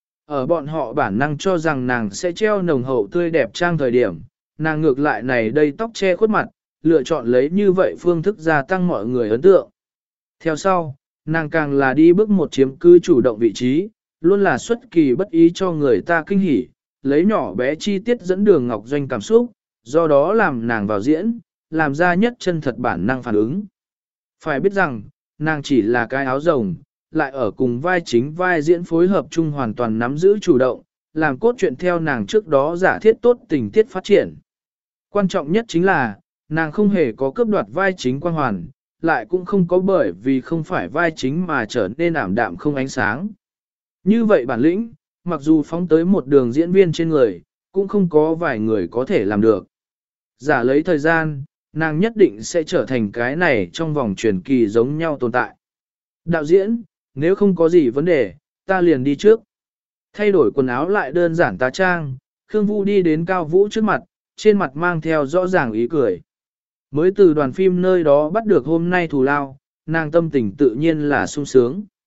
Ở bọn họ bản năng cho rằng nàng sẽ treo nồng hậu tươi đẹp trang thời điểm, nàng ngược lại này đây tóc che khuất mặt, lựa chọn lấy như vậy phương thức gia tăng mọi người ấn tượng. Theo sau, nàng càng là đi bước một chiếm cứ chủ động vị trí, luôn là xuất kỳ bất ý cho người ta kinh hỉ, lấy nhỏ bé chi tiết dẫn đường Ngọc Doanh cảm xúc, do đó làm nàng vào diễn, làm ra nhất chân thật bản năng phản ứng. Phải biết rằng, nàng chỉ là cái áo rồng, lại ở cùng vai chính vai diễn phối hợp chung hoàn toàn nắm giữ chủ động, làm cốt truyện theo nàng trước đó giả thiết tốt tình tiết phát triển. Quan trọng nhất chính là, nàng không hề có cướp đoạt vai chính quan hoàn, lại cũng không có bởi vì không phải vai chính mà trở nên ảm đạm không ánh sáng. Như vậy bản lĩnh, mặc dù phóng tới một đường diễn viên trên người, cũng không có vài người có thể làm được. Giả lấy thời gian, nàng nhất định sẽ trở thành cái này trong vòng truyền kỳ giống nhau tồn tại. Đạo diễn, nếu không có gì vấn đề, ta liền đi trước. Thay đổi quần áo lại đơn giản tá trang, Khương Vu đi đến Cao Vũ trước mặt, trên mặt mang theo rõ ràng ý cười. Mới từ đoàn phim nơi đó bắt được hôm nay thù lao, nàng tâm tình tự nhiên là sung sướng.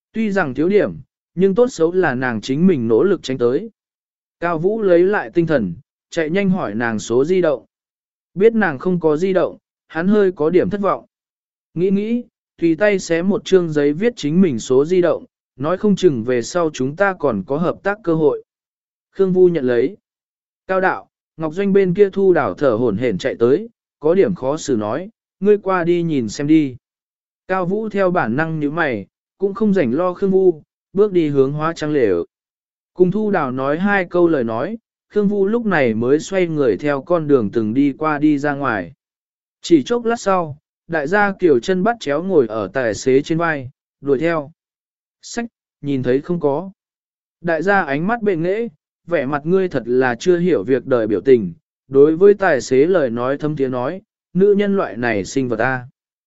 Tuy rằng thiếu điểm, nhưng tốt xấu là nàng chính mình nỗ lực tránh tới. Cao Vũ lấy lại tinh thần, chạy nhanh hỏi nàng số di động. Biết nàng không có di động, hắn hơi có điểm thất vọng. Nghĩ, tùy tay xé một chương giấy viết chính mình số di động, nói không chừng về sau chúng ta còn có hợp tác cơ hội. Khương Vu nhận lấy. Cao đạo, Ngọc Doanh bên kia Thu Đảo thở hổn hển chạy tới, có điểm khó xử nói, ngươi qua đi nhìn xem đi. Cao Vũ theo bản năng như mày, cũng không rảnh lo Khương Vu, bước đi hướng hóa trang lều. Cùng Thu Đảo nói hai câu lời nói, Khương Vu lúc này mới xoay người theo con đường từng đi qua đi ra ngoài. Chỉ chốc lát sau, đại gia Kiều chân bắt chéo ngồi ở tài xế trên vai, đuổi theo. Sách, nhìn thấy không có. Đại gia ánh mắt bệ nghễ, vẻ mặt ngươi thật là chưa hiểu việc đời biểu tình. Đối với tài xế lời nói thâm tiếng nói, nữ nhân loại này sinh vật ta.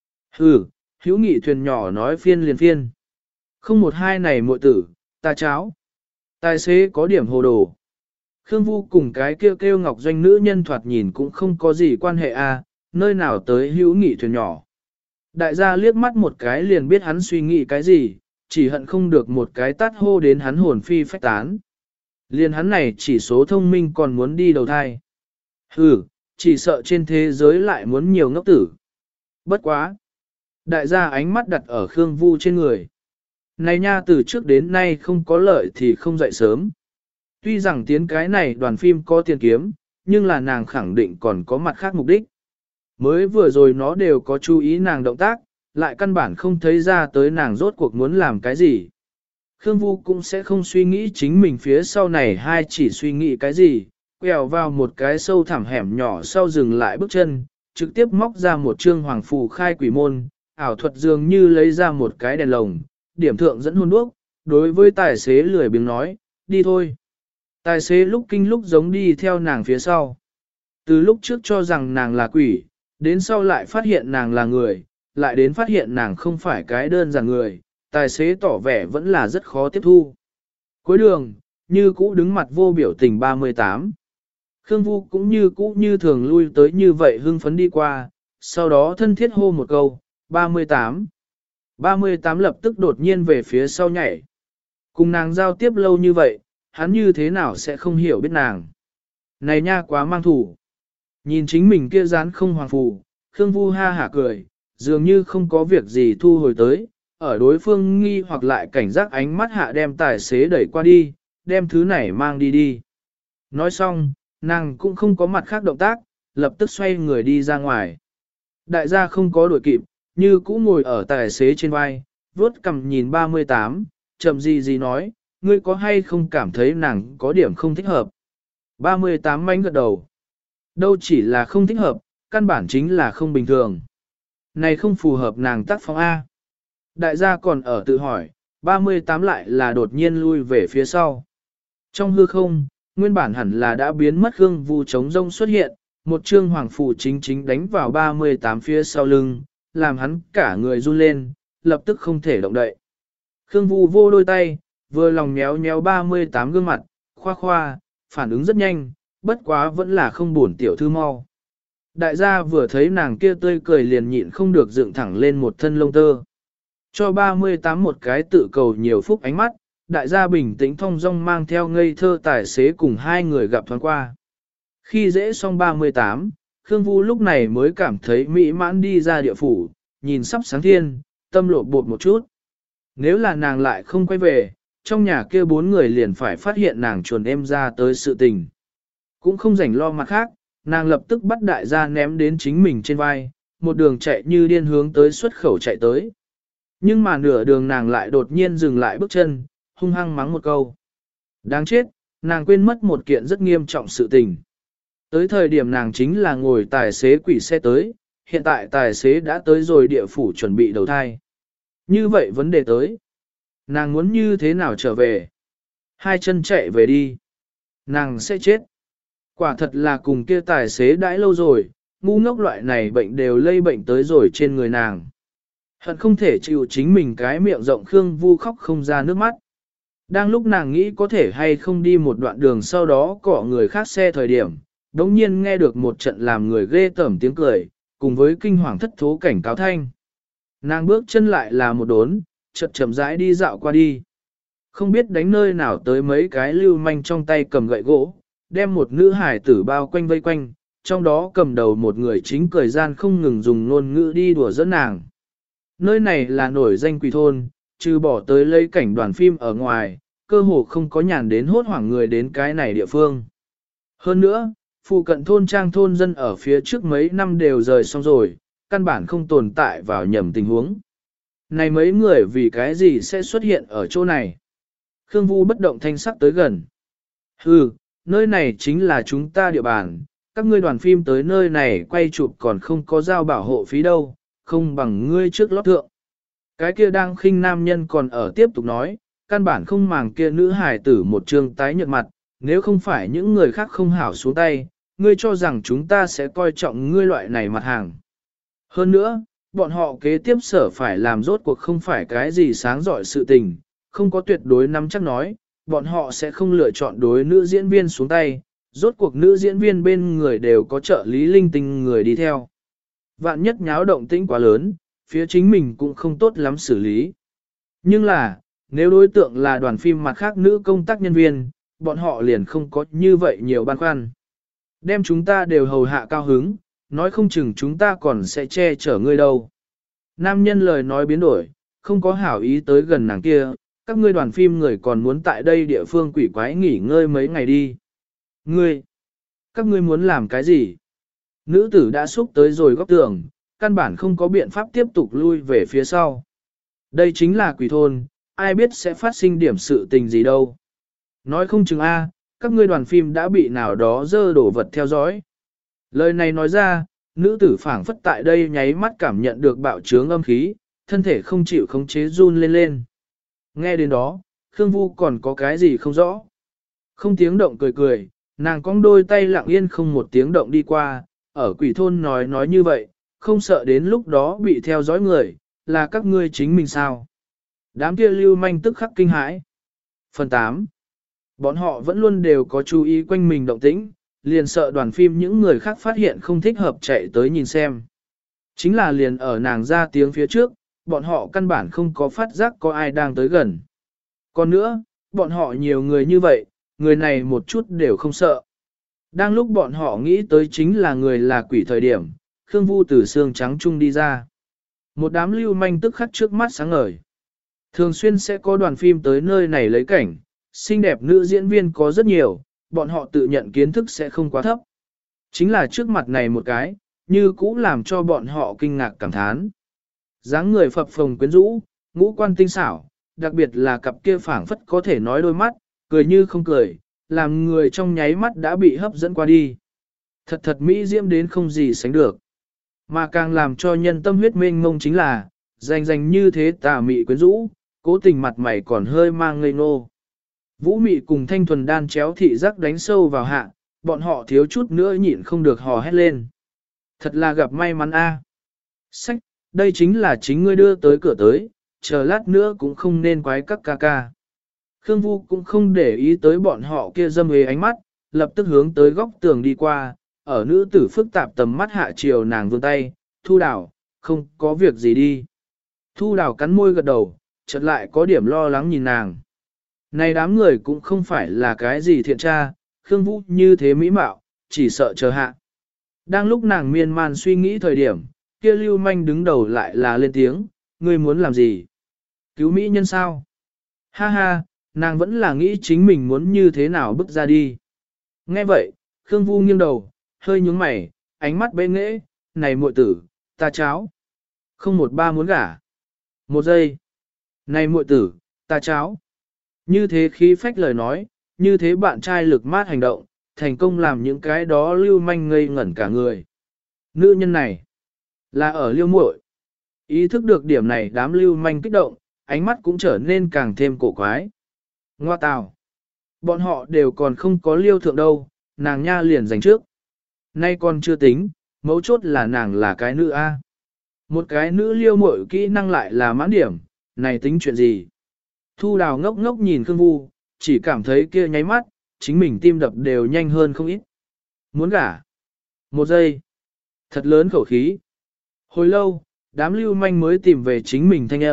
Hừ, hữu nghị thuyền nhỏ nói phiên liền phiên. Không một hai này muội tử, ta cháo. Tài xế có điểm hồ đồ. Khương Vu cùng cái kêu Ngọc Doanh nữ nhân thoạt nhìn cũng không có gì quan hệ a, nơi nào tới hữu nghị thuyền nhỏ. Đại gia liếc mắt một cái liền biết hắn suy nghĩ cái gì, chỉ hận không được một cái tát hô đến hắn hồn phi phách tán. Liền hắn này chỉ số thông minh còn muốn đi đầu thai. Hừ, chỉ sợ trên thế giới lại muốn nhiều ngốc tử. Bất quá. Đại gia ánh mắt đặt ở Khương Vu trên người. Này nha, từ trước đến nay không có lợi thì không dậy sớm. Tuy rằng tiến cái này đoàn phim có tiền kiếm, nhưng là nàng khẳng định còn có mặt khác mục đích. Mới vừa rồi nó đều có chú ý nàng động tác, lại căn bản không thấy ra tới nàng rốt cuộc muốn làm cái gì. Khương Vu cũng sẽ không suy nghĩ chính mình phía sau này hai chỉ suy nghĩ cái gì, quẹo vào một cái sâu thẳm hẻm nhỏ sau dừng lại bước chân, trực tiếp móc ra một chương hoàng phù khai quỷ môn, ảo thuật dường như lấy ra một cái đèn lồng, điểm thượng dẫn hôn đuốc, đối với tài xế lười biếng nói, đi thôi. Tài xế lúc kinh lúc giống đi theo nàng phía sau. Từ lúc trước cho rằng nàng là quỷ, đến sau lại phát hiện nàng là người, lại đến phát hiện nàng không phải cái đơn giản người, tài xế tỏ vẻ vẫn là rất khó tiếp thu. Cuối đường, như cũ đứng mặt vô biểu tình 38. Khương Vu cũng như cũ như thường lui tới như vậy hưng phấn đi qua, sau đó thân thiết hô một câu, 38. 38 lập tức đột nhiên về phía sau nhảy. Cùng nàng giao tiếp lâu như vậy, hắn như thế nào sẽ không hiểu biết nàng. Này nha, quá mang thủ. Nhìn chính mình kia dán không hoàng phù, Khương Vu ha hả cười, dường như không có việc gì thu hồi tới, ở đối phương nghi hoặc lại cảnh giác ánh mắt hạ đem tài xế đẩy qua đi, đem thứ này mang đi đi. Nói xong, nàng cũng không có mặt khác động tác, lập tức xoay người đi ra ngoài. Đại gia không có đuổi kịp, như cũ ngồi ở tài xế trên vai, vuốt cằm nhìn 38, chậm gì nói, ngươi có hay không cảm thấy nàng có điểm không thích hợp. 38 mánh gật đầu. Đâu chỉ là không thích hợp, căn bản chính là không bình thường. Này không phù hợp nàng tác phong A. Đại gia còn ở tự hỏi, 38 lại là đột nhiên lui về phía sau. Trong hư không, nguyên bản hẳn là đã biến mất Khương Vu trống rông xuất hiện, một chương hoàng phù chính chính đánh vào 38 phía sau lưng, làm hắn cả người run lên, lập tức không thể động đậy. Khương Vu vô đôi tay, vừa lòng nhéo nhéo 38 gương mặt, khoa, phản ứng rất nhanh, bất quá vẫn là không buồn tiểu thư mau. Đại gia vừa thấy nàng kia tươi cười liền nhịn không được dựng thẳng lên một thân lông tơ. Cho 38 một cái tự cầu nhiều phúc ánh mắt, đại gia bình tĩnh thong dong mang theo ngây thơ tài xế cùng hai người gặp thoáng qua. Khi dễ xong 38, Khương Vu lúc này mới cảm thấy mỹ mãn đi ra địa phủ, nhìn sắp sáng thiên, tâm lộ bột một chút. Nếu là nàng lại không quay về, trong nhà kia bốn người liền phải phát hiện nàng chuồn em ra tới sự tình. Cũng không rảnh lo mặt khác, nàng lập tức bắt đại gia ném đến chính mình trên vai, một đường chạy như điên hướng tới xuất khẩu chạy tới. Nhưng mà nửa đường nàng lại đột nhiên dừng lại bước chân, hung hăng mắng một câu. Đáng chết, nàng quên mất một kiện rất nghiêm trọng sự tình. Tới thời điểm nàng chính là ngồi tài xế quỷ xe tới, hiện tại tài xế đã tới rồi địa phủ chuẩn bị đầu thai. Như vậy vấn đề tới. Nàng muốn như thế nào trở về? Hai chân chạy về đi. Nàng sẽ chết. Quả thật là cùng kia tài xế đãi lâu rồi, ngu ngốc loại này bệnh đều lây bệnh tới rồi trên người nàng. Hận không thể chịu chính mình cái miệng rộng Khương Vu khóc không ra nước mắt. Đang lúc nàng nghĩ có thể hay không đi một đoạn đường sau đó cọ người khác xe thời điểm, đống nhiên nghe được một trận làm người ghê tởm tiếng cười, cùng với kinh hoàng thất thố cảnh cáo thanh. Nàng bước chân lại là một đốn, chợt chậm rãi đi dạo qua đi. Không biết đánh nơi nào tới mấy cái lưu manh trong tay cầm gậy gỗ, đem một nữ hải tử bao quanh vây quanh, trong đó cầm đầu một người chính cười gian không ngừng dùng ngôn ngữ đi đùa dẫn nàng. Nơi này là nổi danh quỷ thôn, trừ bỏ tới lấy cảnh đoàn phim ở ngoài, cơ hồ không có nhàn đến hốt hoảng người đến cái này địa phương. Hơn nữa, phụ cận thôn trang thôn dân ở phía trước mấy năm đều rời xong rồi, căn bản không tồn tại vào nhầm tình huống. Này mấy người vì cái gì sẽ xuất hiện ở chỗ này? Khương Vu bất động thanh sắc tới gần. Hừ, nơi này chính là chúng ta địa bàn, các ngươi đoàn phim tới nơi này quay chụp còn không có giao bảo hộ phí đâu, không bằng ngươi trước lót thượng. Cái kia đang khinh nam nhân còn ở tiếp tục nói, căn bản không màng kia nữ hài tử một trương tái nhợt mặt, nếu không phải những người khác không hảo xuống tay, ngươi cho rằng chúng ta sẽ coi trọng ngươi loại này mặt hàng. Hơn nữa, bọn họ kế tiếp sở phải làm rốt cuộc không phải cái gì sáng giỏi sự tình, không có tuyệt đối nắm chắc nói, bọn họ sẽ không lựa chọn đối nữ diễn viên xuống tay, rốt cuộc nữ diễn viên bên người đều có trợ lý linh tinh người đi theo. Vạn nhất nháo động tĩnh quá lớn, phía chính mình cũng không tốt lắm xử lý. Nhưng là, nếu đối tượng là đoàn phim mặt khác nữ công tác nhân viên, bọn họ liền không có như vậy nhiều băn khoăn. Đem chúng ta đều hầu hạ cao hứng, nói không chừng chúng ta còn sẽ che chở ngươi đâu. Nam nhân lời nói biến đổi, không có hảo ý tới gần nàng kia, các ngươi đoàn phim người còn muốn tại đây địa phương quỷ quái nghỉ ngơi mấy ngày đi. Các ngươi muốn làm cái gì? Nữ tử đã xúc tới rồi góc tường, căn bản không có biện pháp tiếp tục lui về phía sau. Đây chính là quỷ thôn, ai biết sẽ phát sinh điểm sự tình gì đâu. Nói không chừng a, các ngươi đoàn phim đã bị nào đó dơ đổ vật theo dõi. Lời này nói ra, nữ tử phảng phất tại đây nháy mắt cảm nhận được bạo trướng âm khí, thân thể không chịu khống chế run lên lên. Nghe đến đó, Khương Vu còn có cái gì không rõ. Không tiếng động cười cười, nàng cong đôi tay lặng yên không một tiếng động đi qua, ở quỷ thôn nói như vậy, không sợ đến lúc đó bị theo dõi người, là các ngươi chính mình sao. Đám kia lưu manh tức khắc kinh hãi. Phần 8. Bọn họ vẫn luôn đều có chú ý quanh mình động tĩnh, liền sợ đoàn phim những người khác phát hiện không thích hợp chạy tới nhìn xem. Chính là liền ở nàng ra tiếng phía trước, bọn họ căn bản không có phát giác có ai đang tới gần. Còn nữa, bọn họ nhiều người như vậy, người này một chút đều không sợ. Đang lúc bọn họ nghĩ tới chính là người là quỷ thời điểm, Khương Vu từ xương trắng trung đi ra. Một đám lưu manh tức khắc trước mắt sáng ngời. Thường xuyên sẽ có đoàn phim tới nơi này lấy cảnh, xinh đẹp nữ diễn viên có rất nhiều, bọn họ tự nhận kiến thức sẽ không quá thấp. Chính là trước mặt này một cái, như cũ làm cho bọn họ kinh ngạc cảm thán. Dáng người phập phồng quyến rũ, ngũ quan tinh xảo, đặc biệt là cặp kia phảng phất có thể nói đôi mắt, cười như không cười, làm người trong nháy mắt đã bị hấp dẫn qua đi. Thật thật mỹ diễm đến không gì sánh được. Mà càng làm cho nhân tâm huyết mênh mông chính là, danh như thế tà mị quyến rũ, cố tình mặt mày còn hơi mang ngây ngô. Vũ mị cùng thanh thuần đan chéo thị giác đánh sâu vào hạ, bọn họ thiếu chút nữa nhịn không được hò hét lên. Thật là gặp may mắn a. Sách, đây chính là chính ngươi đưa tới cửa tới, chờ lát nữa cũng không nên quái các ca ca. Khương Vu cũng không để ý tới bọn họ kia dâm hề ánh mắt, lập tức hướng tới góc tường đi qua, ở nữ tử phức tạp tầm mắt hạ chiều nàng vươn tay, Thu Đào, không có việc gì đi. Thu Đào cắn môi gật đầu, chợt lại có điểm lo lắng nhìn nàng. Này đám người cũng không phải là cái gì thiện tra, Khương Vũ như thế mỹ mạo, chỉ sợ chờ hạ. Đang lúc nàng miên man suy nghĩ thời điểm, kia lưu manh đứng đầu lại là lên tiếng, ngươi muốn làm gì? Cứu mỹ nhân sao? Ha ha, nàng vẫn là nghĩ chính mình muốn như thế nào bước ra đi. Nghe vậy, Khương Vu nghiêng đầu, hơi nhướng mày, ánh mắt bê nghễ, này muội tử, ta cháo. 013 muốn gả. Một giây. Này muội tử, ta cháo. Như thế khí phách lời nói, như thế bạn trai lực mát hành động, thành công làm những cái đó lưu manh ngây ngẩn cả người. Nữ nhân này, là ở liêu muội. Ý thức được điểm này đám lưu manh kích động, ánh mắt cũng trở nên càng thêm cổ quái. Ngoa tào. Bọn họ đều còn không có liêu thượng đâu, nàng nha liền giành trước. Nay còn chưa tính, mấu chốt là nàng là cái nữ A. Một cái nữ liêu muội kỹ năng lại là mãn điểm, này tính chuyện gì? Thu Đào ngốc ngốc nhìn Khương Vu, chỉ cảm thấy kia nháy mắt, chính mình tim đập đều nhanh hơn không ít. Muốn gả. Một giây. Thật lớn khẩu khí. Hồi lâu, đám lưu manh mới tìm về chính mình thanh âm,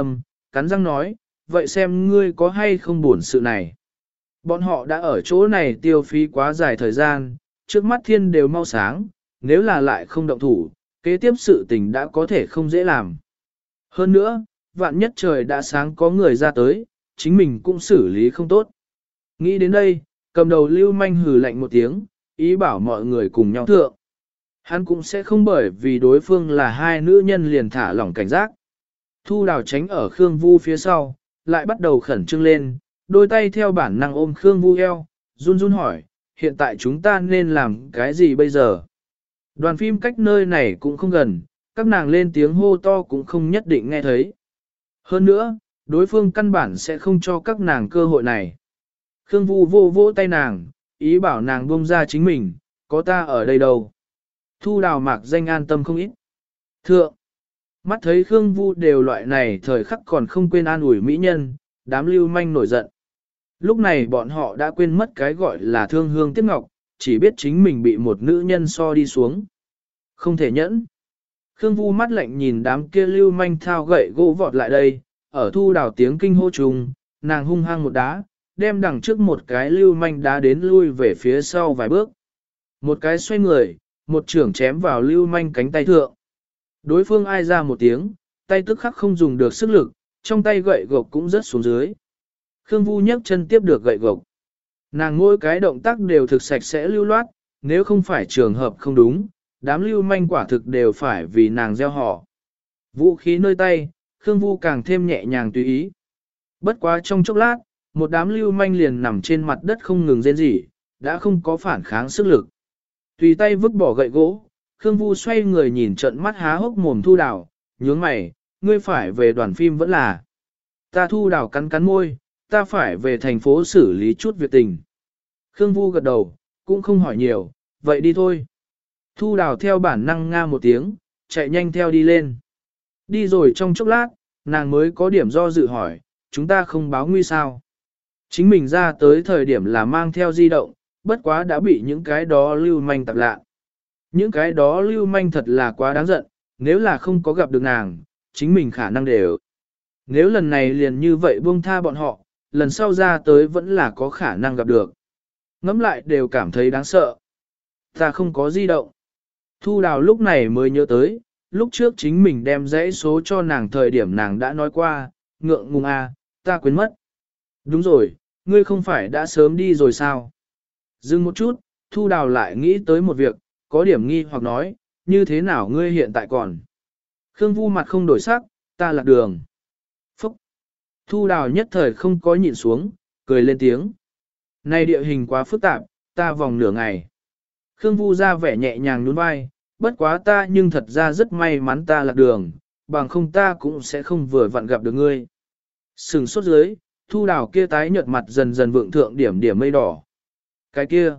cắn răng nói, vậy xem ngươi có hay không buồn sự này. Bọn họ đã ở chỗ này tiêu phí quá dài thời gian, trước mắt thiên đều mau sáng, nếu là lại không động thủ, kế tiếp sự tình đã có thể không dễ làm. Hơn nữa, vạn nhất trời đã sáng có người ra tới, chính mình cũng xử lý không tốt. Nghĩ đến đây, cầm đầu lưu manh hừ lạnh một tiếng, ý bảo mọi người cùng nhau thượng. Hắn cũng sẽ không bởi vì đối phương là hai nữ nhân liền thả lỏng cảnh giác. Thu Đào tránh ở Khương Vu phía sau, lại bắt đầu khẩn trương lên, đôi tay theo bản năng ôm Khương Vu eo, run run hỏi, hiện tại chúng ta nên làm cái gì bây giờ? Đoàn phim cách nơi này cũng không gần, các nàng lên tiếng hô to cũng không nhất định nghe thấy. Hơn nữa, đối phương căn bản sẽ không cho các nàng cơ hội này. Khương Vu vô vỗ tay nàng, ý bảo nàng buông ra chính mình, có ta ở đây đâu. Thu Đào mạc danh an tâm không ít. Thượng, mắt thấy Khương Vu đều loại này thời khắc còn không quên an ủi mỹ nhân, đám lưu manh nổi giận. Lúc này bọn họ đã quên mất cái gọi là thương hương tiếc ngọc, chỉ biết chính mình bị một nữ nhân so đi xuống. Không thể nhẫn. Khương Vu mắt lạnh nhìn đám kia lưu manh thao gậy gỗ vọt lại đây, ở Thu Đào tiếng kinh hô trùng, nàng hung hăng một đá, đem đằng trước một cái lưu manh đá đến lui về phía sau vài bước. Một cái xoay người, một trưởng chém vào lưu manh cánh tay thượng. Đối phương ai ra một tiếng, tay tức khắc không dùng được sức lực, trong tay gậy gộc cũng rớt xuống dưới. Khương Vu nhấc chân tiếp được gậy gộc. Nàng mỗi cái động tác đều thực sạch sẽ lưu loát, nếu không phải trường hợp không đúng, đám lưu manh quả thực đều phải vì nàng gieo họ. Vũ khí nơi tay, Khương Vu càng thêm nhẹ nhàng tùy ý. Bất quá trong chốc lát, một đám lưu manh liền nằm trên mặt đất không ngừng rên rỉ, đã không có phản kháng sức lực. Tùy tay vứt bỏ gậy gỗ, Khương Vu xoay người nhìn trận mắt há hốc mồm Thu Đào, nhướng mày, ngươi phải về đoàn phim vẫn là. Ta Thu Đào cắn cắn môi, ta phải về thành phố xử lý chút việc tình. Khương Vu gật đầu, cũng không hỏi nhiều, vậy đi thôi. Thu Đào theo bản năng nga một tiếng, chạy nhanh theo đi lên. Đi rồi trong chốc lát, nàng mới có điểm do dự hỏi, chúng ta không báo nguy sao. Chính mình ra tới thời điểm là mang theo di động, bất quá đã bị những cái đó lưu manh tập lạ. Những cái đó lưu manh thật là quá đáng giận, nếu là không có gặp được nàng, chính mình khả năng đều. Nếu lần này liền như vậy buông tha bọn họ, lần sau ra tới vẫn là có khả năng gặp được. Ngẫm lại đều cảm thấy đáng sợ. Ta không có di động. Thu Đào lúc này mới nhớ tới, lúc trước chính mình đem dãy số cho nàng thời điểm nàng đã nói qua, ngượng ngùng à, ta quên mất. Đúng rồi, ngươi không phải đã sớm đi rồi sao? Dừng một chút, Thu Đào lại nghĩ tới một việc, có điểm nghi hoặc nói, như thế nào ngươi hiện tại còn? Khương Vu mặt không đổi sắc, ta lạc đường. Phúc! Thu Đào nhất thời không có nhịn xuống, cười lên tiếng. Này địa hình quá phức tạp, ta vòng nửa ngày. Khương Vu ra vẻ nhẹ nhàng nhún vai, bất quá ta nhưng thật ra rất may mắn ta lạc đường, bằng không ta cũng sẽ không vừa vặn gặp được ngươi. Sừng sốt dưới, Thu Đào kia tái nhợt mặt dần dần vượng thượng điểm điểm mây đỏ. Cái kia,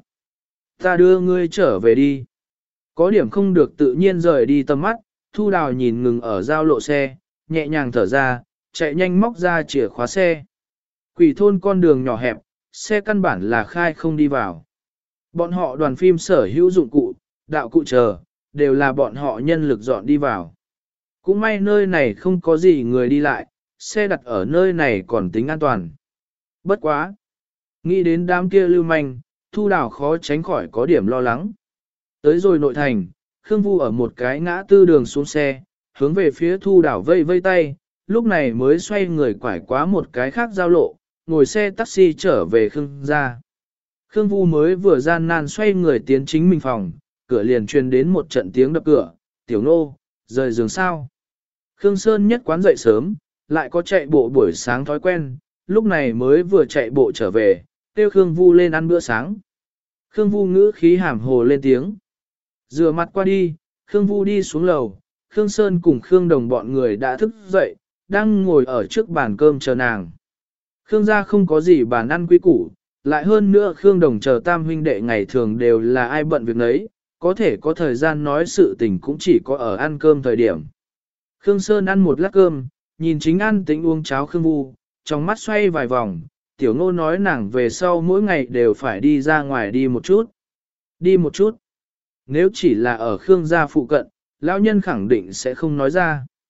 ta đưa ngươi trở về đi. Có điểm không được tự nhiên rời đi tầm mắt, Thu Đào nhìn ngừng ở giao lộ xe, nhẹ nhàng thở ra, chạy nhanh móc ra chìa khóa xe. Quỷ thôn con đường nhỏ hẹp, xe căn bản là khai không đi vào. Bọn họ đoàn phim sở hữu dụng cụ, đạo cụ chờ, đều là bọn họ nhân lực dọn đi vào. Cũng may nơi này không có gì người đi lại, xe đặt ở nơi này còn tính an toàn. Bất quá. Nghĩ đến đám kia lưu manh, Thu Đào khó tránh khỏi có điểm lo lắng. Tới rồi nội thành, Khương Vu ở một cái ngã tư đường xuống xe, hướng về phía Thu Đào vây vây tay, lúc này mới xoay người quải qua một cái khác giao lộ, ngồi xe taxi trở về Khương gia. Khương Vu mới vừa gian nan xoay người tiến chính mình phòng, cửa liền truyền đến một trận tiếng đập cửa, tiểu nô, rời giường sao. Khương Sơn nhất quán dậy sớm, lại có chạy bộ buổi sáng thói quen, lúc này mới vừa chạy bộ trở về, kêu Khương Vu lên ăn bữa sáng. Khương Vu ngữ khí hàm hồ lên tiếng. Rửa mặt qua đi, Khương Vu đi xuống lầu, Khương Sơn cùng Khương Đồng bọn người đã thức dậy, đang ngồi ở trước bàn cơm chờ nàng. Khương gia không có gì bàn ăn quý củ, lại hơn nữa Khương Đồng chờ tam huynh đệ ngày thường đều là ai bận việc nấy, có thể có thời gian nói sự tình cũng chỉ có ở ăn cơm thời điểm. Khương Sơn ăn một lát cơm, nhìn chính ăn tính uống cháo Khương Vu, trong mắt xoay vài vòng, tiểu ngô nói nàng về sau mỗi ngày đều phải đi ra ngoài đi một chút. Đi một chút. Nếu chỉ là ở Khương gia phụ cận, lão nhân khẳng định sẽ không nói ra.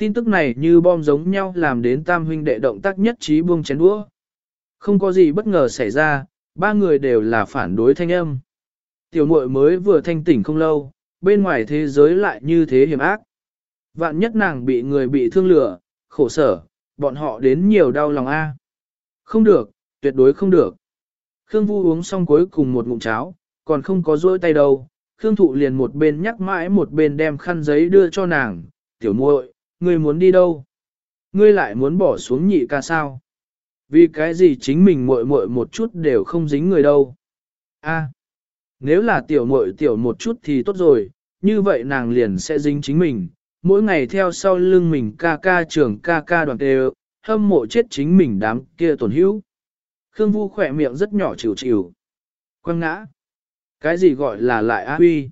Tin tức này như bom giống nhau làm đến tam huynh đệ động tác nhất trí buông chén đũa. Không có gì bất ngờ xảy ra, ba người đều là phản đối thanh âm. Tiểu muội mới vừa thanh tỉnh không lâu, bên ngoài thế giới lại như thế hiểm ác. Vạn nhất nàng bị người bị thương lửa, khổ sở, bọn họ đến nhiều đau lòng a. Không được, tuyệt đối không được. Khương Vu uống xong cuối cùng một ngụm cháo, còn không có dỗi tay đâu. Khương Thụ liền một bên nhắc mãi một bên đem khăn giấy đưa cho nàng. Tiểu muội, ngươi muốn đi đâu? Ngươi lại muốn bỏ xuống nhị ca sao? Vì cái gì chính mình muội muội một chút đều không dính người đâu? A, nếu là tiểu muội tiểu một chút thì tốt rồi, như vậy nàng liền sẽ dính chính mình. Mỗi ngày theo sau lưng mình ca ca trưởng ca ca đoàn tề, hâm mộ chết chính mình đám kia tổn hữu. Khương Vu khỏe miệng rất nhỏ chịu chịu. Quăng ngã. Cái gì gọi là lại á huy?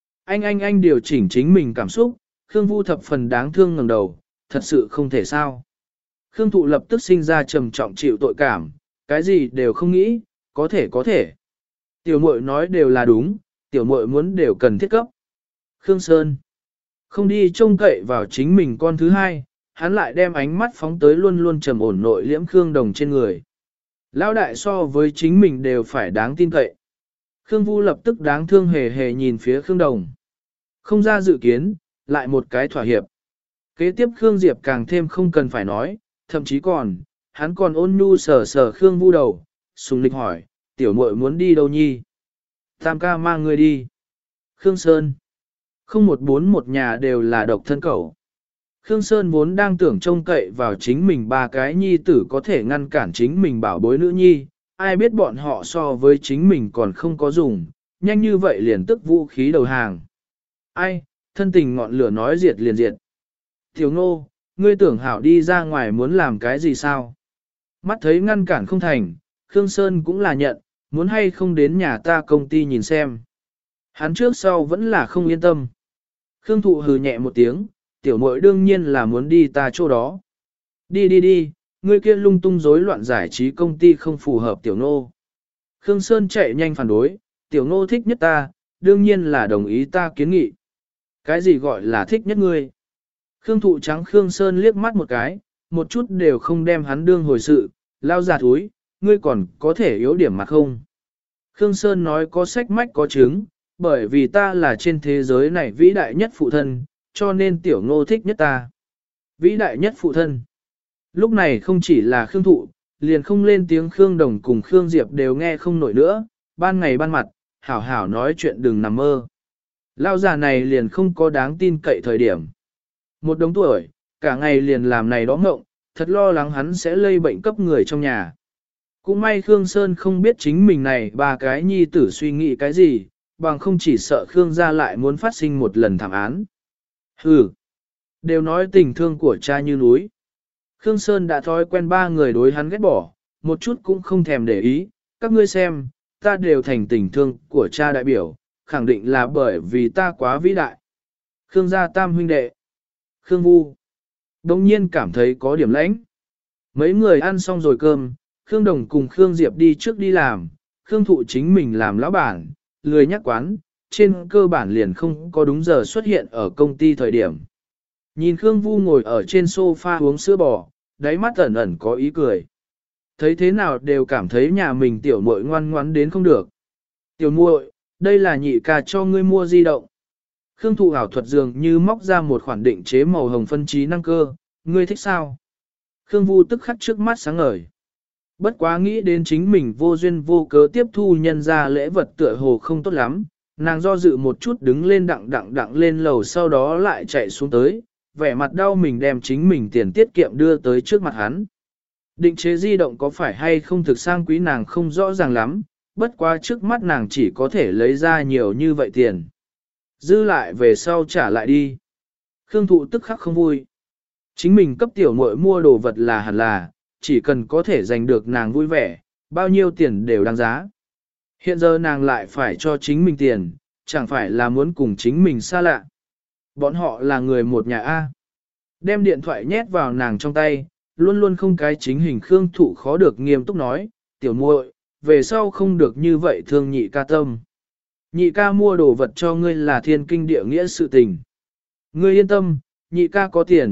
Anh điều chỉnh chính mình cảm xúc, Khương Vu thập phần đáng thương ngẩng đầu, thật sự không thể sao. Khương Thụ lập tức sinh ra trầm trọng chịu tội cảm, cái gì đều không nghĩ, có thể. Tiểu muội nói đều là đúng, tiểu muội muốn đều cần thiết cấp. Khương Sơn không đi trông cậy vào chính mình con thứ hai, hắn lại đem ánh mắt phóng tới luôn luôn trầm ổn nội liễm Khương Đồng trên người. Lão đại so với chính mình đều phải đáng tin cậy. Khương Vu lập tức đáng thương hề hề nhìn phía Khương Đồng. Không ra dự kiến, lại một cái thỏa hiệp. Kế tiếp Khương Diệp càng thêm không cần phải nói, thậm chí hắn còn ôn nhu sờ Khương Vu đầu, sùng lịch hỏi, tiểu muội muốn đi đâu nhi? Tam ca mang người đi. Khương Sơn. Không một bốn một nhà đều là độc thân cẩu. Khương Sơn vốn đang tưởng trông cậy vào chính mình ba cái nhi tử có thể ngăn cản chính mình bảo bối nữ nhi, ai biết bọn họ so với chính mình còn không có dùng, nhanh như vậy liền tức vũ khí đầu hàng. Ai, thân tình ngọn lửa nói diệt liền diệt. Tiểu Ngô, ngươi tưởng hảo đi ra ngoài muốn làm cái gì sao? Mắt thấy ngăn cản không thành, Khương Sơn cũng là nhận, muốn hay không đến nhà ta công ty nhìn xem. Hắn trước sau vẫn là không yên tâm. Khương Thụ hừ nhẹ một tiếng, tiểu muội đương nhiên là muốn đi ta chỗ đó. Đi, ngươi kia lung tung rối loạn giải trí công ty không phù hợp tiểu nô. Khương Sơn chạy nhanh phản đối, tiểu nô thích nhất ta, đương nhiên là đồng ý ta kiến nghị. Cái gì gọi là thích nhất ngươi? Khương Thụ trắng Khương Sơn liếc mắt một cái, một chút đều không đem hắn đương hồi sự, lao ra túi, ngươi còn có thể yếu điểm mặt không? Khương Sơn nói có sách mách có chứng, bởi vì ta là trên thế giới này vĩ đại nhất phụ thân, cho nên tiểu ngô thích nhất ta. Vĩ đại nhất phụ thân. Lúc này không chỉ là Khương Thụ, liền không lên tiếng Khương Đồng cùng Khương Diệp đều nghe không nổi nữa, ban ngày ban mặt, hảo hảo nói chuyện đừng nằm mơ. Lao già này liền không có đáng tin cậy thời điểm. Một đống tuổi, cả ngày liền làm này đó ngộng, thật lo lắng hắn sẽ lây bệnh cấp người trong nhà. Cũng may Khương Sơn không biết chính mình này ba cái nhi tử suy nghĩ cái gì, bằng không chỉ sợ Khương gia lại muốn phát sinh một lần thảm án. Đều nói tình thương của cha như núi. Khương Sơn đã thói quen ba người đối hắn ghét bỏ, một chút cũng không thèm để ý, các ngươi xem, ta đều thành tình thương của cha đại biểu, khẳng định là bởi vì ta quá vĩ đại. Khương gia tam huynh đệ. Khương Vu đông nhiên cảm thấy có điểm lãnh. Mấy người ăn xong rồi cơm, Khương Đồng cùng Khương Diệp đi trước đi làm, Khương Thụ chính mình làm lão bản, lười nhắc quán, trên cơ bản liền không có đúng giờ xuất hiện ở công ty thời điểm. Nhìn Khương Vu ngồi ở trên sofa uống sữa bò, đáy mắt ẩn ẩn có ý cười. Thấy thế nào đều cảm thấy nhà mình tiểu muội ngoan ngoãn đến không được. Tiểu muội, đây là nhị ca cho ngươi mua di động. Khương Thụ ảo thuật dường như móc ra một khoản định chế màu hồng phân trí năng cơ, ngươi thích sao? Khương Vu tức khắc trước mắt sáng ngời. Bất quá nghĩ đến chính mình vô duyên vô cớ tiếp thu nhân ra lễ vật tựa hồ không tốt lắm, nàng do dự một chút đứng lên đặng lên lầu sau đó lại chạy xuống tới, vẻ mặt đau mình đem chính mình tiền tiết kiệm đưa tới trước mặt hắn. Định chế di động có phải hay không thực sang quý nàng không rõ ràng lắm, bất quá trước mắt nàng chỉ có thể lấy ra nhiều như vậy tiền. Dư lại về sau trả lại đi. Khương Thụ tức khắc không vui. Chính mình cấp tiểu muội mua đồ vật là hẳn là, chỉ cần có thể giành được nàng vui vẻ, bao nhiêu tiền đều đáng giá. Hiện giờ nàng lại phải cho chính mình tiền, chẳng phải là muốn cùng chính mình xa lạ. Bọn họ là người một nhà A. Đem điện thoại nhét vào nàng trong tay, luôn luôn không cái chính hình Khương Thụ khó được nghiêm túc nói, tiểu muội, về sau không được như vậy thương nhị ca tâm. Nhị ca mua đồ vật cho ngươi là thiên kinh địa nghĩa sự tình. Ngươi yên tâm, nhị ca có tiền,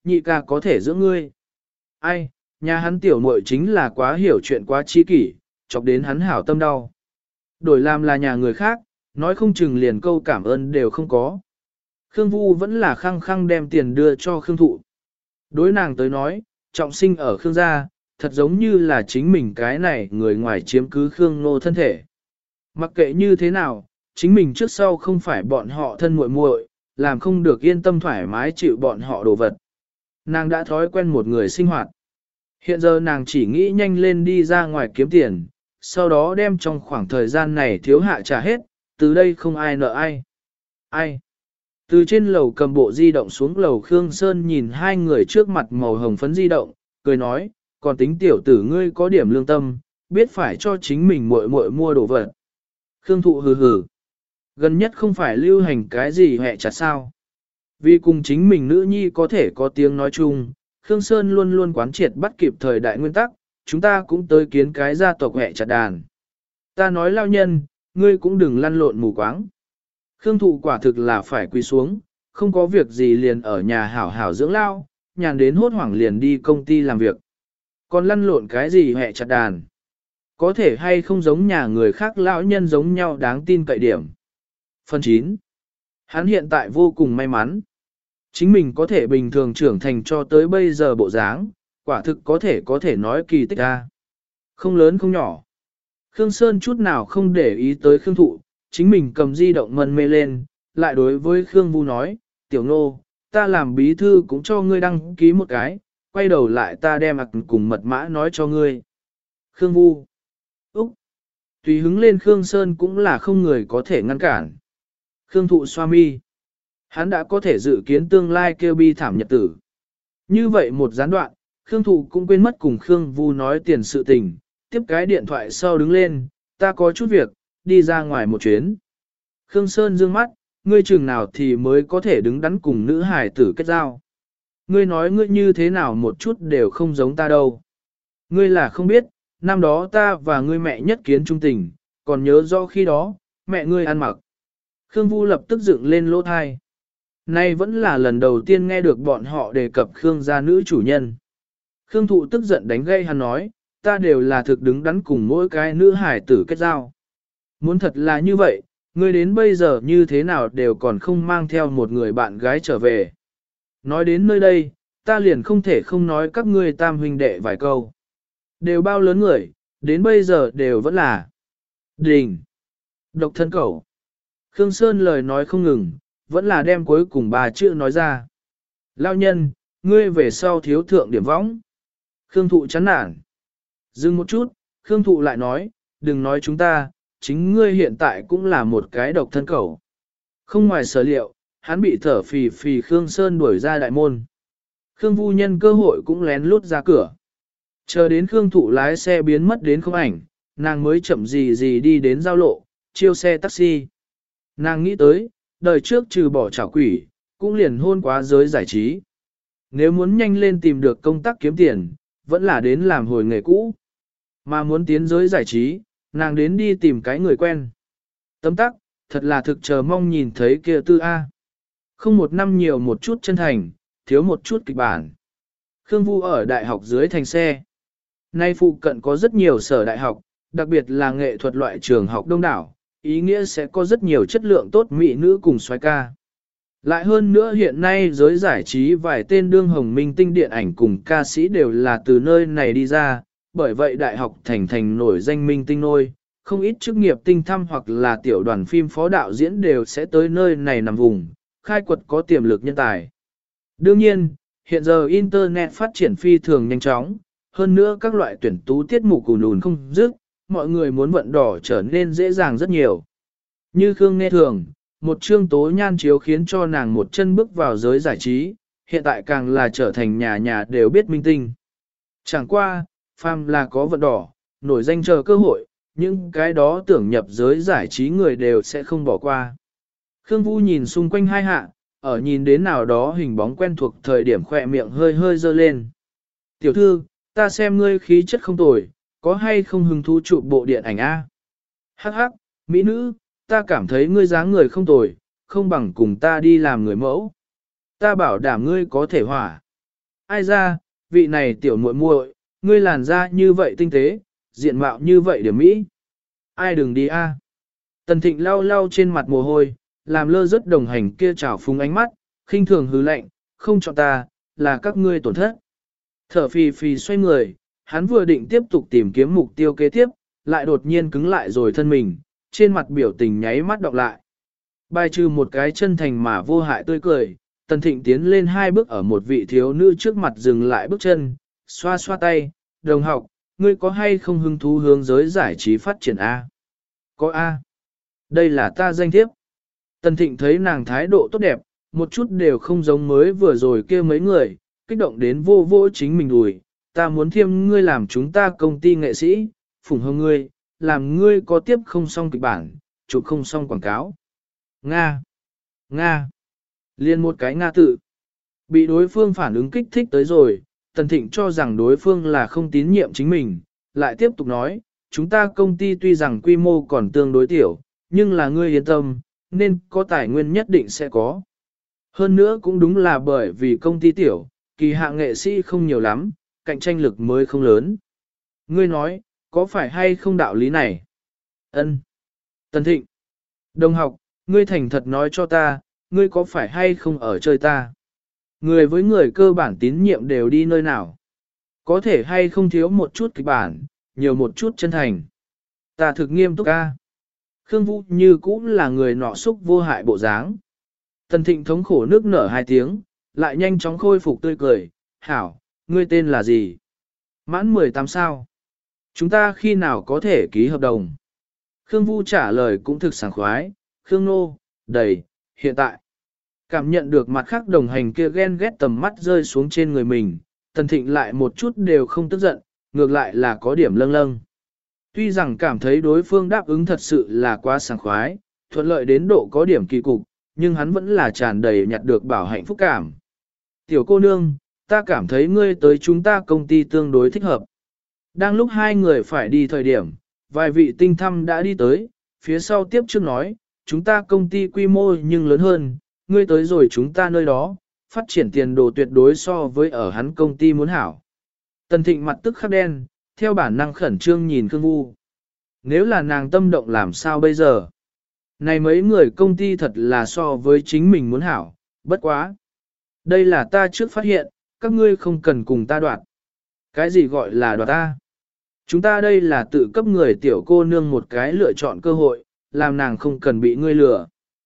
nhị ca có thể giữ ngươi. Ai, nhà hắn tiểu muội chính là quá hiểu chuyện quá chi kỷ, chọc đến hắn hảo tâm đau. Đổi làm là nhà người khác, nói không chừng liền câu cảm ơn đều không có. Khương Vu vẫn là khăng khăng đem tiền đưa cho Khương Thụ. Đối nàng tới nói, trọng sinh ở Khương gia, thật giống như là chính mình cái này người ngoài chiếm cứ Khương Nô thân thể. Mặc kệ như thế nào, chính mình trước sau không phải bọn họ thân muội muội, làm không được yên tâm thoải mái chịu bọn họ đồ vật. Nàng đã thói quen một người sinh hoạt. Hiện giờ nàng chỉ nghĩ nhanh lên đi ra ngoài kiếm tiền, sau đó đem trong khoảng thời gian này thiếu hạ trả hết, từ đây không ai nợ ai. Ai? Từ trên lầu cầm bộ di động xuống lầu Khương Sơn nhìn hai người trước mặt màu hồng phấn di động, cười nói, còn tính tiểu tử ngươi có điểm lương tâm, biết phải cho chính mình muội muội mua đồ vật. Khương Thụ hừ hừ. Gần nhất không phải lưu hành cái gì hẹ chặt sao. Vì cùng chính mình nữ nhi có thể có tiếng nói chung, Khương Sơn luôn luôn quán triệt bắt kịp thời đại nguyên tắc, chúng ta cũng tới kiến cái gia tộc hẹ chặt đàn. Ta nói lao nhân, ngươi cũng đừng lăn lộn mù quáng. Khương Thụ quả thực là phải quỳ xuống, không có việc gì liền ở nhà hảo hảo dưỡng lao, nhàn đến hốt hoảng liền đi công ty làm việc. Còn lăn lộn cái gì hẹ chặt đàn? Có thể hay không giống nhà người khác lão nhân giống nhau đáng tin cậy điểm. Phần 9. Hắn hiện tại vô cùng may mắn. Chính mình có thể bình thường trưởng thành cho tới bây giờ bộ dáng, quả thực có thể nói kỳ tích ra. Không lớn không nhỏ. Khương Sơn chút nào không để ý tới Khương Thụ, chính mình cầm di động mân mê lên, lại đối với Khương Vu nói, tiểu nô, ta làm bí thư cũng cho ngươi đăng ký một cái, quay đầu lại ta đem cùng mật mã nói cho ngươi. Khương Vu. Úc. Tùy hứng lên Khương Sơn cũng là không người có thể ngăn cản. Khương Thụ xoa mi. Hắn đã có thể dự kiến tương lai kêu bi thảm nhật tử. Như vậy một gián đoạn, Khương Thụ cũng quên mất cùng Khương Vu nói tiền sự tình, tiếp cái điện thoại sau đứng lên, ta có chút việc, đi ra ngoài một chuyến. Khương Sơn dương mắt, ngươi chừng nào thì mới có thể đứng đắn cùng nữ hài tử kết giao. Ngươi nói ngươi như thế nào một chút đều không giống ta đâu. Ngươi là không biết, năm đó ta và ngươi mẹ nhất kiến trung tình, còn nhớ rõ khi đó, mẹ ngươi ăn mặc. Khương Vu lập tức dựng lên lỗ thai. Nay vẫn là lần đầu tiên nghe được bọn họ đề cập Khương gia nữ chủ nhân. Khương Thụ tức giận đánh gây hắn nói, ta đều là thực đứng đắn cùng mỗi cái nữ hải tử kết giao. Muốn thật là như vậy, ngươi đến bây giờ như thế nào đều còn không mang theo một người bạn gái trở về. Nói đến nơi đây, ta liền không thể không nói các ngươi tam huynh đệ vài câu. Đều bao lớn người, đến bây giờ đều vẫn là đình, độc thân cẩu. Khương Sơn lời nói không ngừng, vẫn là đem cuối cùng ba chữ nói ra. Lao nhân, ngươi về sau thiếu thượng điểm võng. Khương Thụ chán nản. Dừng một chút, Khương Thụ lại nói, đừng nói chúng ta, chính ngươi hiện tại cũng là một cái độc thân cẩu. Không ngoài sở liệu, hắn bị thở phì phì Khương Sơn đuổi ra đại môn. Khương Vu nhân cơ hội cũng lén lút ra cửa. Chờ đến Khương Thụ lái xe biến mất đến không ảnh, nàng mới chậm gì gì đi đến giao lộ, chiêu xe taxi. Nàng nghĩ tới, đời trước trừ bỏ chảo quỷ, cũng liền hôn quá giới giải trí. Nếu muốn nhanh lên tìm được công tác kiếm tiền, vẫn là đến làm hồi nghề cũ. Mà muốn tiến giới giải trí, nàng đến đi tìm cái người quen. Tấm tắc, thật là thực chờ mong nhìn thấy kia tư A. Không một năm nhiều một chút chân thành, thiếu một chút kịch bản. Khương Vu ở đại học dưới thành xe. Nay phụ cận có rất nhiều sở đại học, đặc biệt là nghệ thuật loại trường học đông đảo, ý nghĩa sẽ có rất nhiều chất lượng tốt mỹ nữ cùng soái ca. Lại hơn nữa hiện nay giới giải trí vài tên đương hồng minh tinh điện ảnh cùng ca sĩ đều là từ nơi này đi ra, bởi vậy đại học thành nổi danh minh tinh nôi, không ít chức nghiệp tinh thăm hoặc là tiểu đoàn phim phó đạo diễn đều sẽ tới nơi này nằm vùng, khai quật có tiềm lực nhân tài. Đương nhiên, hiện giờ Internet phát triển phi thường nhanh chóng, hơn nữa các loại tuyển tú tiết mục ùn ùn không dứt, mọi người muốn vận đỏ trở nên dễ dàng rất nhiều. Như Khương Nghe Thường, một chương tố nhan chiếu khiến cho nàng một chân bước vào giới giải trí, hiện tại càng là trở thành nhà nhà đều biết minh tinh. Chẳng qua, phàm là có vận đỏ, nổi danh chờ cơ hội, những cái đó tưởng nhập giới giải trí người đều sẽ không bỏ qua. Khương Vu nhìn xung quanh hai hạ, ở nhìn đến nào đó hình bóng quen thuộc thời điểm khỏe miệng hơi hơi dơ lên. Tiểu thư, ta xem ngươi khí chất không tồi, có hay không hứng thú chụp bộ điện ảnh A? Hắc hắc, mỹ nữ, ta cảm thấy ngươi dáng người không tồi, không bằng cùng ta đi làm người mẫu. Ta bảo đảm ngươi có thể hỏa. Ai ra, vị này tiểu muội muội, ngươi làn da như vậy tinh tế, diện mạo như vậy điểm mỹ. Ai đừng đi a. Tần Thịnh lau lau trên mặt mồ hôi, làm lơ rất đồng hành kia trào phúng ánh mắt, khinh thường hứ lạnh, không chọn ta, là các ngươi tổn thất. Thở phì phì xoay người, hắn vừa định tiếp tục tìm kiếm mục tiêu kế tiếp, lại đột nhiên cứng lại rồi thân mình, trên mặt biểu tình nháy mắt đọc lại. Bài trừ một cái chân thành mà vô hại tươi cười, Tần Thịnh tiến lên 2 bước ở một vị thiếu nữ trước mặt dừng lại bước chân, xoa xoa tay, đồng học, ngươi có hay không hứng thú hướng giới giải trí phát triển A? Có A. Đây là ta danh thiếp. Tần Thịnh thấy nàng thái độ tốt đẹp, một chút đều không giống mới vừa rồi kia mấy người, kích động đến vô vô chính mình đùi, ta muốn thiêm ngươi làm chúng ta công ty nghệ sĩ, phủng hông ngươi, làm ngươi có tiếp không xong kịch bản, chụp không xong quảng cáo. Nga. Nga. Liên một cái Nga tự. Bị đối phương phản ứng kích thích tới rồi, Tần Thịnh cho rằng đối phương là không tín nhiệm chính mình, lại tiếp tục nói, chúng ta công ty tuy rằng quy mô còn tương đối tiểu, nhưng là ngươi yên tâm, nên có tài nguyên nhất định sẽ có. Hơn nữa cũng đúng là bởi vì công ty tiểu, kỳ hạ nghệ sĩ không nhiều lắm, cạnh tranh lực mới không lớn. Ngươi nói, có phải hay không đạo lý này? Ân. Tần Thịnh. Đồng học, ngươi thành thật nói cho ta, ngươi có phải hay không ở chơi ta? Người với người cơ bản tín nhiệm đều đi nơi nào? Có thể hay không thiếu một chút kịch bản, nhiều một chút chân thành. Ta thực nghiêm túc ca. Khương Vũ như cũng là người nọ xúc vô hại bộ dáng. Tần Thịnh thống khổ nước nở 2 tiếng, lại nhanh chóng khôi phục tươi cười. Hảo, ngươi tên là gì? Mãn 18 sao? Chúng ta khi nào có thể ký hợp đồng? Khương Vũ trả lời cũng thực sảng khoái. Khương Nô, đầy, hiện tại. Cảm nhận được mặt khác đồng hành kia ghen ghét tầm mắt rơi xuống trên người mình, Tần Thịnh lại một chút đều không tức giận, ngược lại là có điểm lâng lâng. Tuy rằng cảm thấy đối phương đáp ứng thật sự là quá sảng khoái, thuận lợi đến độ có điểm kỳ cục, nhưng hắn vẫn là tràn đầy nhặt được bảo hạnh phúc cảm. Tiểu cô nương, ta cảm thấy ngươi tới chúng ta công ty tương đối thích hợp. Đang lúc 2 người phải đi thời điểm, vài vị tinh thăm đã đi tới, phía sau tiếp trước nói, chúng ta công ty quy mô nhưng lớn hơn, ngươi tới rồi chúng ta nơi đó, phát triển tiền đồ tuyệt đối so với ở hắn công ty muốn hảo. Tần Thịnh mặt tức khắc đen, theo bản năng khẩn trương nhìn Khương Vu. Nếu là nàng tâm động làm sao bây giờ? Này mấy người công ty thật là so với chính mình muốn hảo, bất quá. Đây là ta trước phát hiện, các ngươi không cần cùng ta đoạt. Cái gì gọi là đoạt ta? Chúng ta đây là tự cấp người tiểu cô nương một cái lựa chọn cơ hội, làm nàng không cần bị ngươi lừa.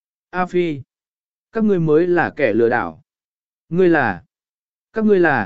A Phi, các ngươi mới là kẻ lừa đảo. Ngươi là, các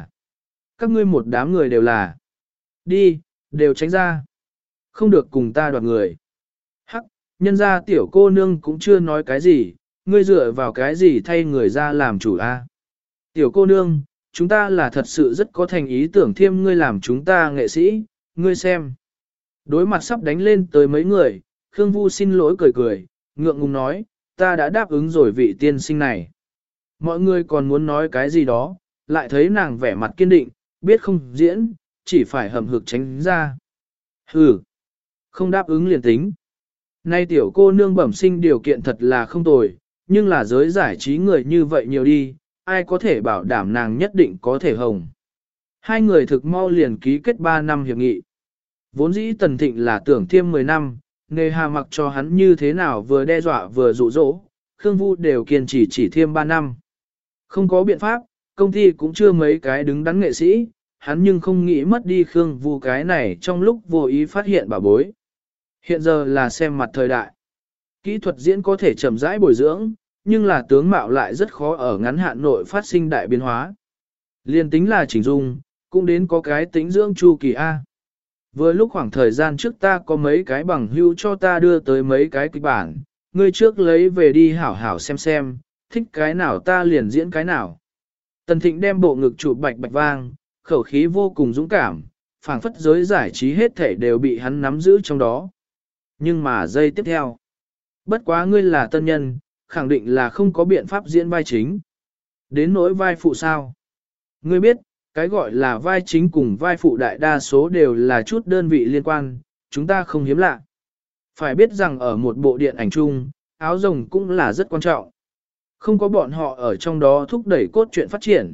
ngươi một đám người đều là. Đi, đều tránh ra. Không được cùng ta đoạt người. Hắc, nhân ra tiểu cô nương cũng chưa nói cái gì, ngươi dựa vào cái gì thay người ra làm chủ a? Tiểu cô nương, chúng ta là thật sự rất có thành ý tưởng thiêm ngươi làm chúng ta nghệ sĩ, ngươi xem. Đối mặt sắp đánh lên tới mấy người, Khương Vu xin lỗi cười cười, ngượng ngùng nói, ta đã đáp ứng rồi vị tiên sinh này. Mọi người còn muốn nói cái gì đó, lại thấy nàng vẻ mặt kiên định, biết không diễn, chỉ phải hầm hực tránh ra. Hừ, không đáp ứng liền tính. Nay tiểu cô nương bẩm sinh điều kiện thật là không tồi, nhưng là giới giải trí người như vậy nhiều đi, ai có thể bảo đảm nàng nhất định có thể hồng. 2 người thực mau liền ký kết 3 năm hiệp nghị. Vốn dĩ Tần Thịnh là tưởng thiêm 10 năm, nghề hà mặc cho hắn như thế nào vừa đe dọa vừa dụ dỗ, Khương Vu đều kiên trì chỉ thiêm 3 năm. Không có biện pháp, công ty cũng chưa mấy cái đứng đắn nghệ sĩ, hắn nhưng không nghĩ mất đi Khương Vu cái này trong lúc vô ý phát hiện bà bối. Hiện giờ là xem mặt thời đại. Kỹ thuật diễn có thể chậm rãi bồi dưỡng, nhưng là tướng mạo lại rất khó ở ngắn hạn nội phát sinh đại biến hóa. Liên tính là chỉnh dung, cũng đến có cái tính dưỡng chu kỳ A. Vừa lúc khoảng thời gian trước ta có mấy cái bằng hữu cho ta đưa tới mấy cái kịch bản, ngươi trước lấy về đi hảo hảo xem, thích cái nào ta liền diễn cái nào. Tần Thịnh đem bộ ngực chụp bạch bạch vang, khẩu khí vô cùng dũng cảm, phảng phất giới giải trí hết thể đều bị hắn nắm giữ trong đó. Nhưng mà giây tiếp theo, bất quá ngươi là tân nhân, khẳng định là không có biện pháp diễn vai chính. Đến nỗi vai phụ sao? Ngươi biết, cái gọi là vai chính cùng vai phụ đại đa số đều là chút đơn vị liên quan, chúng ta không hiếm lạ. Phải biết rằng ở một bộ điện ảnh chung, áo rồng cũng là rất quan trọng. Không có bọn họ ở trong đó thúc đẩy cốt truyện phát triển,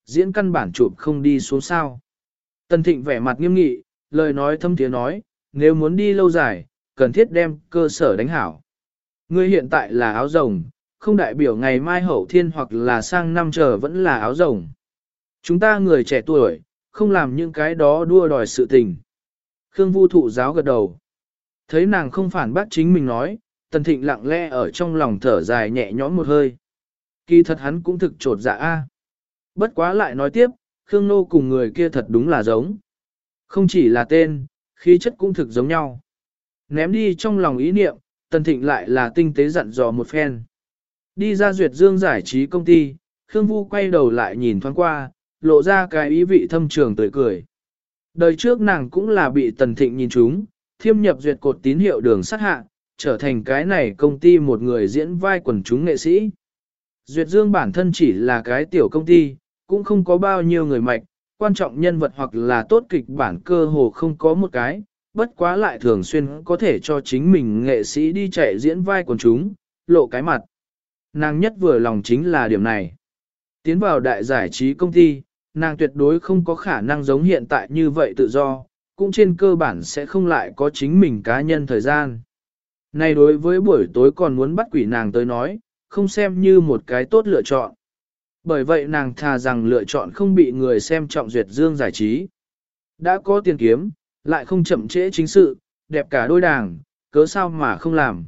diễn căn bản chụp không đi xuống sao. Tần Thịnh vẻ mặt nghiêm nghị, lời nói thâm tiếng nói, nếu muốn đi lâu dài, cần thiết đem cơ sở đánh hảo. Ngươi hiện tại là áo rồng, không đại biểu ngày mai hậu thiên hoặc là sang năm chờ vẫn là áo rồng. Chúng ta người trẻ tuổi, không làm những cái đó đua đòi sự tình. Khương Vu thụ giáo gật đầu. Thấy nàng không phản bác chính mình nói, Tần Thịnh lặng lẽ ở trong lòng thở dài nhẹ nhõm một hơi. Kỳ thật hắn cũng thực trột dạ a. Bất quá lại nói tiếp, Khương Nô cùng người kia thật đúng là giống. Không chỉ là tên, khí chất cũng thực giống nhau. Ném đi trong lòng ý niệm, Tần Thịnh lại là tinh tế dặn dò một phen. Đi ra duyệt dương giải trí công ty, Khương Vu quay đầu lại nhìn thoáng qua, lộ ra cái ý vị thâm trường tươi cười. Đời trước nàng cũng là bị Tần Thịnh nhìn trúng, thiêm nhập duyệt cột tín hiệu đường sát hạ, trở thành cái này công ty một người diễn vai quần chúng nghệ sĩ. Duyệt Dương bản thân chỉ là cái tiểu công ty, cũng không có bao nhiêu người mạch, quan trọng nhân vật hoặc là tốt kịch bản cơ hồ không có một cái, bất quá lại thường xuyên có thể cho chính mình nghệ sĩ đi chạy diễn vai quần chúng, lộ cái mặt. Nàng nhất vừa lòng chính là điểm này. Tiến vào đại giải trí công ty, nàng tuyệt đối không có khả năng giống hiện tại như vậy tự do, cũng trên cơ bản sẽ không lại có chính mình cá nhân thời gian. Này đối với buổi tối còn muốn bắt quỷ nàng tới nói, không xem như một cái tốt lựa chọn. Bởi vậy nàng thà rằng lựa chọn không bị người xem trọng duyệt dương giải trí. Đã có tiền kiếm, lại không chậm trễ chính sự, đẹp cả đôi đảng, cớ sao mà không làm.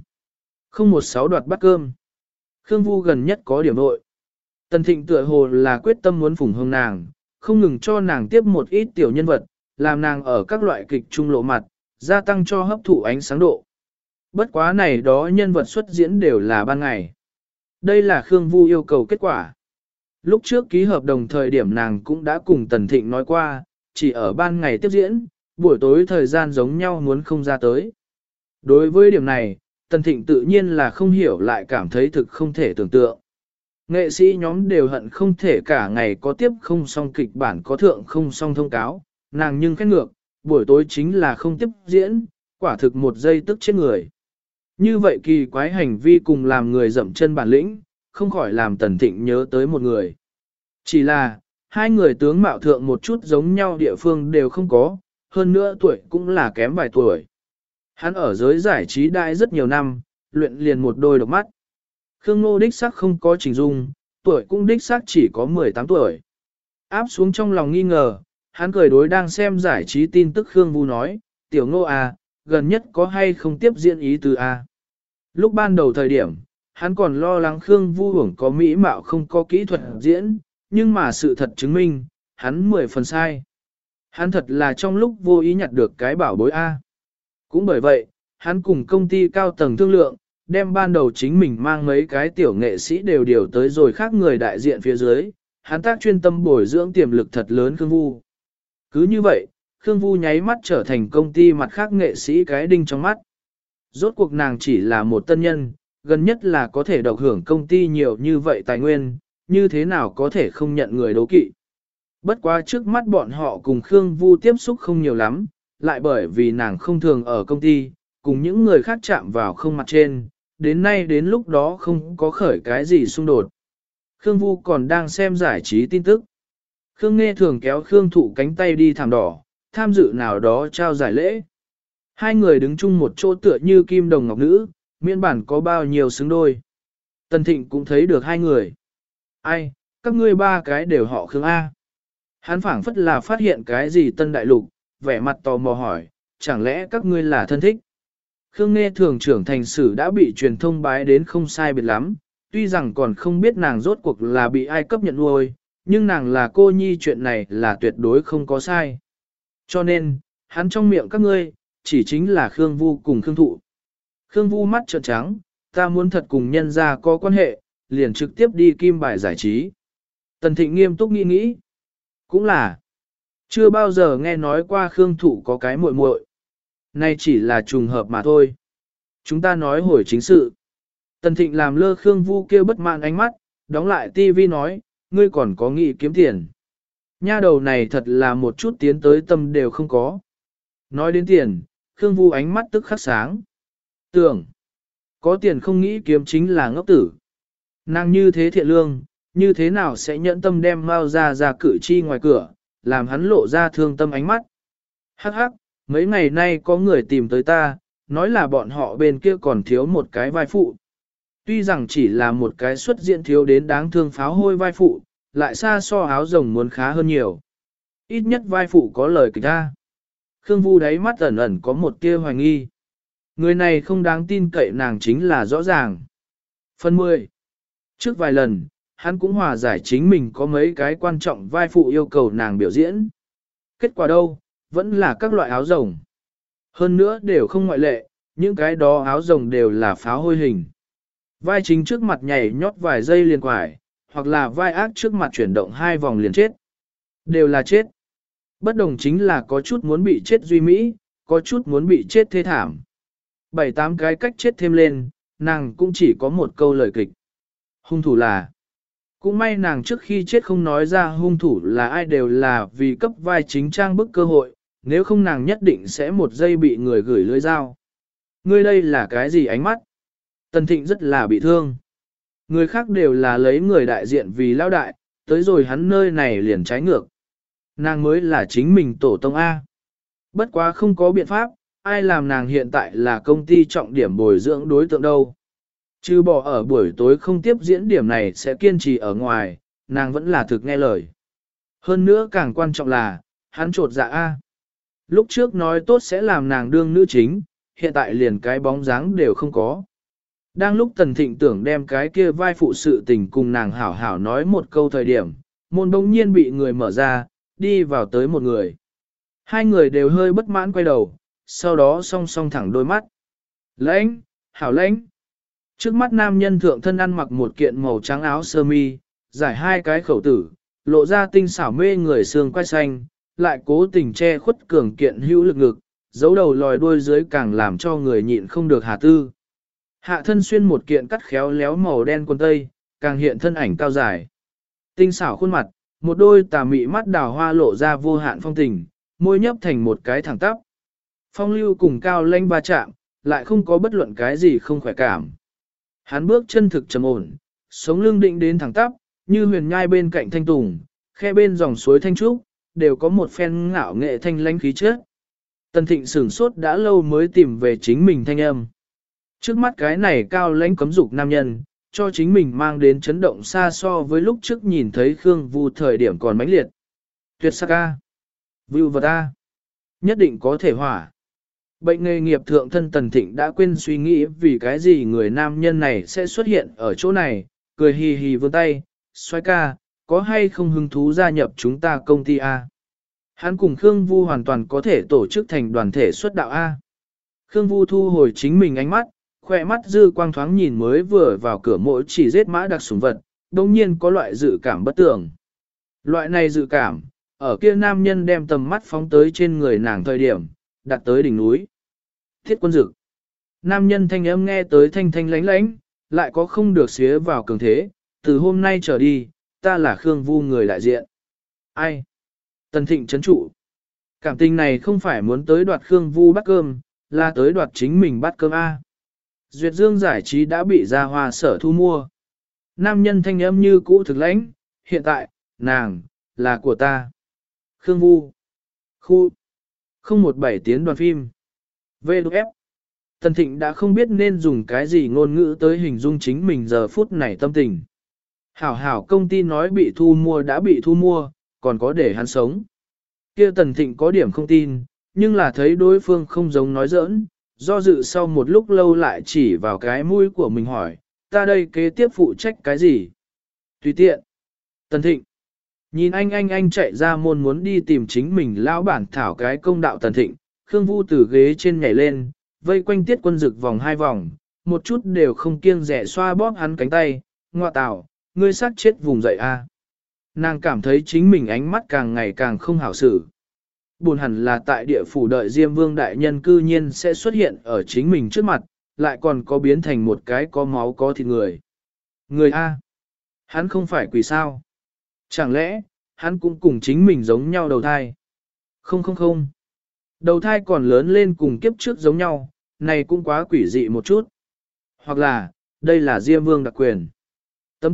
016 đoạt bát cơm. Khương Vu gần nhất có điểm nội. Tần Thịnh tựa hồ là quyết tâm muốn phủng hương nàng, không ngừng cho nàng tiếp một ít tiểu nhân vật, làm nàng ở các loại kịch trung lộ mặt, gia tăng cho hấp thụ ánh sáng độ. Bất quá này đó nhân vật xuất diễn đều là ban ngày. Đây là Khương Vu yêu cầu kết quả. Lúc trước ký hợp đồng thời điểm nàng cũng đã cùng Tần Thịnh nói qua, chỉ ở ban ngày tiếp diễn, buổi tối thời gian giống nhau muốn không ra tới. Đối với điểm này, Tần Thịnh tự nhiên là không hiểu lại cảm thấy thực không thể tưởng tượng. Nghệ sĩ nhóm đều hận không thể cả ngày có tiếp không xong kịch bản có thượng không xong thông cáo, nàng nhưng khét ngược, buổi tối chính là không tiếp diễn, quả thực một giây tức chết người. Như vậy kỳ quái hành vi cùng làm người dậm chân bản lĩnh, không khỏi làm Tần Thịnh nhớ tới một người. Chỉ là, hai người tướng mạo thượng một chút giống nhau địa phương đều không có, hơn nữa tuổi cũng là kém vài tuổi. Hắn ở giới giải trí đại rất nhiều năm, luyện liền một đôi độc mắt. Khương Ngô đích xác không có chỉnh dung, tuổi cũng đích xác chỉ có 18 tuổi. Áp xuống trong lòng nghi ngờ, hắn cười đối đang xem giải trí tin tức Khương Vu nói, tiểu Ngô à, gần nhất có hay không tiếp diễn ý từ a? Lúc ban đầu thời điểm, hắn còn lo lắng Khương Vu hưởng có mỹ mạo không có kỹ thuật diễn, nhưng mà sự thật chứng minh, hắn 10 phần sai. Hắn thật là trong lúc vô ý nhặt được cái bảo bối A. Cũng bởi vậy, hắn cùng công ty cao tầng thương lượng, đem ban đầu chính mình mang mấy cái tiểu nghệ sĩ đều điều tới rồi khác người đại diện phía dưới, hắn tác chuyên tâm bồi dưỡng tiềm lực thật lớn Khương Vu. Cứ như vậy, Khương Vu nháy mắt trở thành công ty mặt khác nghệ sĩ cái đinh trong mắt. Rốt cuộc nàng chỉ là một tân nhân, gần nhất là có thể độc hưởng công ty nhiều như vậy tài nguyên, như thế nào có thể không nhận người đố kỵ. Bất quá trước mắt bọn họ cùng Khương Vu tiếp xúc không nhiều lắm, lại bởi vì nàng không thường ở công ty, cùng những người khác chạm vào không mặt trên, đến nay đến lúc đó không có khởi cái gì xung đột. Khương Vu còn đang xem giải trí tin tức. Khương Nghe thường kéo Khương Thụ cánh tay đi thảm đỏ, tham dự nào đó trao giải lễ. Hai người đứng chung một chỗ tựa như kim đồng ngọc nữ, miễn bản có bao nhiêu xứng đôi. Tần Thịnh cũng thấy được hai người. Ai, các ngươi ba cái đều họ Khương A. Hắn phảng phất là phát hiện cái gì tân đại lục, vẻ mặt tò mò hỏi, chẳng lẽ các ngươi là thân thích? Khương Nghe thường trưởng thành sử đã bị truyền thông bái đến không sai biệt lắm, tuy rằng còn không biết nàng rốt cuộc là bị ai cấp nhận nuôi, nhưng nàng là cô nhi chuyện này là tuyệt đối không có sai. Cho nên, hắn trong miệng các ngươi, chỉ chính là Khương Vu cùng Khương Thụ. Khương Vu mắt trợn trắng, ta muốn thật cùng nhân gia có quan hệ, liền trực tiếp đi kim bài giải trí. Tần Thịnh nghiêm túc nghĩ nghĩ. Cũng là, chưa bao giờ nghe nói qua Khương Thụ có cái muội muội. Nay chỉ là trùng hợp mà thôi. Chúng ta nói hồi chính sự. Tần Thịnh làm lơ Khương Vu kêu bất mãn ánh mắt, đóng lại tivi nói, ngươi còn có nghĩ kiếm tiền. Nha đầu này thật là một chút tiến tới tâm đều không có. Nói đến tiền, Khương Vu ánh mắt tức khắc sáng. Tưởng, có tiền không nghĩ kiếm chính là ngốc tử. Nàng như thế thiện lương, như thế nào sẽ nhẫn tâm đem Mao ra cử chi ngoài cửa, làm hắn lộ ra thương tâm ánh mắt. Hắc hắc, mấy ngày nay có người tìm tới ta, nói là bọn họ bên kia còn thiếu một cái vai phụ. Tuy rằng chỉ là một cái xuất diện thiếu đến đáng thương pháo hôi vai phụ, lại xa so áo rồng muốn khá hơn nhiều. Ít nhất vai phụ có lời kịch ta. Khương Vu đáy mắt ẩn ẩn có một tia hoài nghi. Người này không đáng tin cậy nàng chính là rõ ràng. Phần 10. Trước vài lần, hắn cũng hòa giải chính mình có mấy cái quan trọng vai phụ yêu cầu nàng biểu diễn. Kết quả đâu, vẫn là các loại áo rồng. Hơn nữa đều không ngoại lệ, những cái đó áo rồng đều là pháo hôi hình. Vai chính trước mặt nhảy nhót vài giây liền quải, hoặc là vai ác trước mặt chuyển động 2 vòng liền chết. Đều là chết. Bất đồng chính là có chút muốn bị chết duy mỹ, có chút muốn bị chết thê thảm. 7-8 cái cách chết thêm lên, nàng cũng chỉ có một câu lời kịch. Hung thủ là... Cũng may nàng trước khi chết không nói ra hung thủ là ai, đều là vì cấp vai chính trang bức cơ hội, nếu không nàng nhất định sẽ một giây bị người gửi lưỡi dao. Ngươi đây là cái gì ánh mắt? Tần Thịnh rất là bị thương. Người khác đều là lấy người đại diện vì lao đại, tới rồi hắn nơi này liền trái ngược. Nàng mới là chính mình tổ tông A. Bất quá không có biện pháp, ai làm nàng hiện tại là công ty trọng điểm bồi dưỡng đối tượng đâu. Chứ bỏ ở buổi tối không tiếp diễn điểm này sẽ kiên trì ở ngoài, nàng vẫn là thực nghe lời. Hơn nữa càng quan trọng là, hắn trột dạ A. Lúc trước nói tốt sẽ làm nàng đương nữ chính, hiện tại liền cái bóng dáng đều không có. Đang lúc Tần Thịnh tưởng đem cái kia vai phụ sự tình cùng nàng hảo hảo nói một câu thời điểm, môn bỗng nhiên bị người mở ra, đi vào tới một người. Hai người đều hơi bất mãn quay đầu, sau đó song song thẳng đôi mắt. Lãnh, hảo lãnh. Trước mắt nam nhân thượng thân ăn mặc một kiện màu trắng áo sơ mi, giải 2 cái khẩu tử, lộ ra tinh xảo mê người xương quai xanh, lại cố tình che khuất cường kiện hữu lực ngực, giấu đầu lòi đuôi dưới càng làm cho người nhịn không được hà tư. Hạ thân xuyên một kiện cắt khéo léo màu đen quần tây, càng hiện thân ảnh cao dài. Tinh xảo khuôn mặt, một đôi tà mị mắt đào hoa lộ ra vô hạn phong tình, môi nhấp thành một cái thẳng tắp. Phong lưu cùng cao lãnh va chạm, lại không có bất luận cái gì không khỏe cảm. Hắn bước chân thực trầm ổn, sống lưng định đến thẳng tắp, như huyền nhai bên cạnh thanh tùng, khe bên dòng suối thanh trúc, đều có một phen ngạo nghệ thanh lãnh khí chất. Tần Thịnh sửng sốt đã lâu mới tìm về chính mình thanh âm. Trước mắt cái này cao lãnh cấm dục nam nhân, cho chính mình mang đến chấn động xa so với lúc trước nhìn thấy Khương Vu thời điểm còn mãnh liệt. Tuyệt sắc a, vưu vật a, nhất định có thể hỏa. Bệnh nghề nghiệp thượng thân Tần Thịnh đã quên suy nghĩ vì cái gì người nam nhân này sẽ xuất hiện ở chỗ này, cười hì hì vươn tay, xoay ca, có hay không hứng thú gia nhập chúng ta công ty A. Hắn cùng Khương Vu hoàn toàn có thể tổ chức thành đoàn thể xuất đạo A. Khương Vu thu hồi chính mình ánh mắt, khỏe mắt dư quang thoáng nhìn mới vừa vào cửa mỗi chỉ giết mã đặc sủng vật, đồng nhiên có loại dự cảm bất tưởng. Loại này dự cảm, ở kia nam nhân đem tầm mắt phóng tới trên người nàng thời điểm, đặt tới đỉnh núi. Thiết Quân Dực. Nam nhân thanh âm nghe tới thanh thanh lánh lánh, lại có không được xía vào cường thế, từ hôm nay trở đi, ta là Khương Vu người đại diện. Ai? Tần Thịnh chấn trụ. Cảm tình này không phải muốn tới đoạt Khương Vu bát cơm, là tới đoạt chính mình bát cơm A. Duyệt Dương giải trí đã bị Gia Hoa Sở thu mua. Nam nhân thanh âm như cũ thực lãnh, hiện tại, nàng, là của ta. Khương Vu. Khu. 017 tiến đoàn phim. VF. Tần Thịnh đã không biết nên dùng cái gì ngôn ngữ tới hình dung chính mình giờ phút này tâm tình. Hảo hảo công ty nói bị thu mua đã bị thu mua, còn có để hắn sống. Kia Tần Thịnh có điểm không tin, nhưng là thấy đối phương không giống nói giỡn, do dự sau một lúc lâu lại chỉ vào cái mũi của mình hỏi, ta đây kế tiếp phụ trách cái gì? Tùy tiện. Tần Thịnh. Nhìn anh chạy ra môn muốn đi tìm chính mình lão bản thảo cái công đạo Tần Thịnh, Khương Vu từ ghế trên nhảy lên, vây quanh Tiết Quân Dực vòng 2 vòng, một chút đều không kiêng rẻ xoa bóp hắn cánh tay, ngoa tào, ngươi sát chết vùng dậy a. Nàng cảm thấy chính mình ánh mắt càng ngày càng không hảo xử. Buồn hẳn là tại địa phủ đợi Diêm Vương đại nhân cư nhiên sẽ xuất hiện ở chính mình trước mặt, lại còn có biến thành một cái có máu có thịt người. Người A. Hắn không phải quỷ sao. Chẳng lẽ, hắn cũng cùng chính mình giống nhau đầu thai? Không. Đầu thai còn lớn lên cùng kiếp trước giống nhau, này cũng quá quỷ dị một chút. Hoặc là, đây là Diêm Vương đặc quyền. Tấm tắc,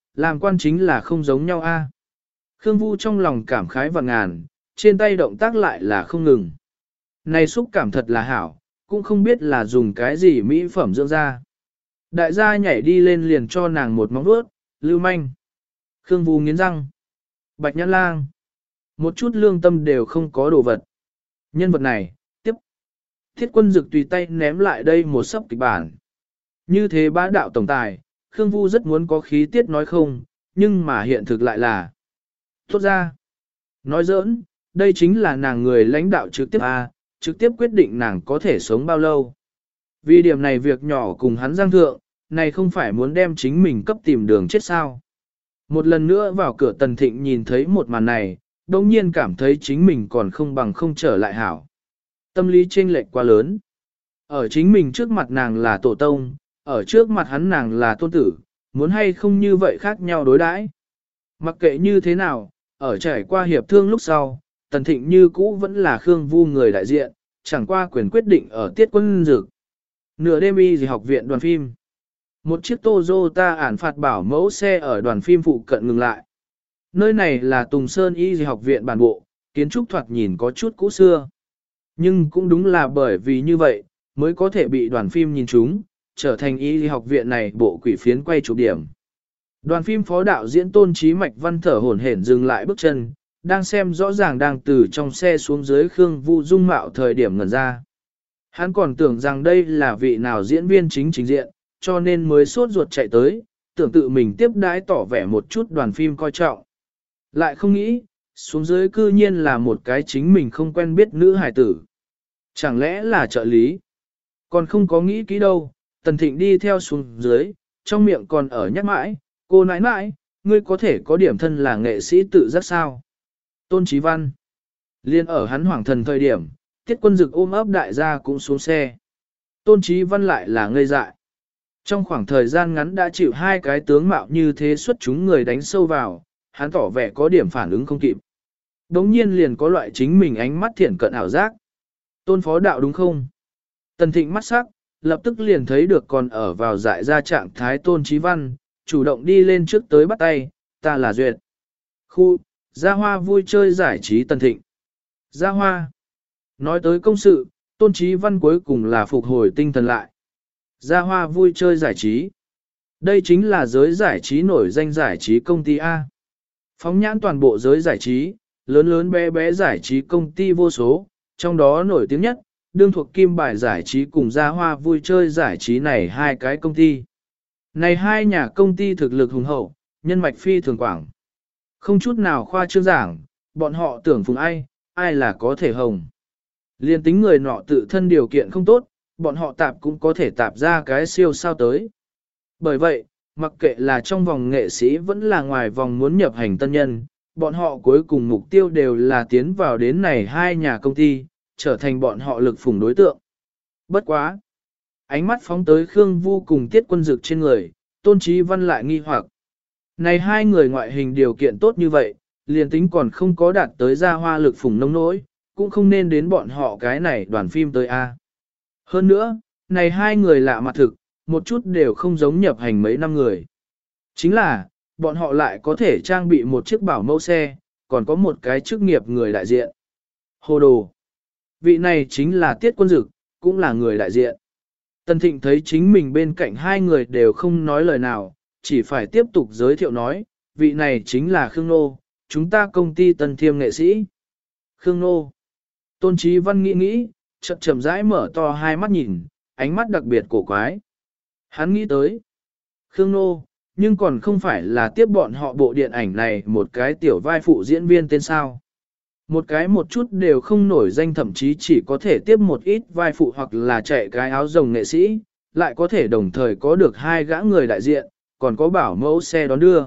làm quan chính là không giống nhau a. Khương Vu trong lòng cảm khái vạn ngàn, trên tay động tác lại là không ngừng. Này xúc cảm thật là hảo, cũng không biết là dùng cái gì mỹ phẩm dưỡng da. Đại gia nhảy đi lên liền cho nàng một móng vuốt, lưu manh. Khương Vu nghiến răng. Bạch Nhãn Lang. Một chút lương tâm đều không có đồ vật. Nhân vật này, tiếp. Thiết Quân Dực tùy tay ném lại đây một sấp kịch bản. Như thế bá đạo tổng tài, Khương Vu rất muốn có khí tiết nói không, nhưng mà hiện thực lại là. Tốt ra. Nói giỡn, đây chính là nàng người lãnh đạo trực tiếp trực tiếp quyết định nàng có thể sống bao lâu. Vì điểm này việc nhỏ cùng hắn giang thượng, này không phải muốn đem chính mình cấp tìm đường chết sao. Một lần nữa vào cửa Tần Thịnh nhìn thấy một màn này, đồng nhiên cảm thấy chính mình còn không bằng không trở lại hảo. Tâm lý chênh lệch quá lớn. Ở chính mình trước mặt nàng là tổ tông, ở trước mặt hắn nàng là tôn tử, muốn hay không như vậy khác nhau đối đãi. Mặc kệ như thế nào, ở trải qua hiệp thương lúc sau, Tần Thịnh như cũ vẫn là Khương Vu người đại diện, chẳng qua quyền quyết định ở Tiết Quân Dực. Nửa đêm y gì học viện đoàn phim. Một chiếc Toyota ản phạt bảo mẫu xe ở đoàn phim phụ cận ngừng lại. Nơi này là Tùng Sơn y gì học viện bản bộ, kiến trúc thoạt nhìn có chút cũ xưa. Nhưng cũng đúng là bởi vì như vậy, mới có thể bị đoàn phim nhìn trúng, trở thành y gì học viện này bộ quỷ phiến quay chụp điểm. Đoàn phim phó đạo diễn Tôn Chí Mạch Văn thở hổn hển dừng lại bước chân, đang xem rõ ràng đang từ trong xe xuống dưới Khương Vu dung mạo thời điểm ngẩn ra. Hắn còn tưởng rằng đây là vị nào diễn viên chính trình diện, cho nên mới sốt ruột chạy tới, tưởng tự mình tiếp đãi tỏ vẻ một chút đoàn phim coi trọng. Lại không nghĩ, xuống dưới cư nhiên là một cái chính mình không quen biết nữ hài tử. Chẳng lẽ là trợ lý? Còn không có nghĩ kỹ đâu, Tần Thịnh đi theo xuống dưới, trong miệng còn ở nhắc mãi, cô nãi nãi, ngươi có thể có điểm thân là nghệ sĩ tự giác sao? Tôn Chí Văn. Liên ở hắn hoảng thần thời điểm, Tiết Quân Dực ôm ấp đại gia cũng xuống xe. Tôn Chí Văn lại là ngây dại. Trong khoảng thời gian ngắn đã chịu hai cái tướng mạo như thế xuất chúng người đánh sâu vào, hắn tỏ vẻ có điểm phản ứng không kịp. Đống nhiên liền có loại chính mình ánh mắt thiển cận ảo giác. Tôn phó đạo đúng không? Tần Thịnh mắt sắc, lập tức liền thấy được còn ở vào dại ra trạng thái Tôn Chí Văn, chủ động đi lên trước tới bắt tay, ta là Duyệt. Khu, Gia Hoa vui chơi giải trí Tần Thịnh. Gia Hoa. Nói tới công sự, Tôn Chí Văn cuối cùng là phục hồi tinh thần lại. Gia Hoa vui chơi giải trí. Đây chính là giới giải trí nổi danh giải trí công ty A. Phóng nhãn toàn bộ giới giải trí, lớn lớn bé bé giải trí công ty vô số, trong đó nổi tiếng nhất, đương thuộc Kim Bài giải trí cùng Gia Hoa vui chơi giải trí này hai cái công ty. Này hai nhà công ty thực lực hùng hậu, nhân mạch phi thường quảng. Không chút nào khoa trương giảng, bọn họ tưởng phùng ai, ai là có thể hồng. Liên tính người nọ tự thân điều kiện không tốt, bọn họ tạp cũng có thể tạp ra cái siêu sao tới. Bởi vậy, mặc kệ là trong vòng nghệ sĩ vẫn là ngoài vòng muốn nhập hành tân nhân, bọn họ cuối cùng mục tiêu đều là tiến vào đến này hai nhà công ty, trở thành bọn họ lực phủng đối tượng. Bất quá! Ánh mắt phóng tới Khương Vu cùng Tiết Quân Dực trên người, Tôn Chí Văn lại nghi hoặc. Này hai người ngoại hình điều kiện tốt như vậy, liền tính còn không có đạt tới Gia Hoa lực phủng nông nỗi, cũng không nên đến bọn họ cái này đoàn phim tới A. Hơn nữa, này hai người lạ mặt thực, một chút đều không giống nhập hành mấy năm người. Chính là, bọn họ lại có thể trang bị một chiếc bảo mẫu xe, còn có một cái chức nghiệp người đại diện. Hồ đồ! Vị này chính là Tiết Quân Dực, cũng là người đại diện. Tần Thịnh thấy chính mình bên cạnh hai người đều không nói lời nào, chỉ phải tiếp tục giới thiệu nói, vị này chính là Khương Nô, chúng ta công ty Tân Thiêm nghệ sĩ. Khương Nô. Tôn Chí Văn nghĩ, chậm rãi mở to hai mắt nhìn, ánh mắt đặc biệt cổ quái. Hắn nghĩ tới. Khương Nô, nhưng còn không phải là tiếp bọn họ bộ điện ảnh này một cái tiểu vai phụ diễn viên tên sao. Một cái một chút đều không nổi danh, thậm chí chỉ có thể tiếp một ít vai phụ hoặc là chạy cái áo rồng nghệ sĩ, lại có thể đồng thời có được hai gã người đại diện, còn có bảo mẫu xe đón đưa.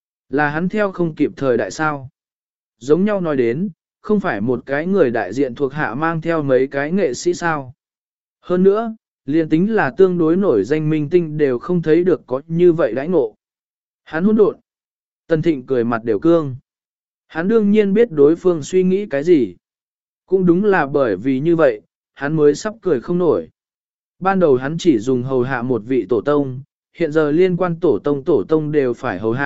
Là hắn theo không kịp thời đại sao. Giống nhau nói đến, không phải một cái người đại diện thuộc hạ mang theo mấy cái nghệ sĩ sao. Hơn nữa, liền tính là tương đối nổi danh minh tinh đều không thấy được có như vậy đãi ngộ. Hắn hỗn độn. Tần Thịnh cười mặt đều cương. Hắn đương nhiên biết đối phương suy nghĩ cái gì. Cũng đúng là bởi vì như vậy, hắn mới sắp cười không nổi. Ban đầu hắn chỉ dùng hầu hạ một vị tổ tông, hiện giờ liên quan tổ tông đều phải hầu hạ,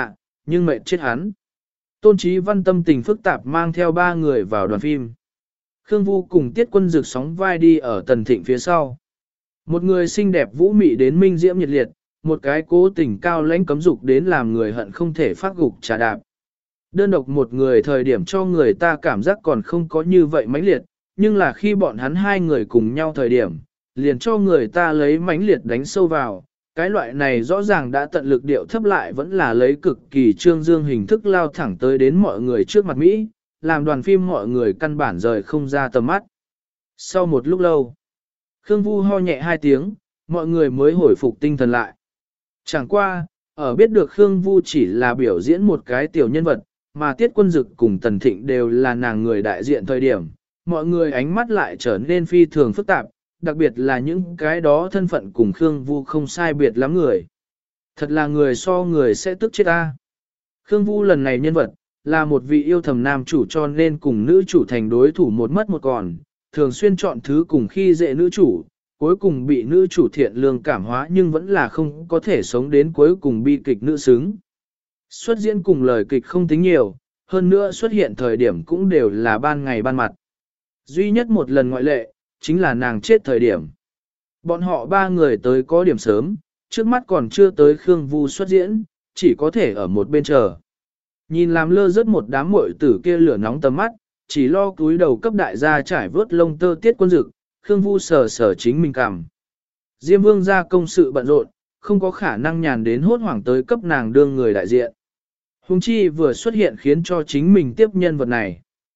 nhưng mệt chết hắn. Tôn Chí Văn tâm tình phức tạp mang theo 3 người vào đoàn phim. Khương Vu cùng Tiết Quân Dực sóng vai đi ở Tần Thịnh phía sau. Một người xinh đẹp vũ mị đến minh diễm nhiệt liệt, một cái cố tình cao lãnh cấm dục đến làm người hận không thể phát gục trà đạp. Đơn độc một người thời điểm cho người ta cảm giác còn không có như vậy mãnh liệt, nhưng là khi bọn hắn hai người cùng nhau thời điểm, liền cho người ta lấy mãnh liệt đánh sâu vào. Cái loại này rõ ràng đã tận lực điệu thấp lại vẫn là lấy cực kỳ trương dương hình thức lao thẳng tới đến mọi người trước mặt Mỹ, làm đoàn phim mọi người căn bản rời không ra tầm mắt. Sau một lúc lâu, Khương Vu ho nhẹ 2 tiếng, mọi người mới hồi phục tinh thần lại. Chẳng qua, ở biết được Khương Vu chỉ là biểu diễn một cái tiểu nhân vật, mà Tiết Quân Dực cùng Tần Thịnh đều là nàng người đại diện thời điểm, mọi người ánh mắt lại trở nên phi thường phức tạp, đặc biệt là những cái đó thân phận cùng Khương Vu không sai biệt lắm người. Thật là người so người sẽ tức chết ta. Khương Vu lần này nhân vật, là một vị yêu thầm nam chủ cho nên cùng nữ chủ thành đối thủ một mất một còn, thường xuyên chọn thứ cùng khi dễ nữ chủ, cuối cùng bị nữ chủ thiện lương cảm hóa nhưng vẫn là không có thể sống đến cuối cùng bi kịch nữ xứng. Xuất diễn cùng lời kịch không tính nhiều, hơn nữa xuất hiện thời điểm cũng đều là ban ngày ban mặt. Duy nhất một lần ngoại lệ, chính là nàng chết thời điểm. Bọn họ 3 người tới có điểm sớm, trước mắt còn chưa tới Khương Vu xuất diễn, chỉ có thể ở một bên chờ. Nhìn làm lơ rất một đám muội tử kia lửa nóng tầm mắt, chỉ lo cúi đầu cấp đại gia trải vớt lông tơ Tiết Quân Dực, Khương Vu sờ sờ chính mình cảm. Diêm Vương gia công sự bận rộn, không có khả năng nhàn đến hốt hoảng tới cấp nàng đương người đại diện. Hùng chi vừa xuất hiện khiến cho chính mình tiếp nhân vật này.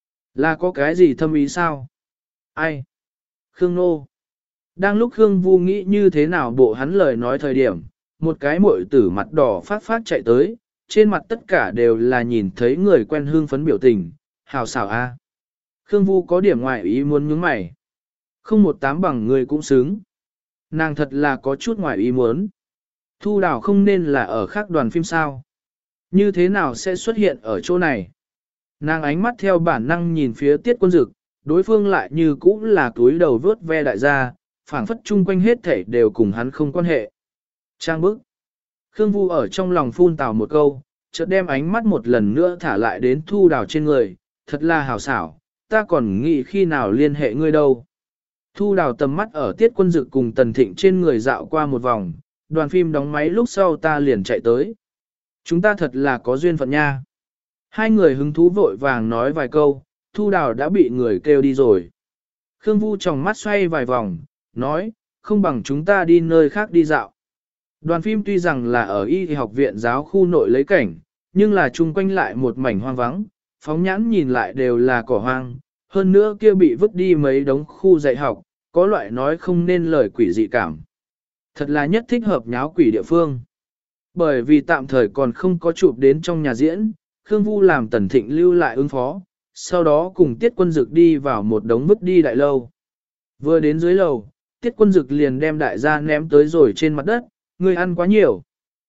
Là có cái gì thâm ý sao? Ai? Khương Nô. Đang lúc Khương Vu nghĩ như thế nào bộ hắn lời nói thời điểm, một cái muội tử mặt đỏ phát phát chạy tới, trên mặt tất cả đều là nhìn thấy người quen hương phấn biểu tình, hào xảo a. Khương Vu có điểm ngoại ý muốn nhướng mày. Không 18 bằng người cũng xứng. Nàng thật là có chút ngoại ý muốn. Thu Đào không nên là ở khác đoàn phim sao? Như thế nào sẽ xuất hiện ở chỗ này? Nàng ánh mắt theo bản năng nhìn phía Tiết Quân Dực, đối phương lại như cũng là túi đầu vớt ve đại gia, phảng phất chung quanh hết thảy đều cùng hắn không quan hệ. Trang bức. Khương Vu ở trong lòng phun tào một câu, chợt đem ánh mắt một lần nữa thả lại đến Thu Đào trên người, thật là hảo xảo, ta còn nghĩ khi nào liên hệ ngươi đâu. Thu Đào tầm mắt ở Tiết Quân Dực cùng Tần Thịnh trên người dạo qua một vòng, đoàn phim đóng máy lúc sau ta liền chạy tới. Chúng ta thật là có duyên phận nha. Hai người hứng thú vội vàng nói vài câu, Thu Đào đã bị người kêu đi rồi. Khương Vu tròng mắt xoay vài vòng, nói, không bằng chúng ta đi nơi khác đi dạo. Đoàn phim tuy rằng là ở y học viện giáo khu nội lấy cảnh, nhưng là chung quanh lại một mảnh hoang vắng, phóng nhãn nhìn lại đều là cỏ hoang, hơn nữa kia bị vứt đi mấy đống khu dạy học, có loại nói không nên lời quỷ dị cảm. Thật là nhất thích hợp nháo quỷ địa phương. Bởi vì tạm thời còn không có chụp đến trong nhà diễn, Khương Vu làm Tần Thịnh lưu lại ứng phó, sau đó cùng Tiết Quân Dực đi vào một đống vứt đi đại lâu. Vừa đến dưới lầu, Tiết Quân Dực liền đem đại gia ném tới rồi trên mặt đất, người ăn quá nhiều.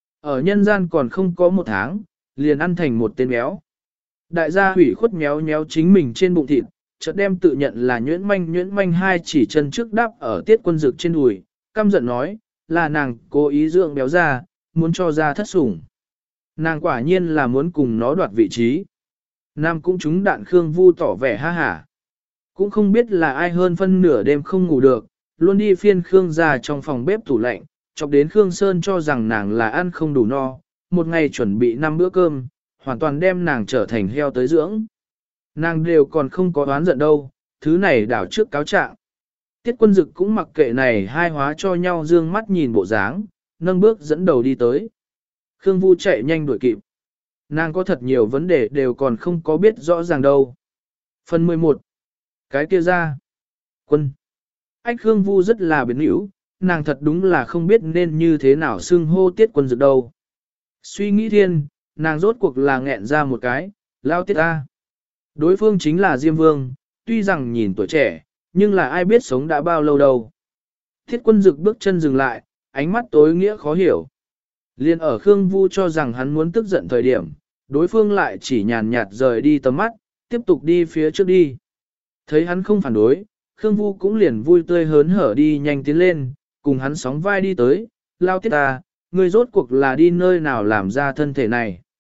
Ở nhân gian còn không có 1 tháng, liền ăn thành một tên béo. Đại gia hủy khuất méo méo chính mình trên bụng thịt, chợt đem tự nhận là nhuyễn manh 2 chỉ chân trước đắp ở Tiết Quân Dực trên đùi, căm giận nói, là nàng cố ý dưỡng béo ra, muốn cho ra thất sủng. Nàng quả nhiên là muốn cùng nó đoạt vị trí. Nam cũng trúng đạn Khương Vu tỏ vẻ ha hả. Cũng không biết là ai hơn phân nửa đêm không ngủ được, luôn đi phiên Khương ra trong phòng bếp tủ lạnh, chọc đến Khương Sơn cho rằng nàng là ăn không đủ no, một ngày chuẩn bị 5 bữa cơm, hoàn toàn đem nàng trở thành heo tới dưỡng. Nàng đều còn không có oán giận đâu, thứ này đảo trước cáo trạng. Tiết Quân Dực cũng mặc kệ này hai hóa cho nhau dương mắt nhìn bộ dáng, nâng bước dẫn đầu đi tới. Khương Vu chạy nhanh đuổi kịp. Nàng có thật nhiều vấn đề đều còn không có biết rõ ràng đâu. Phần 11. Cái kia ra. Quân. Ách Khương Vu rất là biến hữu, nàng thật đúng là không biết nên như thế nào xưng hô Tiết Quân Dực đâu. Suy nghĩ thiên, nàng rốt cuộc là nghẹn ra một cái, lao tiết A. Đối phương chính là Diêm Vương, tuy rằng nhìn tuổi trẻ, nhưng là ai biết sống đã bao lâu đâu. Tiết Quân Dực bước chân dừng lại, ánh mắt tối nghĩa khó hiểu. Liên ở Khương Vu cho rằng hắn muốn tức giận thời điểm, đối phương lại chỉ nhàn nhạt rời đi tầm mắt, tiếp tục đi phía trước đi. Thấy hắn không phản đối, Khương Vu cũng liền vui tươi hớn hở đi nhanh tiến lên, cùng hắn sóng vai đi tới, lao tiết ta, người rốt cuộc là đi nơi nào làm ra thân thể này.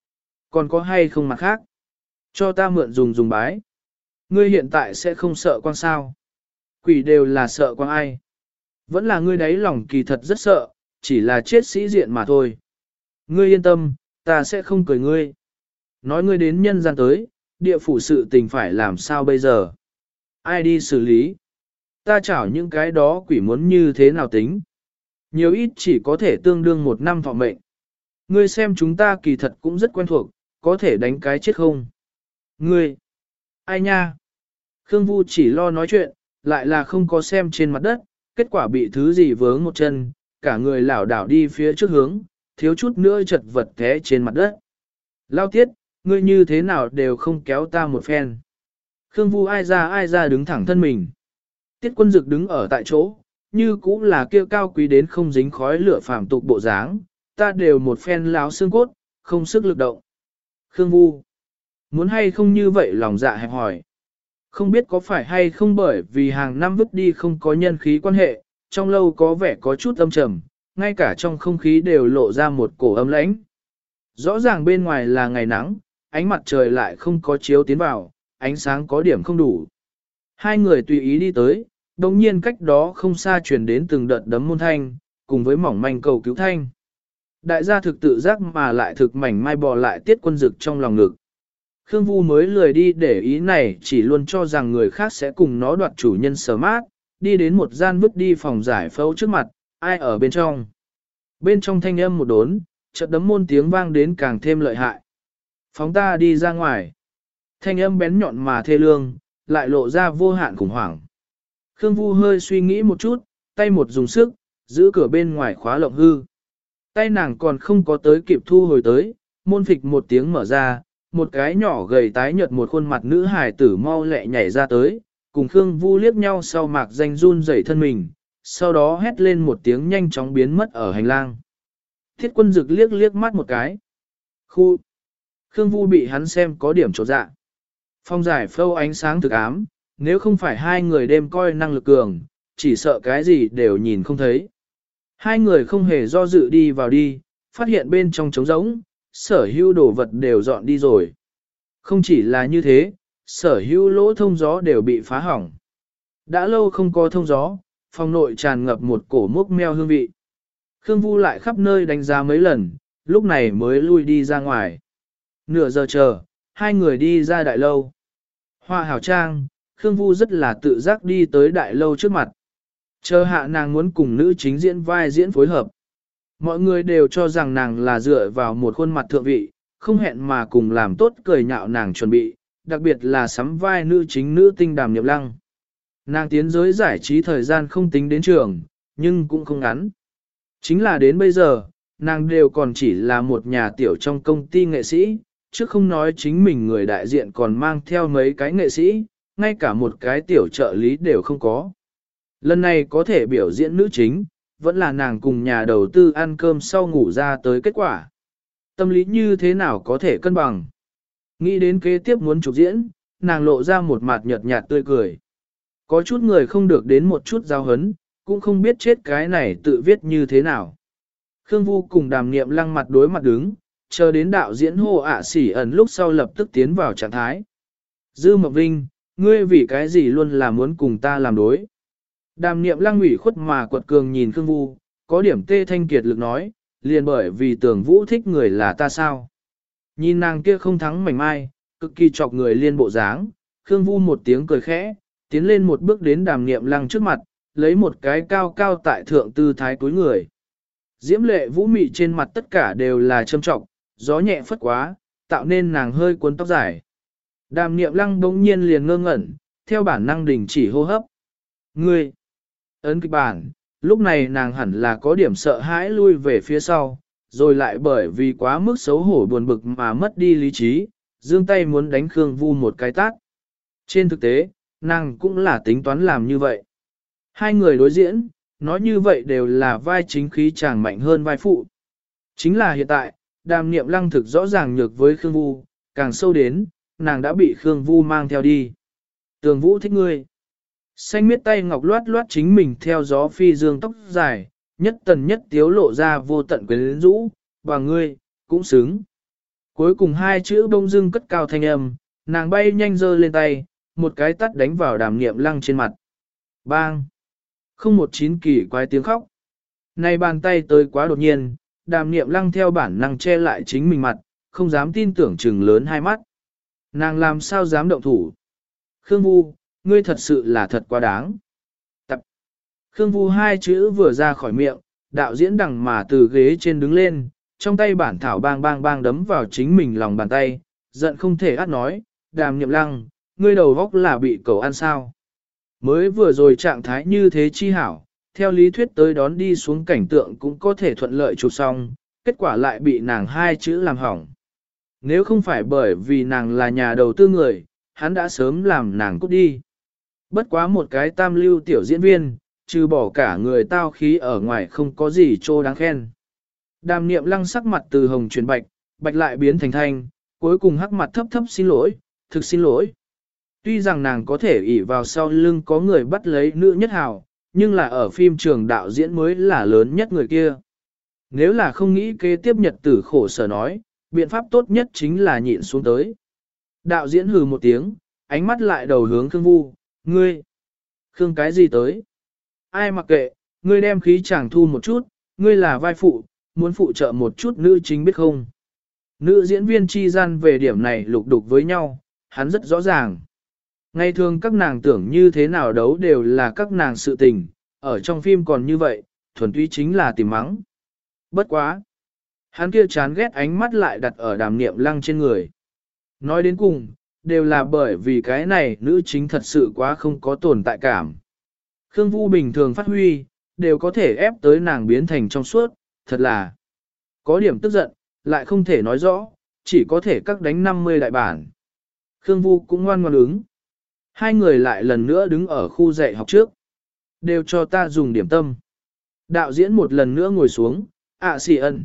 Còn có hay không mặt khác? Cho ta mượn dùng bái. Ngươi hiện tại sẽ không sợ quang sao? Quỷ đều là sợ quang ai? Vẫn là ngươi đấy lòng kỳ thật rất sợ, chỉ là chết sĩ diện mà thôi. Ngươi yên tâm, ta sẽ không cười ngươi. Nói ngươi đến nhân gian tới, địa phủ sự tình phải làm sao bây giờ? Ai đi xử lý? Ta chảo những cái đó quỷ muốn như thế nào tính? Nhiều ít chỉ có thể tương đương 1 năm thọ mệnh. Ngươi xem chúng ta kỳ thật cũng rất quen thuộc, có thể đánh cái chết không? Ngươi! Ai nha? Khương Vu chỉ lo nói chuyện, lại là không có xem trên mặt đất, kết quả bị thứ gì vướng một chân, cả người lảo đảo đi phía trước hướng, thiếu chút nữa chật vật té trên mặt đất. Lao tiết, ngươi như thế nào đều không kéo ta một phen. Khương Vu ai ra đứng thẳng thân mình. Tiết Quân Dực đứng ở tại chỗ, như cũng là kia cao quý đến không dính khói lửa phàm tục bộ dáng, ta đều một phen láo xương cốt, không sức lực động. Khương Vu, muốn hay không như vậy lòng dạ hẹp hỏi. Không biết có phải hay không bởi vì hàng năm vứt đi không có nhân khí quan hệ, trong lâu có vẻ có chút âm trầm, ngay cả trong không khí đều lộ ra một cổ âm lãnh. Rõ ràng bên ngoài là ngày nắng, ánh mặt trời lại không có chiếu tiến vào, ánh sáng có điểm không đủ. Hai người tùy ý đi tới, đồng nhiên cách đó không xa truyền đến từng đợt đấm môn thanh, cùng với mỏng manh cầu cứu thanh. Đại gia thực tự giác mà lại thực mảnh mai bò lại Tiết Quân Dực trong lòng ngực. Khương Vu mới lười đi để ý này, chỉ luôn cho rằng người khác sẽ cùng nó đoạt chủ nhân sờ mát, đi đến một gian vứt đi phòng giải phẫu trước mặt, ai ở bên trong. Bên trong thanh âm một đốn, chợt đấm môn tiếng vang đến càng thêm lợi hại. Phóng ta đi ra ngoài. Thanh âm bén nhọn mà thê lương, lại lộ ra vô hạn khủng hoảng. Khương Vu hơi suy nghĩ một chút, tay một dùng sức, giữ cửa bên ngoài khóa lộng hư. Tay nàng còn không có tới kịp thu hồi tới, môn phịch một tiếng mở ra, một cái nhỏ gầy tái nhợt một khuôn mặt nữ hài tử mau lẹ nhảy ra tới, cùng Khương Vu liếc nhau sau mạc danh run rẩy thân mình, sau đó hét lên một tiếng nhanh chóng biến mất ở hành lang. Thiết Quân Dực liếc mắt một cái. Khu! Khương Vu bị hắn xem có điểm chột dạ. Phong giải phâu ánh sáng thực ám, nếu không phải hai người đêm coi năng lực cường, chỉ sợ cái gì đều nhìn không thấy. Hai người không hề do dự đi vào đi, phát hiện bên trong trống rỗng, sở hữu đồ vật đều dọn đi rồi. Không chỉ là như thế, sở hữu lỗ thông gió đều bị phá hỏng. Đã lâu không có thông gió, phòng nội tràn ngập một cổ mốc meo hương vị. Khương Vu lại khắp nơi đánh giá mấy lần, lúc này mới lui đi ra ngoài. Nửa giờ chờ, hai người đi ra đại lâu. Hoa hào trang, Khương Vu rất là tự giác đi tới đại lâu trước mặt. Chờ hạ nàng muốn cùng nữ chính diễn vai diễn phối hợp. Mọi người đều cho rằng nàng là dựa vào một khuôn mặt thượng vị, không hẹn mà cùng làm tốt cười nhạo nàng chuẩn bị, đặc biệt là sắm vai nữ chính nữ tinh Đàm Niệm Lăng. Nàng tiến giới giải trí thời gian không tính đến trường, nhưng cũng không ngắn. Chính là đến bây giờ, nàng đều còn chỉ là một nhà tiểu trong công ty nghệ sĩ, chứ không nói chính mình người đại diện còn mang theo mấy cái nghệ sĩ, ngay cả một cái tiểu trợ lý đều không có. Lần này có thể biểu diễn nữ chính, vẫn là nàng cùng nhà đầu tư ăn cơm sau ngủ ra tới kết quả. Tâm lý như thế nào có thể cân bằng? Nghĩ đến kế tiếp muốn chụp diễn, nàng lộ ra một mặt nhợt nhạt tươi cười. Có chút người không được đến một chút giao hấn, cũng không biết chết cái này tự viết như thế nào. Khương Vu cùng Đàm Niệm Lăng mặt đối mặt đứng, chờ đến đạo diễn Hồ ạ xỉ ẩn lúc sau lập tức tiến vào trạng thái. Dư Mộc Vinh, ngươi vì cái gì luôn là muốn cùng ta làm đối? Đàm Niệm Lăng ủy khuất mà quật cường nhìn Khương Vu, có điểm tê thanh kiệt lực nói, liền bởi vì tưởng Vũ thích người là ta sao? Nhìn nàng kia không thắng mảnh mai, cực kỳ chọc người liên bộ dáng, Khương Vu một tiếng cười khẽ, tiến lên một bước đến Đàm Niệm Lăng trước mặt, lấy một cái cao cao tại thượng tư thái túi người. Diễm lệ vũ mị trên mặt tất cả đều là châm trọng, gió nhẹ phất quá, tạo nên nàng hơi cuốn tóc dài. Đàm Niệm Lăng bỗng nhiên liền ngơ ngẩn, theo bản năng đình chỉ hô hấp. Ngươi! Ấn kịch bản, lúc này nàng hẳn là có điểm sợ hãi lui về phía sau, rồi lại bởi vì quá mức xấu hổ buồn bực mà mất đi lý trí, giương tay muốn đánh Khương Vu một cái tát. Trên thực tế, nàng cũng là tính toán làm như vậy. Hai người đối diễn, nói như vậy đều là vai chính khí chàng mạnh hơn vai phụ. Chính là hiện tại, Đàm Niệm Lăng thực rõ ràng nhược với Khương Vu, càng sâu đến, nàng đã bị Khương Vu mang theo đi. Tường Vũ thích ngươi. Xanh miết tay ngọc loát loát chính mình theo gió phi dương tóc dài, nhất tần nhất tiếu lộ ra vô tận quyến rũ, và ngươi, cũng xứng. Cuối cùng hai chữ bông dưng cất cao thanh âm, nàng bay nhanh giơ lên tay, một cái tắt đánh vào Đàm Niệm Lăng trên mặt. Bang! Không một chín kỳ quái tiếng khóc. Này bàn tay tới quá đột nhiên, Đàm Niệm Lăng theo bản năng che lại chính mình mặt, không dám tin tưởng trừng lớn hai mắt. Nàng làm sao dám động thủ? Khương Vu, ngươi thật sự là thật quá đáng. Tập. Khương Vu hai chữ vừa ra khỏi miệng, đạo diễn đằng mà từ ghế trên đứng lên, trong tay bản thảo bang bang bang đấm vào chính mình lòng bàn tay, giận không thể át nói, Đàm Niệm Lăng, ngươi đầu góc là bị cẩu ăn sao. Mới vừa rồi trạng thái như thế chi hảo, theo lý thuyết tới đón đi xuống cảnh tượng cũng có thể thuận lợi chụp xong, kết quả lại bị nàng hai chữ làm hỏng. Nếu không phải bởi vì nàng là nhà đầu tư người, hắn đã sớm làm nàng cút đi. Bất quá một cái tam lưu tiểu diễn viên, trừ bỏ cả người tao khí ở ngoài không có gì trô đáng khen. Đàm Niệm Lăng sắc mặt từ hồng chuyển bạch, bạch lại biến thành thanh, cuối cùng hắc mặt thấp thấp xin lỗi, thực xin lỗi. Tuy rằng nàng có thể ỷ vào sau lưng có người bắt lấy nữ nhất hào, nhưng là ở phim trường đạo diễn mới là lớn nhất người kia. Nếu là không nghĩ kế tiếp nhật tử khổ sở nói, biện pháp tốt nhất chính là nhịn xuống tới. Đạo diễn hừ một tiếng, ánh mắt lại đầu hướng Khương Vu, ngươi. Khương cái gì tới? Ai mặc kệ, ngươi đem khí chàng thu một chút, ngươi là vai phụ, muốn phụ trợ một chút nữ chính biết không? Nữ diễn viên chi gian về điểm này lục đục với nhau, hắn rất rõ ràng. Ngày thường các nàng tưởng như thế nào đấu đều là các nàng sự tình, ở trong phim còn như vậy, thuần túy chính là tìm mắng. Bất quá. Hắn kia chán ghét ánh mắt lại đặt ở Đàm Niệm Lăng trên người. Nói đến cùng, đều là bởi vì cái này nữ chính thật sự quá không có tồn tại cảm. Khương Vu bình thường phát huy, đều có thể ép tới nàng biến thành trong suốt, thật là có điểm tức giận, lại không thể nói rõ, chỉ có thể các đánh 50 đại bản. Khương Vu cũng ngoan ngoãn ứng. Hai người lại lần nữa đứng ở khu dạy học trước. Đều cho ta dùng điểm tâm. Đạo diễn một lần nữa ngồi xuống, xì ân.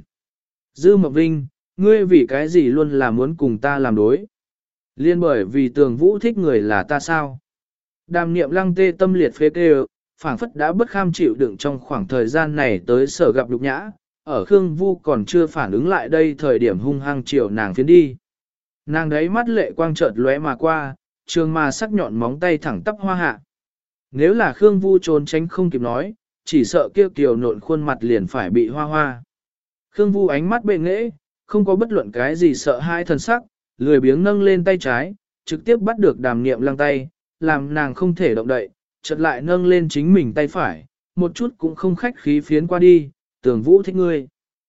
Dư Mộc Vinh, ngươi vì cái gì luôn là muốn cùng ta làm đối? Liên bởi vì Tường Vũ thích người là ta sao? Đàm Niệm Lăng tê tâm liệt phế kêu, phảng phất đã bất kham chịu đựng trong khoảng thời gian này tới sở gặp nhục nhã, ở Khương Vu còn chưa phản ứng lại đây thời điểm hung hăng chiều nàng phiến đi. Nàng đấy mắt lệ quang chợt lóe mà qua, trường mà sắc nhọn móng tay thẳng tắp hoa hạ. Nếu là Khương Vu trốn tránh không kịp nói, chỉ sợ kêu kiều nộn khuôn mặt liền phải bị hoa hoa. Khương Vu ánh mắt bệ nghễ, không có bất luận cái gì sợ hai thần sắc, lười biếng nâng lên tay trái, trực tiếp bắt được Đàm Niệm Lăng tay, làm nàng không thể động đậy, chợt lại nâng lên chính mình tay phải, một chút cũng không khách khí phiến qua đi, Tưởng Vũ thích ngươi.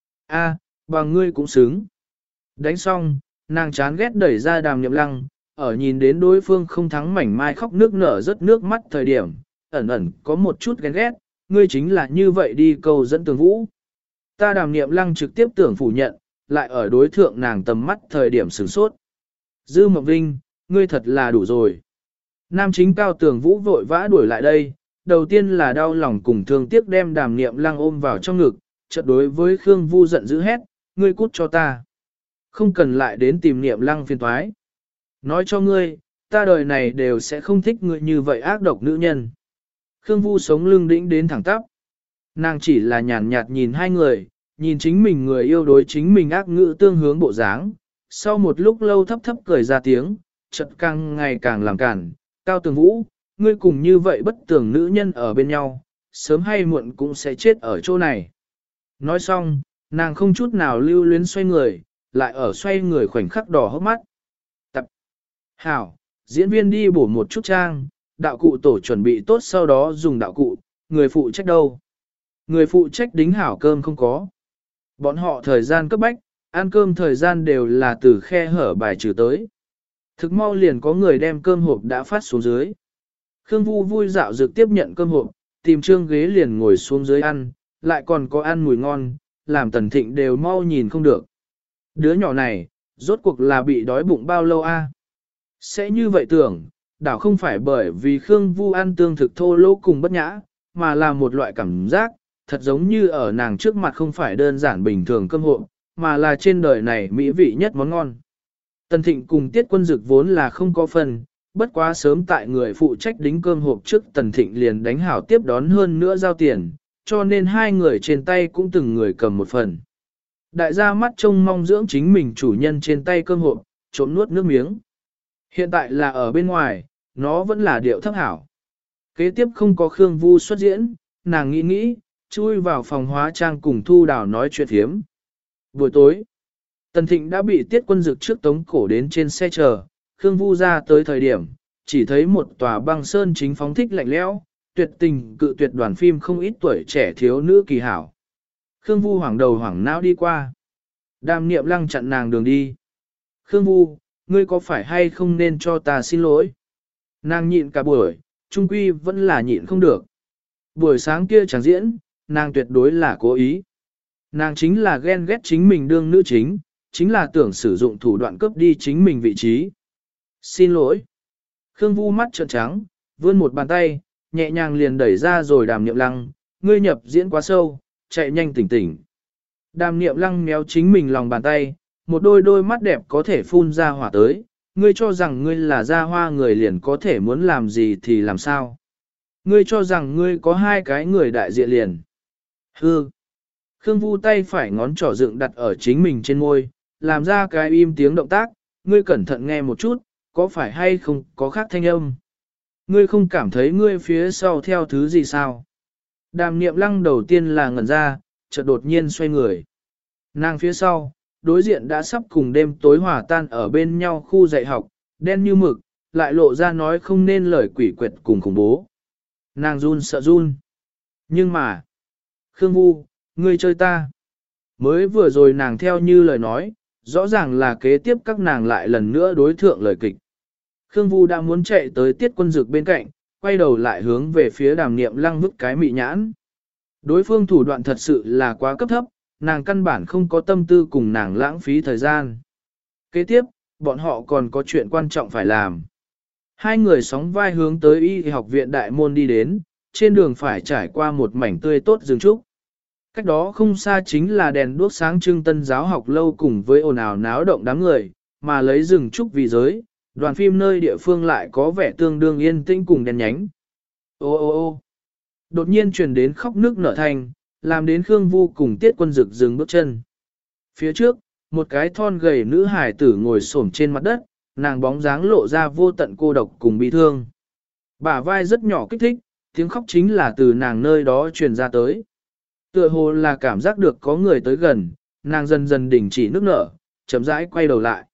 Bằng ngươi cũng xứng. Đánh xong, nàng chán ghét đẩy ra Đàm Niệm Lăng, ở nhìn đến đối phương không thắng mảnh mai khóc nước nở rớt nước mắt thời điểm, ẩn ẩn có một chút ghen ghét, ngươi chính là như vậy đi cầu dẫn Tưởng Vũ. Ta Đàm Niệm Lăng trực tiếp tưởng phủ nhận, lại ở đối thượng nàng tầm mắt thời điểm sửng sốt. Dư Mộc Vinh, ngươi thật là đủ rồi. Nam chính Cao Tưởng Vũ vội vã đuổi lại đây, đầu tiên là đau lòng cùng thương tiếc đem Đàm Niệm Lăng ôm vào trong ngực, chợt đối với Khương Vu giận dữ hét, ngươi cút cho ta. Không cần lại đến tìm Niệm Lăng phiền toái. Nói cho ngươi, ta đời này đều sẽ không thích ngươi như vậy ác độc nữ nhân. Khương Vu sống lưng đĩnh đến thẳng tắp. Nàng chỉ là nhàn nhạt nhìn hai người, nhìn chính mình người yêu đối chính mình ác ngữ tương hướng bộ dáng. Sau một lúc lâu thấp thấp cười ra tiếng, chợt càng ngày càng làm cản. Cao Tường Vũ, ngươi cùng như vậy bất tưởng nữ nhân ở bên nhau, sớm hay muộn cũng sẽ chết ở chỗ này. Nói xong, nàng không chút nào lưu luyến xoay người, lại ở xoay người khoảnh khắc đỏ hốc mắt. Tập. Hảo, diễn viên đi bổ một chút trang, đạo cụ tổ chuẩn bị tốt sau đó dùng đạo cụ, người phụ trách đâu? Người phụ trách đính hảo cơm không có. Bọn họ thời gian cấp bách, ăn cơm thời gian đều là từ khe hở bài trừ tới. Thực mau liền có người đem cơm hộp đã phát xuống dưới. Khương Vu vui dạo dược tiếp nhận cơm hộp, tìm trương ghế liền ngồi xuống dưới ăn, lại còn có ăn mùi ngon, làm Tần Thịnh đều mau nhìn không được. Đứa nhỏ này, rốt cuộc là bị đói bụng bao lâu a? Sẽ như vậy tưởng, đảo không phải bởi vì Khương Vu ăn tương thực thô lỗ cùng bất nhã, mà là một loại cảm giác, thật giống như ở nàng trước mặt không phải đơn giản bình thường cơm hộp, mà là trên đời này mỹ vị nhất món ngon. Tần Thịnh cùng Tiết Quân Dực vốn là không có phần, bất quá sớm tại người phụ trách đính cơm hộp trước Tần Thịnh liền đánh hảo tiếp đón hơn nữa giao tiền, cho nên hai người trên tay cũng từng người cầm một phần. Đại gia mắt trông mong dưỡng chính mình chủ nhân trên tay cơm hộp, trộm nuốt nước miếng. Hiện tại là ở bên ngoài, nó vẫn là điệu thấp hảo. Kế tiếp không có Khương Vu xuất diễn, nàng nghĩ nghĩ, chui vào phòng hóa trang cùng Thu Đào nói chuyện thiếm. Buổi tối, Tần Thịnh đã bị Tiết Quân Dực trước tống cổ đến trên xe chờ, Khương Vu ra tới thời điểm, chỉ thấy một tòa băng sơn chính phóng thích lạnh lẽo, tuyệt tình cự tuyệt đoàn phim không ít tuổi trẻ thiếu nữ kỳ hảo. Khương Vu hoảng đầu hoảng não đi qua. Đàm Niệm Lăng chặn nàng đường đi. Khương Vu, ngươi có phải hay không nên cho ta xin lỗi? Nàng nhịn cả buổi, trung quy vẫn là nhịn không được. Buổi sáng kia chẳng diễn, nàng tuyệt đối là cố ý. Nàng chính là ghen ghét chính mình đương nữ chính, chính là tưởng sử dụng thủ đoạn cướp đi chính mình vị trí. Xin lỗi. Khương Vu mắt trợn trắng, vươn một bàn tay, nhẹ nhàng liền đẩy ra rồi Đàm Niệm Lăng, ngươi nhập diễn quá sâu, chạy nhanh tỉnh tỉnh. Đàm Niệm Lăng méo chính mình lòng bàn tay, một đôi mắt đẹp có thể phun ra hỏa tới, ngươi cho rằng ngươi là gia hoa người liền có thể muốn làm gì thì làm sao. Ngươi cho rằng ngươi có hai cái người đại diện liền. Hư. Khương Vu tay phải ngón trỏ dựng đặt ở chính mình trên môi, làm ra cái im tiếng động tác, ngươi cẩn thận nghe một chút, có phải hay không có khác thanh âm. Ngươi không cảm thấy ngươi phía sau theo thứ gì sao? Đàm Niệm Lăng đầu tiên là ngẩn ra, chợt đột nhiên xoay người. Nàng phía sau, đối diện đã sắp cùng đêm tối hòa tan ở bên nhau khu dạy học, đen như mực, lại lộ ra nói không nên lời quỷ quyệt cùng khủng bố. Nàng run sợ run. Nhưng mà, Khương Vu, ngươi chơi ta. Mới vừa rồi nàng theo như lời nói, rõ ràng là kế tiếp các nàng lại lần nữa đối thượng lời kịch. Khương Vu đã muốn chạy tới Tiết Quân Dực bên cạnh, quay đầu lại hướng về phía Đàm Niệm Lăng vứt cái mị nhãn. Đối phương thủ đoạn thật sự là quá cấp thấp, nàng căn bản không có tâm tư cùng nàng lãng phí thời gian. Kế tiếp, bọn họ còn có chuyện quan trọng phải làm. Hai người sóng vai hướng tới y học viện đại môn đi đến, trên đường phải trải qua một mảnh tươi tốt rừng trúc. Cách đó không xa chính là đèn đuốc sáng trưng Tân Giáo học lâu cùng với ồn ào náo động đám người, mà lấy rừng trúc vì giới, đoàn phim nơi địa phương lại có vẻ tương đương yên tĩnh cùng đèn nhánh. Ô ô ô đột nhiên truyền đến khóc nước nở thành, làm đến Khương Vu cùng Tiết Quân Dực dừng bước chân. Phía trước, một cái thon gầy nữ hải tử ngồi xổm trên mặt đất, nàng bóng dáng lộ ra vô tận cô độc cùng bi thương. Bả vai rất nhỏ kích thích, tiếng khóc chính là từ nàng nơi đó truyền ra tới. Tựa hồ là cảm giác được có người tới gần, nàng dần dần đình chỉ nước nở, chậm rãi quay đầu lại.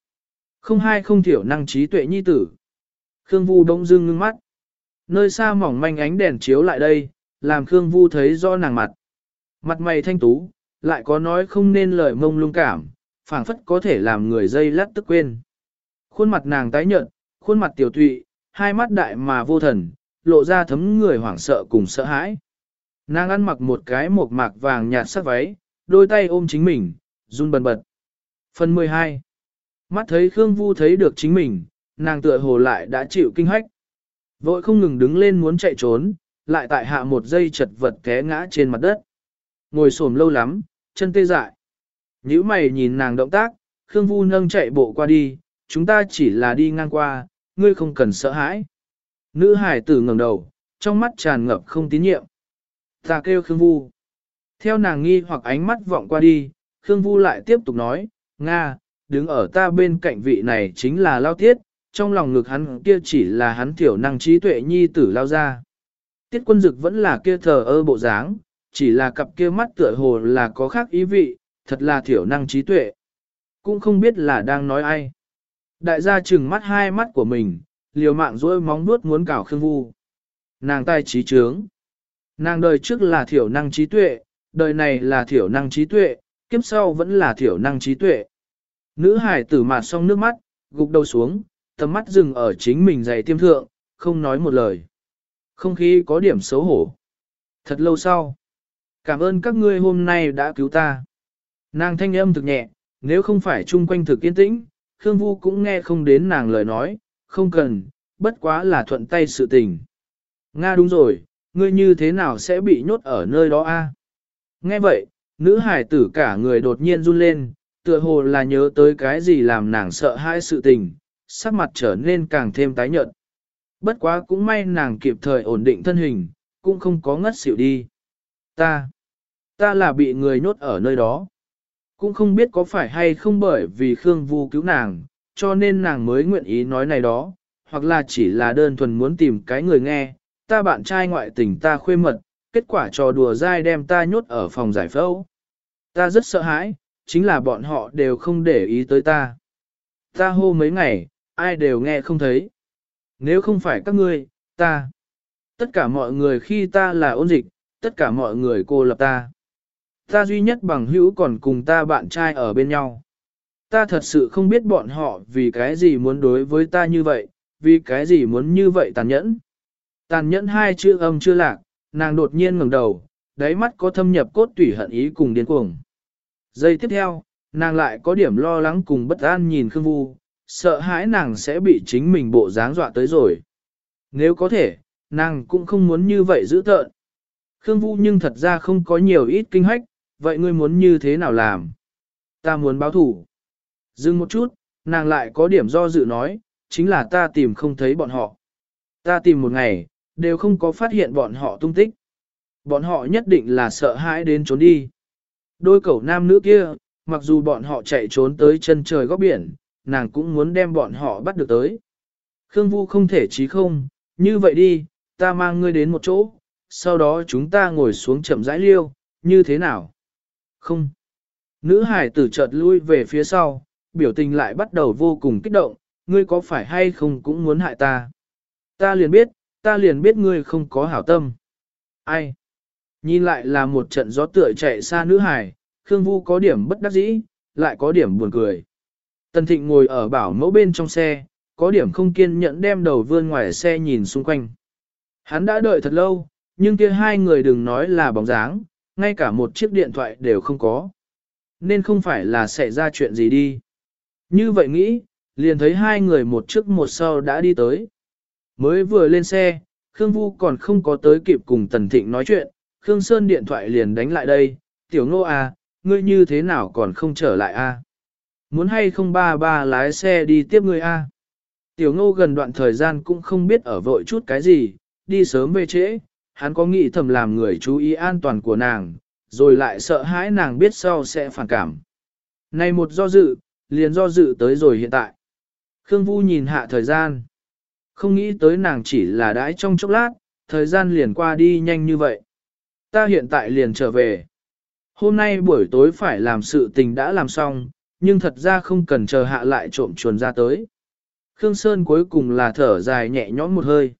Không thiểu năng trí tuệ nhi tử. Khương Vu đông dưng ngưng mắt. Nơi xa mỏng manh ánh đèn chiếu lại đây, làm Khương Vu thấy rõ nàng mặt. Mặt mày thanh tú, lại có nói không nên lời mông lung cảm, phảng phất có thể làm người dây lát tức quên. Khuôn mặt nàng tái nhợt, khuôn mặt tiểu tụy, hai mắt đại mà vô thần, lộ ra thấm người hoảng sợ cùng sợ hãi. Nàng ăn mặc một cái mộc mạc vàng nhạt sắc váy, đôi tay ôm chính mình, run bần bật. Phần 12. Mắt thấy Khương Vu thấy được chính mình, nàng tựa hồ lại đã chịu kinh hách. Vội không ngừng đứng lên muốn chạy trốn, lại tại hạ một giây chật vật té ngã trên mặt đất. Ngồi xổm lâu lắm, chân tê dại. Nhíu mày nhìn nàng động tác, Khương Vu nâng chạy bộ qua đi, chúng ta chỉ là đi ngang qua, ngươi không cần sợ hãi. Nữ hải tử ngẩng đầu, trong mắt tràn ngập không tín nhiệm. Ta kêu Khương Vu. Theo nàng nghi hoặc ánh mắt vọng qua đi, Khương Vu lại tiếp tục nói, Nga, đứng ở ta bên cạnh vị này chính là Lao Tiết, trong lòng ngực hắn kia chỉ là hắn tiểu năng trí tuệ nhi tử Lao ra. Tiết Quân Dực vẫn là kia thờ ơ bộ dáng, chỉ là cặp kia mắt tựa hồ là có khác ý vị, thật là thiểu năng trí tuệ. Cũng không biết là đang nói ai. Đại gia trừng mắt hai mắt của mình, liều mạng dỗi móng vuốt muốn cào Khương Vu. Nàng tai trí trướng. Nàng đời trước là thiểu năng trí tuệ, đời này là thiểu năng trí tuệ, kiếp sau vẫn là thiểu năng trí tuệ. Nữ hải tử mạt xong nước mắt, gục đầu xuống, tầm mắt dừng ở chính mình giày tiêm thượng, không nói một lời. Không khí có điểm xấu hổ. Thật lâu sau. Cảm ơn các ngươi hôm nay đã cứu ta. Nàng thanh âm thực nhẹ, nếu không phải chung quanh thực yên tĩnh, Khương Vu cũng nghe không đến nàng lời nói, không cần, bất quá là thuận tay sự tình. Nga đúng rồi, ngươi như thế nào sẽ bị nhốt ở nơi đó a? Nghe vậy, nữ hải tử cả người đột nhiên run lên, tựa hồ là nhớ tới cái gì làm nàng sợ hãi sự tình, sắc mặt trở nên càng thêm tái nhợt. Bất quá cũng may nàng kịp thời ổn định thân hình, cũng không có ngất xỉu đi. Ta là bị người nhốt ở nơi đó. Cũng không biết có phải hay không bởi vì Khương Vu cứu nàng, cho nên nàng mới nguyện ý nói này đó, hoặc là chỉ là đơn thuần muốn tìm cái người nghe, ta bạn trai ngoại tình ta khuê mật, kết quả trò đùa dai đem ta nhốt ở phòng giải phẫu. Ta rất sợ hãi, chính là bọn họ đều không để ý tới ta. Ta hô mấy ngày, ai đều nghe không thấy. Nếu không phải các ngươi, ta. Tất cả mọi người khi ta là ôn dịch, tất cả mọi người cô lập ta. Ta duy nhất bằng hữu còn cùng ta bạn trai ở bên nhau. Ta thật sự không biết bọn họ vì cái gì muốn đối với ta như vậy, vì cái gì muốn như vậy tàn nhẫn. Tàn nhẫn hai chữ âm chưa lạc, nàng đột nhiên ngẩng đầu, đáy mắt có thâm nhập cốt tủy hận ý cùng điên cuồng. Giây tiếp theo, nàng lại có điểm lo lắng cùng bất an nhìn Khương Vu, sợ hãi nàng sẽ bị chính mình bộ dáng dọa tới rồi. Nếu có thể, nàng cũng không muốn như vậy giữ tợn. Khương Vu nhưng thật ra không có nhiều ít kinh hách, vậy ngươi muốn như thế nào làm? Ta muốn báo thủ. Dừng một chút, nàng lại có điểm do dự nói, chính là ta tìm không thấy bọn họ. Ta tìm một ngày, đều không có phát hiện bọn họ tung tích. Bọn họ nhất định là sợ hãi đến trốn đi. Đôi cẩu nam nữ kia, mặc dù bọn họ chạy trốn tới chân trời góc biển, nàng cũng muốn đem bọn họ bắt được tới. Khương Vu không thể chí không, như vậy đi, ta mang ngươi đến một chỗ, sau đó chúng ta ngồi xuống chậm rãi liêu, như thế nào? Không. Nữ hải tử chợt lui về phía sau, biểu tình lại bắt đầu vô cùng kích động, ngươi có phải hay không cũng muốn hại ta? Ta liền biết ngươi không có hảo tâm. Ai? Nhìn lại là một trận gió tựa chạy xa nữ hải, Khương Vu có điểm bất đắc dĩ, lại có điểm buồn cười. Tần Thịnh ngồi ở bảo mẫu bên trong xe, có điểm không kiên nhẫn đem đầu vươn ngoài xe nhìn xung quanh. Hắn đã đợi thật lâu, nhưng kia hai người đừng nói là bóng dáng, ngay cả một chiếc điện thoại đều không có. Nên không phải là xảy ra chuyện gì đi. Như vậy nghĩ, liền thấy hai người một trước một sau đã đi tới. Mới vừa lên xe, Khương Vu còn không có tới kịp cùng Tần Thịnh nói chuyện, Khương Sơn điện thoại liền đánh lại đây, tiểu Ngô à, ngươi như thế nào còn không trở lại a? Muốn hay không ba ba lái xe đi tiếp ngươi a? Tiểu Ngô gần đoạn thời gian cũng không biết ở vội chút cái gì, đi sớm về trễ, hắn có nghĩ thầm làm người chú ý an toàn của nàng, rồi lại sợ hãi nàng biết sau sẽ phản cảm. Này một do dự, liền do dự tới rồi hiện tại. Khương Vu nhìn hạ thời gian. Không nghĩ tới nàng chỉ là đãi trong chốc lát, thời gian liền qua đi nhanh như vậy. Ta hiện tại liền trở về. Hôm nay buổi tối phải làm sự tình đã làm xong, nhưng thật ra không cần chờ hạ lại trộm chuồn ra tới. Khương Sơn cuối cùng là thở dài nhẹ nhõm một hơi.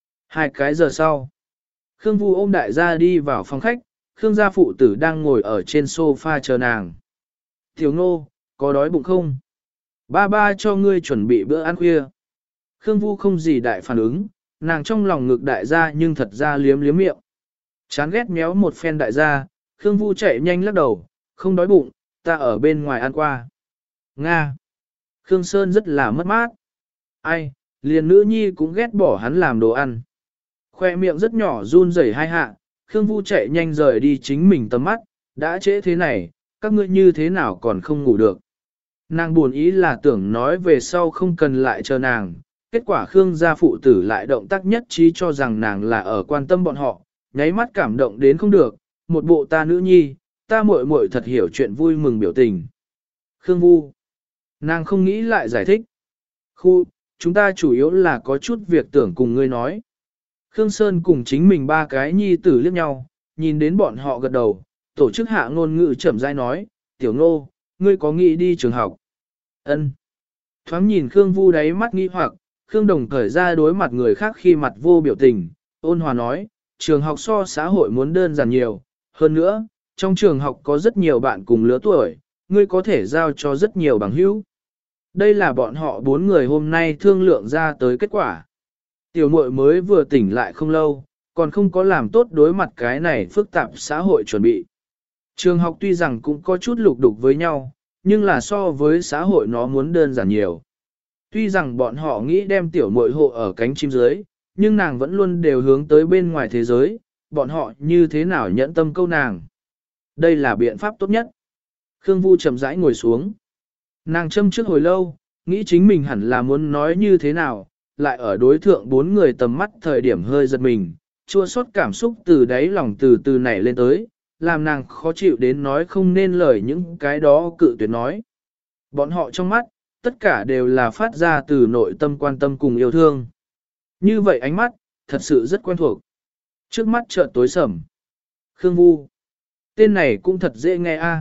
2 cái giờ sau, Khương Vu ôm đại gia đi vào phòng khách, Khương gia phụ tử đang ngồi ở trên sofa chờ nàng. Tiểu Ngô, có đói bụng không? Ba ba cho ngươi chuẩn bị bữa ăn khuya. Khương Vu không gì đại phản ứng, nàng trong lòng ngực đại gia nhưng thật ra liếm liếm miệng. Chán ghét méo một phen đại gia, Khương Vu chạy nhanh lắc đầu, không đói bụng, ta ở bên ngoài ăn qua. Nga. Khương Sơn rất là mất mát. Ai, liền nữ nhi cũng ghét bỏ hắn làm đồ ăn. Khoe miệng rất nhỏ run rẩy hai hạ, Khương Vu chạy nhanh rời đi chính mình tầm mắt, đã trễ thế này, các ngươi như thế nào còn không ngủ được. Nàng buồn ý là tưởng nói về sau không cần lại chờ nàng, kết quả Khương gia phụ tử lại động tác nhất trí cho rằng nàng là ở quan tâm bọn họ, nháy mắt cảm động đến không được, một bộ ta nữ nhi, ta muội muội thật hiểu chuyện vui mừng biểu tình. Khương Vu, nàng không nghĩ lại giải thích. Khu, chúng ta chủ yếu là có chút việc tưởng cùng ngươi nói. Khương Sơn cùng chính mình 3 cái nhi tử liếc nhau, nhìn đến bọn họ gật đầu, tổ chức hạ ngôn ngữ chậm rãi nói, tiểu Ngô, ngươi có nghĩ đi trường học? Ân. Thoáng nhìn Khương Vu đáy mắt nghi hoặc, Khương Đồng cởi ra đối mặt người khác khi mặt vô biểu tình, ôn hòa nói, trường học so xã hội muốn đơn giản nhiều, hơn nữa, trong trường học có rất nhiều bạn cùng lứa tuổi, ngươi có thể giao cho rất nhiều bằng hữu. Đây là bọn họ 4 người hôm nay thương lượng ra tới kết quả. Tiểu muội mới vừa tỉnh lại không lâu, còn không có làm tốt đối mặt cái này phức tạp xã hội chuẩn bị. Trường học tuy rằng cũng có chút lục đục với nhau, nhưng là so với xã hội nó muốn đơn giản nhiều. Tuy rằng bọn họ nghĩ đem tiểu muội hộ ở cánh chim dưới, nhưng nàng vẫn luôn đều hướng tới bên ngoài thế giới, bọn họ như thế nào nhẫn tâm câu nàng. Đây là biện pháp tốt nhất. Khương Vu chậm rãi ngồi xuống. Nàng châm trước hồi lâu, nghĩ chính mình hẳn là muốn nói như thế nào, lại ở đối thượng 4 người tầm mắt thời điểm hơi giật mình, chua xót cảm xúc từ đáy lòng từ từ nảy lên tới, làm nàng khó chịu đến nói không nên lời những cái đó cự tuyệt nói. Bọn họ trong mắt, tất cả đều là phát ra từ nội tâm quan tâm cùng yêu thương. Như vậy ánh mắt, thật sự rất quen thuộc. Trước mắt chợt tối sầm. Khương Vu. Tên này cũng thật dễ nghe a.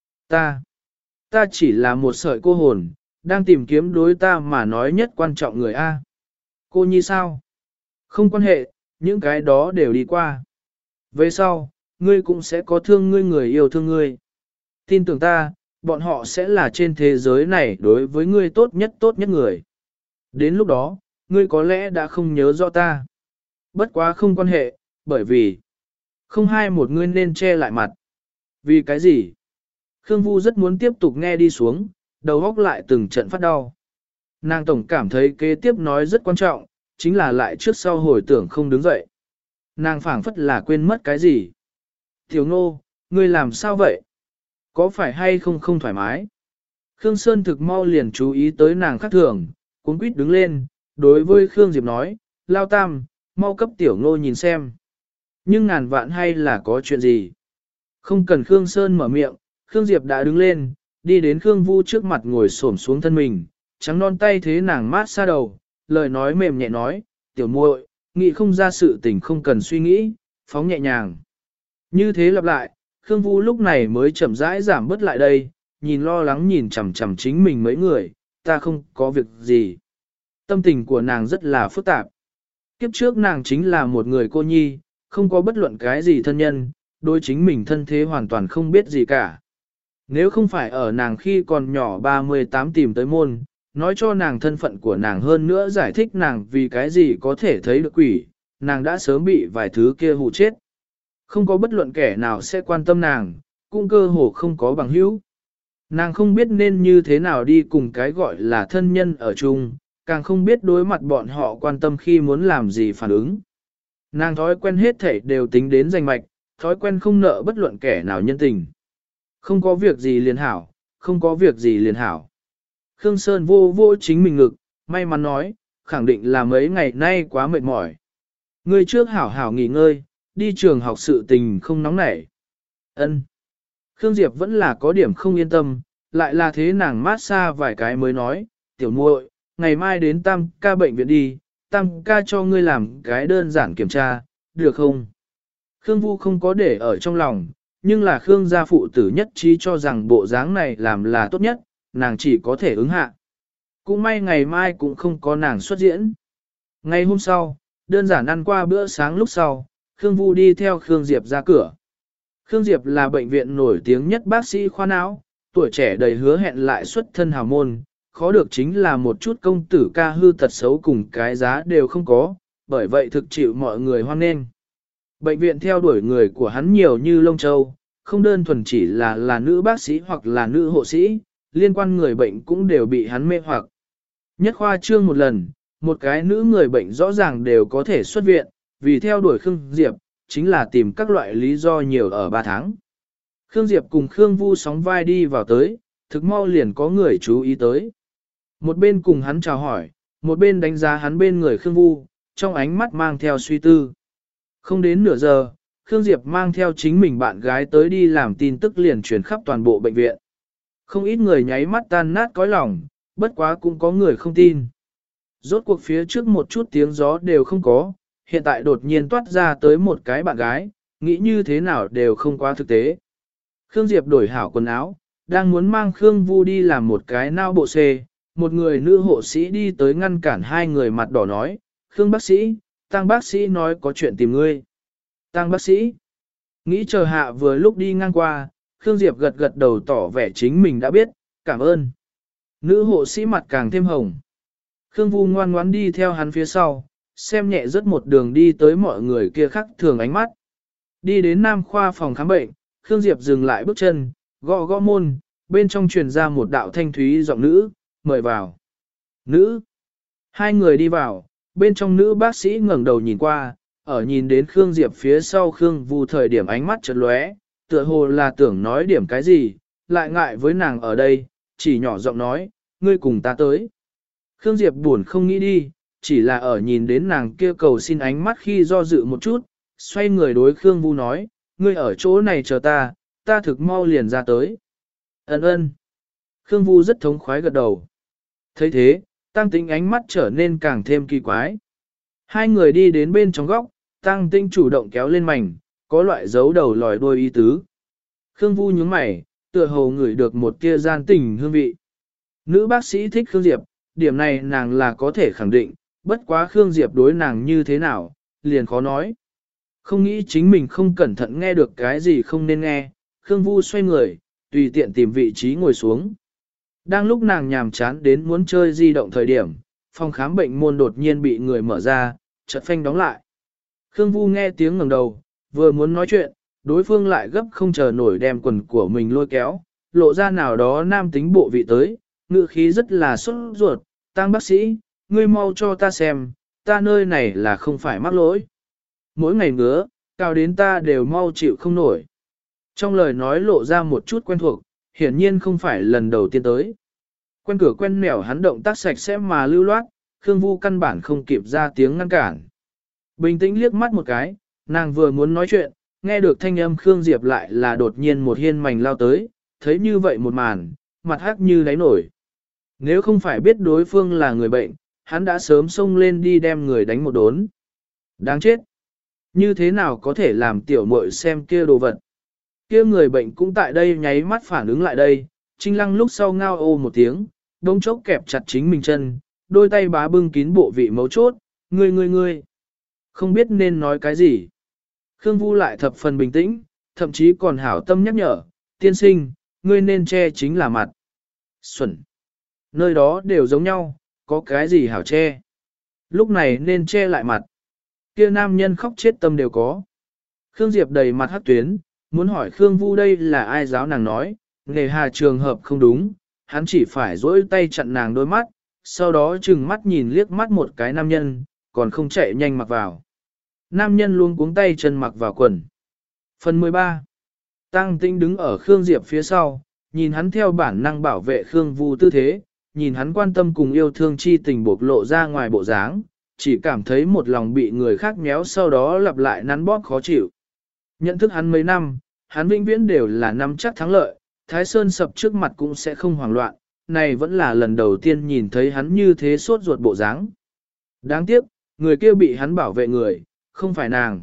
Ta chỉ là một sợi cô hồn, đang tìm kiếm đối ta mà nói nhất quan trọng người a. Cô Nhi sao? Không quan hệ, những cái đó đều đi qua. Về sau, ngươi cũng sẽ có thương ngươi người yêu thương ngươi. Tin tưởng ta, bọn họ sẽ là trên thế giới này đối với ngươi tốt nhất người. Đến lúc đó, ngươi có lẽ đã không nhớ rõ ta. Bất quá không quan hệ, bởi vì không hai một ngươi nên che lại mặt. Vì cái gì? Khương Vu rất muốn tiếp tục nghe đi xuống, đầu óc lại từng trận phát đau. Nàng tổng cảm thấy kế tiếp nói rất quan trọng, chính là lại trước sau hồi tưởng không đứng dậy. Nàng phảng phất là quên mất cái gì. Tiểu Ngô, ngươi làm sao vậy? Có phải hay không thoải mái? Khương Sơn thực mau liền chú ý tới nàng khác thường, cuống quýt đứng lên, đối với Khương Diệp nói, Lao Tam, mau cấp Tiểu Ngô nhìn xem. Nhưng ngàn vạn hay là có chuyện gì? Không cần Khương Sơn mở miệng, Khương Diệp đã đứng lên, đi đến Khương Vu trước mặt ngồi xổm xuống thân mình, trắng non tay thế nàng mát xa đầu, lời nói mềm nhẹ nói, Tiểu muội, nghĩ không ra sự tình không cần suy nghĩ, phóng nhẹ nhàng. Như thế lặp lại, Khương Vu lúc này mới chậm rãi giảm bớt lại đây, nhìn lo lắng nhìn chằm chằm chính mình mấy người, ta không có việc gì. Tâm tình của nàng rất là phức tạp. Kiếp trước nàng chính là một người cô nhi, không có bất luận cái gì thân nhân, đối chính mình thân thế hoàn toàn không biết gì cả. Nếu không phải ở nàng khi còn nhỏ 38 tìm tới môn, nói cho nàng thân phận của nàng hơn nữa giải thích nàng vì cái gì có thể thấy được quỷ, nàng đã sớm bị vài thứ kia hù chết. Không có bất luận kẻ nào sẽ quan tâm nàng, cũng cơ hồ không có bằng hữu. Nàng không biết nên như thế nào đi cùng cái gọi là thân nhân ở chung, càng không biết đối mặt bọn họ quan tâm khi muốn làm gì phản ứng. Nàng thói quen hết thảy đều tính đến danh mạch, thói quen không nợ bất luận kẻ nào nhân tình. Không có việc gì liền hảo, không có việc gì liền hảo. Khương Sơn vô vô chính mình ngực, may mắn nói, khẳng định là mấy ngày nay quá mệt mỏi. Ngươi trước hảo hảo nghỉ ngơi, đi trường học sự tình không nóng nảy. Ân. Khương Diệp vẫn là có điểm không yên tâm, lại là thế nàng mát xa vài cái mới nói, tiểu muội, ngày mai đến Tam ca bệnh viện đi, Tam ca cho ngươi làm cái đơn giản kiểm tra, được không? Khương Vu không có để ở trong lòng, nhưng là Khương gia phụ tử nhất trí cho rằng bộ dáng này làm là tốt nhất, nàng chỉ có thể ứng hạ. Cũng may ngày mai cũng không có nàng xuất diễn. Ngày hôm sau, đơn giản ăn qua bữa sáng lúc sau, Khương Vu đi theo Khương Diệp ra cửa. Khương Diệp là bệnh viện nổi tiếng nhất bác sĩ khoa não, tuổi trẻ đầy hứa hẹn lại xuất thân hào môn, khó được chính là một chút công tử ca hư tật xấu cùng cái giá đều không có, bởi vậy thực chịu mọi người hoan nghênh. Bệnh viện theo đuổi người của hắn nhiều như lông châu, không đơn thuần chỉ là nữ bác sĩ hoặc là nữ hộ sĩ, liên quan người bệnh cũng đều bị hắn mê hoặc. Nhất khoa trương một lần, một cái nữ người bệnh rõ ràng đều có thể xuất viện, vì theo đuổi Khương Diệp, chính là tìm các loại lý do nhiều ở 3 tháng. Khương Diệp cùng Khương Vu sóng vai đi vào tới, thực mau liền có người chú ý tới. Một bên cùng hắn chào hỏi, một bên đánh giá hắn bên người Khương Vu, trong ánh mắt mang theo suy tư. Không đến nửa giờ, Khương Diệp mang theo chính mình bạn gái tới đi làm tin tức liền truyền khắp toàn bộ bệnh viện. Không ít người nháy mắt tan nát cõi lòng, bất quá cũng có người không tin. Rốt cuộc phía trước một chút tiếng gió đều không có, hiện tại đột nhiên toát ra tới một cái bạn gái, nghĩ như thế nào đều không quá thực tế. Khương Diệp đổi hảo quần áo, đang muốn mang Khương Vu đi làm một cái nao bộ xê, một người nữ hộ sĩ đi tới ngăn cản hai người mặt đỏ nói, Khương bác sĩ, Tăng bác sĩ nói có chuyện tìm ngươi. Tăng bác sĩ, nghĩ chờ hạ vừa lúc đi ngang qua, Khương Diệp gật gật đầu tỏ vẻ chính mình đã biết, cảm ơn. Nữ hộ sĩ mặt càng thêm hồng. Khương Vu ngoan ngoãn đi theo hắn phía sau, xem nhẹ rất một đường đi tới mọi người kia khắc thường ánh mắt. Đi đến Nam khoa phòng khám bệnh, Khương Diệp dừng lại bước chân, gõ gõ môn, bên trong truyền ra một đạo thanh thúy giọng nữ, mời vào. Nữ. Hai người đi vào, bên trong nữ bác sĩ ngẩng đầu nhìn qua, ở nhìn đến Khương Diệp phía sau Khương Vu thời điểm ánh mắt chợt lóe, tựa hồ là tưởng nói điểm cái gì, lại ngại với nàng ở đây, chỉ nhỏ giọng nói, ngươi cùng ta tới. Khương Diệp buồn không nghĩ đi, chỉ là ở nhìn đến nàng kia cầu xin ánh mắt khi do dự một chút, xoay người đối Khương Vu nói, ngươi ở chỗ này chờ ta, ta thực mau liền ra tới. Ấn ơn. Khương Vu rất thống khoái gật đầu. thấy thế, Tăng Tĩnh ánh mắt trở nên càng thêm kỳ quái. Hai người đi đến bên trong góc, Tăng Tĩnh chủ động kéo lên mảnh, có loại giấu đầu lòi đuôi ý tứ. Khương Vu nhướng mày, tựa hồ ngửi được một tia gian tình hương vị. Nữ bác sĩ thích Khương Diệp, điểm này nàng là có thể khẳng định, bất quá Khương Diệp đối nàng như thế nào, liền khó nói. Không nghĩ chính mình không cẩn thận nghe được cái gì không nên nghe, Khương Vu xoay người, tùy tiện tìm vị trí ngồi xuống. Đang lúc nàng nhàm chán đến muốn chơi di động thời điểm, phòng khám bệnh môn đột nhiên bị người mở ra, chợt phanh đóng lại. Khương Vu nghe tiếng ngẩng đầu, vừa muốn nói chuyện, đối phương lại gấp không chờ nổi đem quần của mình lôi kéo, lộ ra nào đó nam tính bộ vị tới, ngữ khí rất là sốt ruột, Tăng bác sĩ, ngươi mau cho ta xem, ta nơi này là không phải mắc lỗi. Mỗi ngày ngứa, cao đến ta đều mau chịu không nổi. Trong lời nói lộ ra một chút quen thuộc, hiển nhiên không phải lần đầu tiên tới. Quen cửa quen nẻo hắn động tác sạch sẽ mà lưu loát, Khương Vu căn bản không kịp ra tiếng ngăn cản. Bình tĩnh liếc mắt một cái, nàng vừa muốn nói chuyện, nghe được thanh âm Khương Diệp lại là đột nhiên một hiên mảnh lao tới, thấy như vậy một màn, mặt hắc như đáy nổi. Nếu không phải biết đối phương là người bệnh, hắn đã sớm xông lên đi đem người đánh một đốn. Đáng chết! Như thế nào có thể làm tiểu muội xem kia đồ vật? Kia người bệnh cũng tại đây nháy mắt phản ứng lại đây, Trinh Lăng lúc sau ngao ô một tiếng, đống chốc kẹp chặt chính mình chân, đôi tay bá bưng kín bộ vị mấu chốt, ngươi. Không biết nên nói cái gì. Khương Vu lại thập phần bình tĩnh, thậm chí còn hảo tâm nhắc nhở, tiên sinh, ngươi nên che chính là mặt. Xuẩn. Nơi đó đều giống nhau, có cái gì hảo che. Lúc này nên che lại mặt. Kia nam nhân khóc chết tâm đều có. Khương Diệp đầy mặt hắc tuyến, muốn hỏi Khương Vu đây là ai giáo nàng nói, nghề hà trường hợp không đúng, hắn chỉ phải dỗi tay chặn nàng đôi mắt, sau đó chừng mắt nhìn liếc mắt một cái nam nhân, còn không chạy nhanh mặc vào. Nam nhân luôn cuống tay chân mặc vào quần. Phần 13. Tăng Tĩnh đứng ở Khương Diệp phía sau, nhìn hắn theo bản năng bảo vệ Khương Vu tư thế, nhìn hắn quan tâm cùng yêu thương chi tình bộc lộ ra ngoài bộ dáng, chỉ cảm thấy một lòng bị người khác méo sau đó lặp lại nắn bóp khó chịu. Nhận thức hắn mấy năm, hắn vĩnh viễn đều là nắm chắc thắng lợi, Thái Sơn sập trước mặt cũng sẽ không hoảng loạn, này vẫn là lần đầu tiên nhìn thấy hắn như thế sốt ruột bộ dáng. Đáng tiếc, người kia bị hắn bảo vệ người, không phải nàng.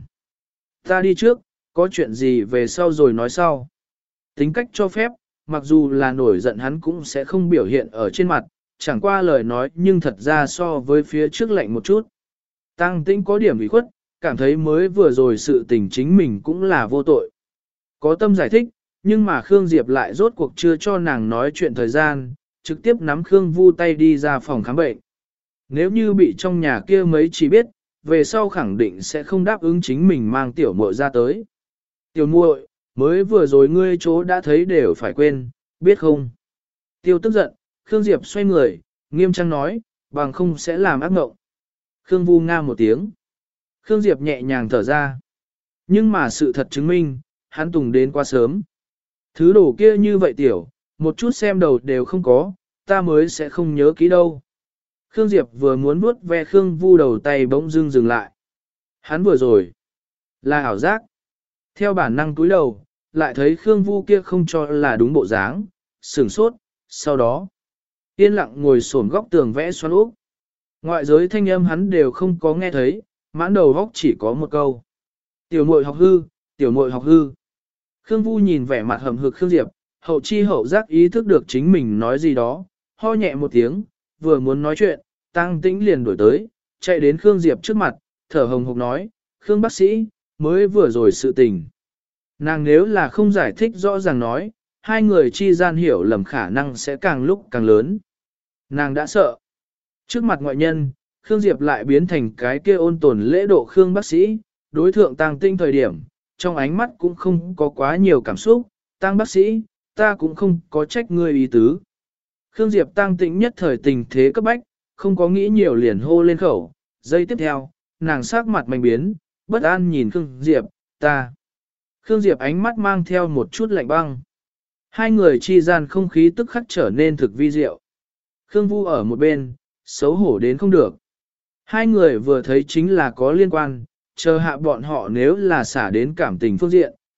Ta đi trước, có chuyện gì về sau rồi nói sau. Tính cách cho phép, mặc dù là nổi giận hắn cũng sẽ không biểu hiện ở trên mặt, chẳng qua lời nói nhưng thật ra so với phía trước lạnh một chút. Tăng Tĩnh có điểm ủy khuất, cảm thấy mới vừa rồi sự tình chính mình cũng là vô tội. Có tâm giải thích, nhưng mà Khương Diệp lại rốt cuộc chưa cho nàng nói chuyện thời gian, trực tiếp nắm Khương Vu tay đi ra phòng khám bệnh. Nếu như bị trong nhà kia mấy chỉ biết, về sau khẳng định sẽ không đáp ứng chính mình mang tiểu muội ra tới. Tiểu muội, mới vừa rồi ngươi chỗ đã thấy đều phải quên, biết không? Tiêu tức giận, Khương Diệp xoay người, nghiêm trang nói, bằng không sẽ làm ác mộng. Khương Vu nga một tiếng. Khương Diệp nhẹ nhàng thở ra. Nhưng mà sự thật chứng minh, hắn tùng đến quá sớm. Thứ đồ kia như vậy tiểu, một chút xem đầu đều không có, ta mới sẽ không nhớ kỹ đâu. Khương Diệp vừa muốn vuốt ve Khương Vu đầu tay bỗng dưng dừng lại. Hắn vừa rồi, là ảo giác. Theo bản năng túi đầu, lại thấy Khương Vu kia không cho là đúng bộ dáng, sửng sốt, sau đó, yên lặng ngồi xổm góc tường vẽ xoắn úp. Ngoại giới thanh âm hắn đều không có nghe thấy, mãn đầu góc chỉ có một câu. Tiểu muội học hư, tiểu muội học hư. Khương Vu nhìn vẻ mặt hầm hực Khương Diệp, hậu chi hậu giác ý thức được chính mình nói gì đó, ho nhẹ một tiếng, vừa muốn nói chuyện, Tăng Tĩnh liền đuổi tới, chạy đến Khương Diệp trước mặt, thở hồng hộc nói, Khương bác sĩ, mới vừa rồi sự tình. Nàng nếu là không giải thích rõ ràng nói, hai người chi gian hiểu lầm khả năng sẽ càng lúc càng lớn. Nàng đã sợ. Trước mặt ngoại nhân, Khương Diệp lại biến thành cái kia ôn tồn lễ độ Khương bác sĩ, đối thượng Tăng Tĩnh thời điểm, trong ánh mắt cũng không có quá nhiều cảm xúc, Tăng bác sĩ, ta cũng không có trách ngươi ý tứ. Khương Diệp Tăng Tĩnh nhất thời tình thế cấp bách, không có nghĩ nhiều liền hô lên khẩu, giây tiếp theo, nàng sắc mặt mạnh biến, bất an nhìn Khương Diệp, ta. Khương Diệp ánh mắt mang theo một chút lạnh băng. Hai người chi gian không khí tức khắc trở nên thực vi diệu. Khương Vu ở một bên, xấu hổ đến không được. Hai người vừa thấy chính là có liên quan, chờ hạ bọn họ nếu là xả đến cảm tình phương diện,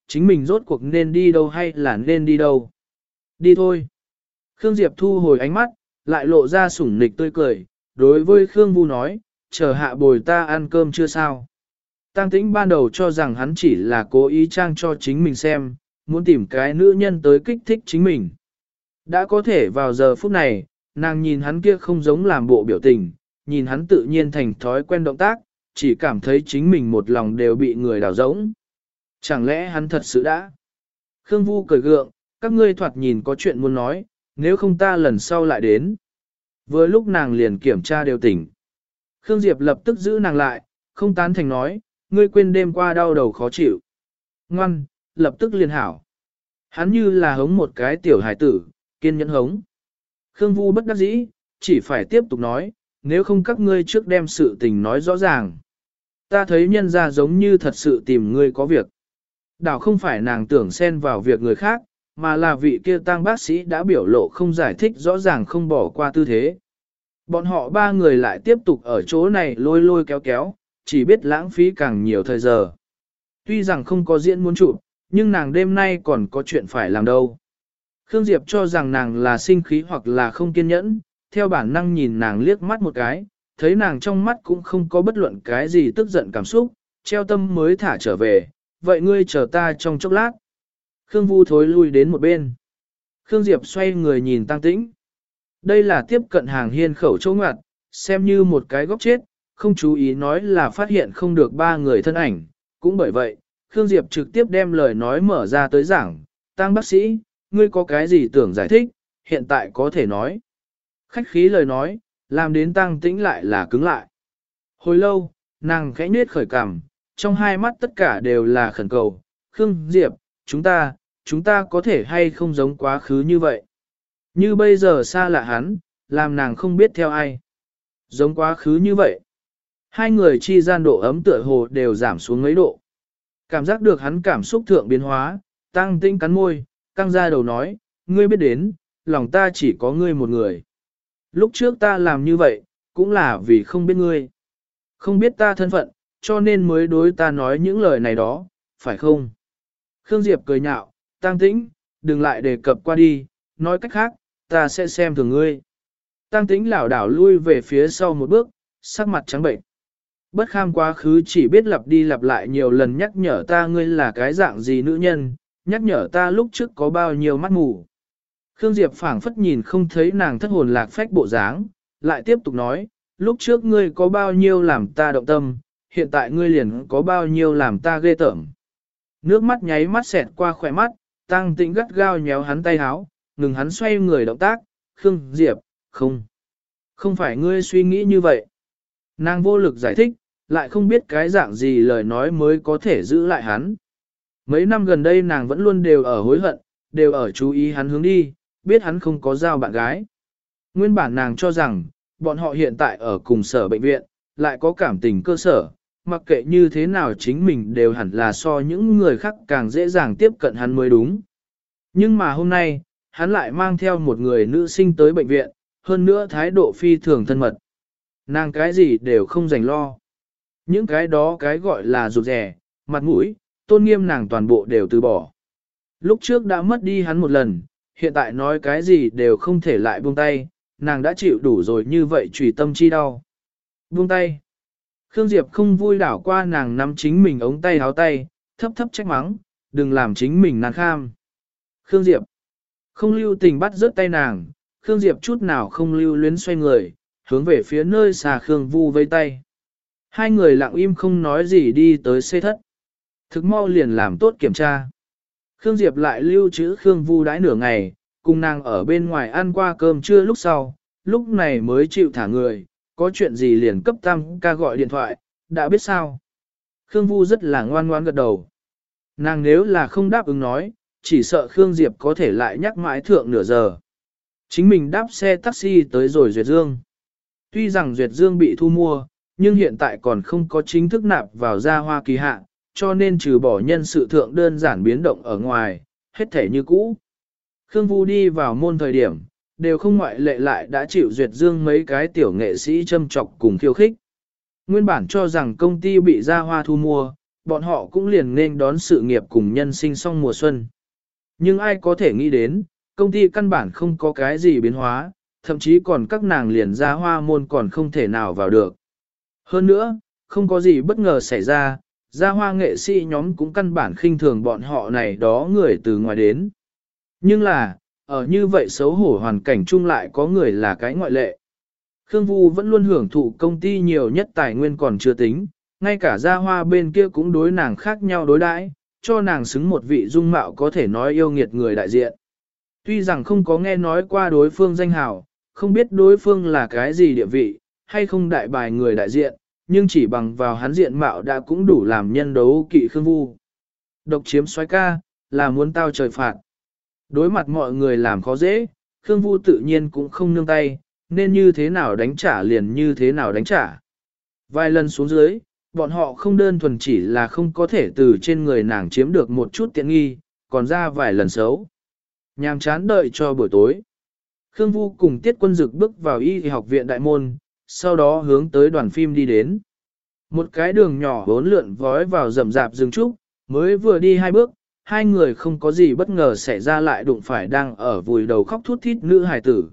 chính mình rốt cuộc nên đi đâu hay là nên đi đâu. Đi thôi. Khương Diệp thu hồi ánh mắt, lại lộ ra sủng nịch tươi cười, đối với Khương Vu nói, chờ hạ bồi ta ăn cơm chưa sao. Tăng Tĩnh ban đầu cho rằng hắn chỉ là cố ý trang cho chính mình xem, muốn tìm cái nữ nhân tới kích thích chính mình. Đã có thể vào giờ phút này, nàng nhìn hắn kia không giống làm bộ biểu tình, nhìn hắn tự nhiên thành thói quen động tác, chỉ cảm thấy chính mình một lòng đều bị người đào rỗng. Chẳng lẽ hắn thật sự đã? Khương Vu cười gượng, các ngươi thoạt nhìn có chuyện muốn nói, nếu không ta lần sau lại đến. Vừa lúc nàng liền kiểm tra đều tỉnh. Khương Diệp lập tức giữ nàng lại, không tán thành nói, ngươi quên đêm qua đau đầu khó chịu. Ngoan, lập tức liền hảo. Hắn như là hống một cái tiểu hải tử, kiên nhẫn hống. Khương Vu bất đắc dĩ, chỉ phải tiếp tục nói, nếu không các ngươi trước đem sự tình nói rõ ràng. Ta thấy nhân ra giống như thật sự tìm ngươi có việc. Đảo không phải nàng tưởng xen vào việc người khác, mà là vị kia tang bác sĩ đã biểu lộ không giải thích rõ ràng không bỏ qua tư thế. Bọn họ ba người lại tiếp tục ở chỗ này lôi lôi kéo kéo, chỉ biết lãng phí càng nhiều thời giờ. Tuy rằng không có diễn muốn chụp, nhưng nàng đêm nay còn có chuyện phải làm đâu. Khương Diệp cho rằng nàng là sinh khí hoặc là không kiên nhẫn, theo bản năng nhìn nàng liếc mắt một cái, thấy nàng trong mắt cũng không có bất luận cái gì tức giận cảm xúc, treo tâm mới thả trở về, vậy ngươi chờ ta trong chốc lát. Khương Vu thối lui đến một bên. Khương Diệp xoay người nhìn Tăng Tĩnh. Đây là tiếp cận hàng hiên khẩu chỗ ngoặt, xem như một cái góc chết, không chú ý nói là phát hiện không được ba người thân ảnh. Cũng bởi vậy, Khương Diệp trực tiếp đem lời nói mở ra tới giảng, Tăng bác sĩ, ngươi có cái gì tưởng giải thích, hiện tại có thể nói. Khách khí lời nói, làm đến Tăng Tĩnh lại là cứng lại. Hồi lâu, nàng khẽ nết khởi cằm, trong hai mắt tất cả đều là khẩn cầu, Khương Diệp, chúng ta có thể hay không giống quá khứ như vậy. Như bây giờ xa lạ hắn, làm nàng không biết theo ai. Giống quá khứ như vậy. Hai người chi gian độ ấm tựa hồ đều giảm xuống mấy độ. Cảm giác được hắn cảm xúc thượng biến hóa, Tăng Tĩnh cắn môi, căng ra đầu nói, ngươi biết đến, lòng ta chỉ có ngươi một người. Lúc trước ta làm như vậy, cũng là vì không biết ngươi. Không biết ta thân phận, cho nên mới đối ta nói những lời này đó, phải không? Khương Diệp cười nhạo, Tăng Tĩnh, đừng lại đề cập qua đi, nói cách khác, ta sẽ xem thường ngươi. Tăng Tĩnh lảo đảo lui về phía sau một bước, sắc mặt trắng bệnh. Bất kham quá khứ chỉ biết lặp đi lặp lại nhiều lần nhắc nhở ta ngươi là cái dạng gì nữ nhân, nhắc nhở ta lúc trước có bao nhiêu mắt mù. Khương Diệp phảng phất nhìn không thấy nàng thất hồn lạc phách bộ dáng, lại tiếp tục nói, lúc trước ngươi có bao nhiêu làm ta động tâm, hiện tại ngươi liền có bao nhiêu làm ta ghê tởm. Nước mắt nháy mắt xẹt qua khỏe mắt, Tăng Tĩnh gắt gao nhéo hắn tay háo, ngừng hắn xoay người động tác, Khương Diệp, không phải ngươi suy nghĩ như vậy. Nàng vô lực giải thích, lại không biết cái dạng gì lời nói mới có thể giữ lại hắn. Mấy năm gần đây nàng vẫn luôn đều ở hối hận, đều ở chú ý hắn hướng đi, biết hắn không có giao bạn gái. Nguyên bản nàng cho rằng, bọn họ hiện tại ở cùng sở bệnh viện, lại có cảm tình cơ sở, mặc kệ như thế nào chính mình đều hẳn là so những người khác càng dễ dàng tiếp cận hắn mới đúng. Nhưng mà hôm nay, hắn lại mang theo một người nữ sinh tới bệnh viện, hơn nữa thái độ phi thường thân mật. Nàng cái gì đều không dành lo. Những cái đó cái gọi là rụt rẻ, mặt mũi, tôn nghiêm nàng toàn bộ đều từ bỏ. Lúc trước đã mất đi hắn một lần, hiện tại nói cái gì đều không thể lại buông tay, nàng đã chịu đủ rồi như vậy trùy tâm chi đau. Buông tay. Khương Diệp không vui đảo qua nàng nắm chính mình ống tay háo tay, thấp thấp trách mắng, đừng làm chính mình nàng kham. Khương Diệp không lưu tình bắt rớt tay nàng, Khương Diệp chút nào không lưu luyến xoay người, hướng về phía nơi xà Khương Vu vây tay. Hai người lặng im không nói gì đi tới xê thất. Thực mau liền làm tốt kiểm tra. Khương Diệp lại lưu trữ Khương Vu đãi nửa ngày, cùng nàng ở bên ngoài ăn qua cơm trưa lúc sau, lúc này mới chịu thả người, có chuyện gì liền cấp tam ca gọi điện thoại, đã biết sao. Khương Vu rất là ngoan ngoan gật đầu. Nàng nếu là không đáp ứng nói, chỉ sợ Khương Diệp có thể lại nhắc mãi thượng nửa giờ. Chính mình đáp xe taxi tới rồi Duyệt Dương. Tuy rằng Duyệt Dương bị thu mua, nhưng hiện tại còn không có chính thức nạp vào ra Hoa Kỳ hạ, cho nên trừ bỏ nhân sự thượng đơn giản biến động ở ngoài, hết thể như cũ. Khương Vu đi vào môn thời điểm, đều không ngoại lệ lại đã chịu Duyệt Dương mấy cái tiểu nghệ sĩ châm chọc cùng khiêu khích. Nguyên bản cho rằng công ty bị ra Hoa thu mua, bọn họ cũng liền nên đón sự nghiệp cùng nhân sinh xong mùa xuân. Nhưng ai có thể nghĩ đến, công ty căn bản không có cái gì biến hóa, thậm chí còn các nàng liền ra hoa môn còn không thể nào vào được. Hơn nữa, không có gì bất ngờ xảy ra, ra hoa nghệ sĩ nhóm cũng căn bản khinh thường bọn họ này đó người từ ngoài đến. Nhưng là, ở như vậy xấu hổ hoàn cảnh chung lại có người là cái ngoại lệ. Khương Vu vẫn luôn hưởng thụ công ty nhiều nhất tài nguyên còn chưa tính, ngay cả gia hoa bên kia cũng đối nàng khác nhau đối đãi, cho nàng xứng một vị dung mạo có thể nói yêu nghiệt người đại diện. Tuy rằng không có nghe nói qua đối phương danh hào, không biết đối phương là cái gì địa vị, hay không đại bài người đại diện, nhưng chỉ bằng vào hắn diện mạo đã cũng đủ làm nhân đấu kỵ Khương Vu. Độc chiếm soái ca, là muốn tao trời phạt. Đối mặt mọi người làm khó dễ, Khương Vu tự nhiên cũng không nương tay, nên như thế nào đánh trả liền như thế nào đánh trả. Vài lần xuống dưới, bọn họ không đơn thuần chỉ là không có thể từ trên người nàng chiếm được một chút tiện nghi, còn ra vài lần xấu. Nhàm chán đợi cho buổi tối. Khương Vu cùng Tiết Quân Dực bước vào y học viện đại môn, sau đó hướng tới đoàn phim đi đến. Một cái đường nhỏ bốn lượn vói vào rậm rạp rừng trúc, mới vừa đi 2 bước, hai người không có gì bất ngờ xảy ra lại đụng phải đang ở vùi đầu khóc thút thít nữ hải tử.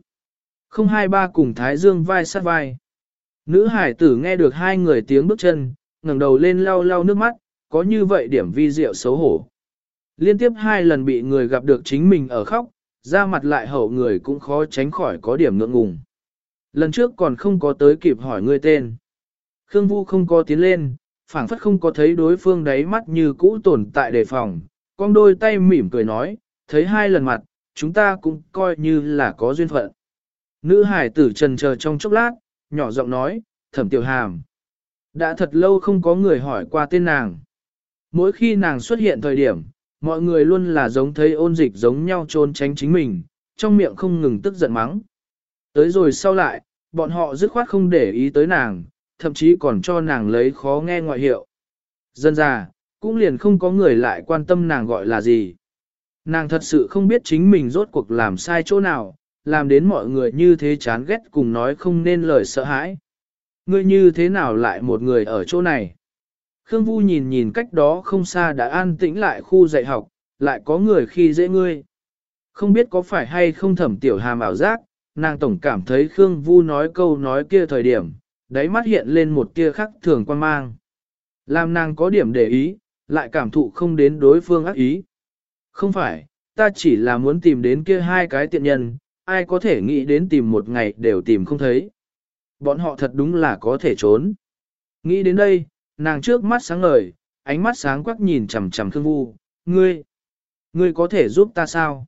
023 cùng Thái Dương vai sát vai. Nữ hải tử nghe được hai người tiếng bước chân, ngẩng đầu lên lau lau nước mắt, có như vậy điểm vi diệu xấu hổ. Liên tiếp 2 lần bị người gặp được chính mình ở khóc, ra mặt lại hậu người cũng khó tránh khỏi có điểm ngượng ngùng. Lần trước còn không có tới kịp hỏi người tên. Khương Vu không có tiến lên, phảng phất không có thấy đối phương đáy mắt như cũ tồn tại đề phòng, cong đôi tay mỉm cười nói, thấy 2 lần mặt, chúng ta cũng coi như là có duyên phận. Nữ hải tử trần chờ trong chốc lát, nhỏ giọng nói, Thẩm Tiểu Hàm. Đã thật lâu không có người hỏi qua tên nàng. Mỗi khi nàng xuất hiện thời điểm, mọi người luôn là giống thấy ôn dịch giống nhau trốn tránh chính mình, trong miệng không ngừng tức giận mắng. Tới rồi sau lại, bọn họ dứt khoát không để ý tới nàng, thậm chí còn cho nàng lấy khó nghe ngoại hiệu. Dân già, cũng liền không có người lại quan tâm nàng gọi là gì. Nàng thật sự không biết chính mình rốt cuộc làm sai chỗ nào, làm đến mọi người như thế chán ghét cùng nói không nên lời sợ hãi. Ngươi như thế nào lại một người ở chỗ này? Khương Vu nhìn nhìn cách đó không xa đã an tĩnh lại khu dạy học, lại có người khi dễ ngươi. Không biết có phải hay không Thẩm Tiểu Hàm ảo giác, nàng tổng cảm thấy Khương Vu nói câu nói kia thời điểm, đáy mắt hiện lên một tia khắc thường quan mang. Làm nàng có điểm để ý, lại cảm thụ không đến đối phương ác ý. Không phải, ta chỉ là muốn tìm đến kia 2 cái tiện nhân, ai có thể nghĩ đến tìm một ngày đều tìm không thấy. Bọn họ thật đúng là có thể trốn. Nghĩ đến đây, nàng trước mắt sáng ngời, ánh mắt sáng quắc nhìn chằm chằm Khương Vu, ngươi có thể giúp ta sao?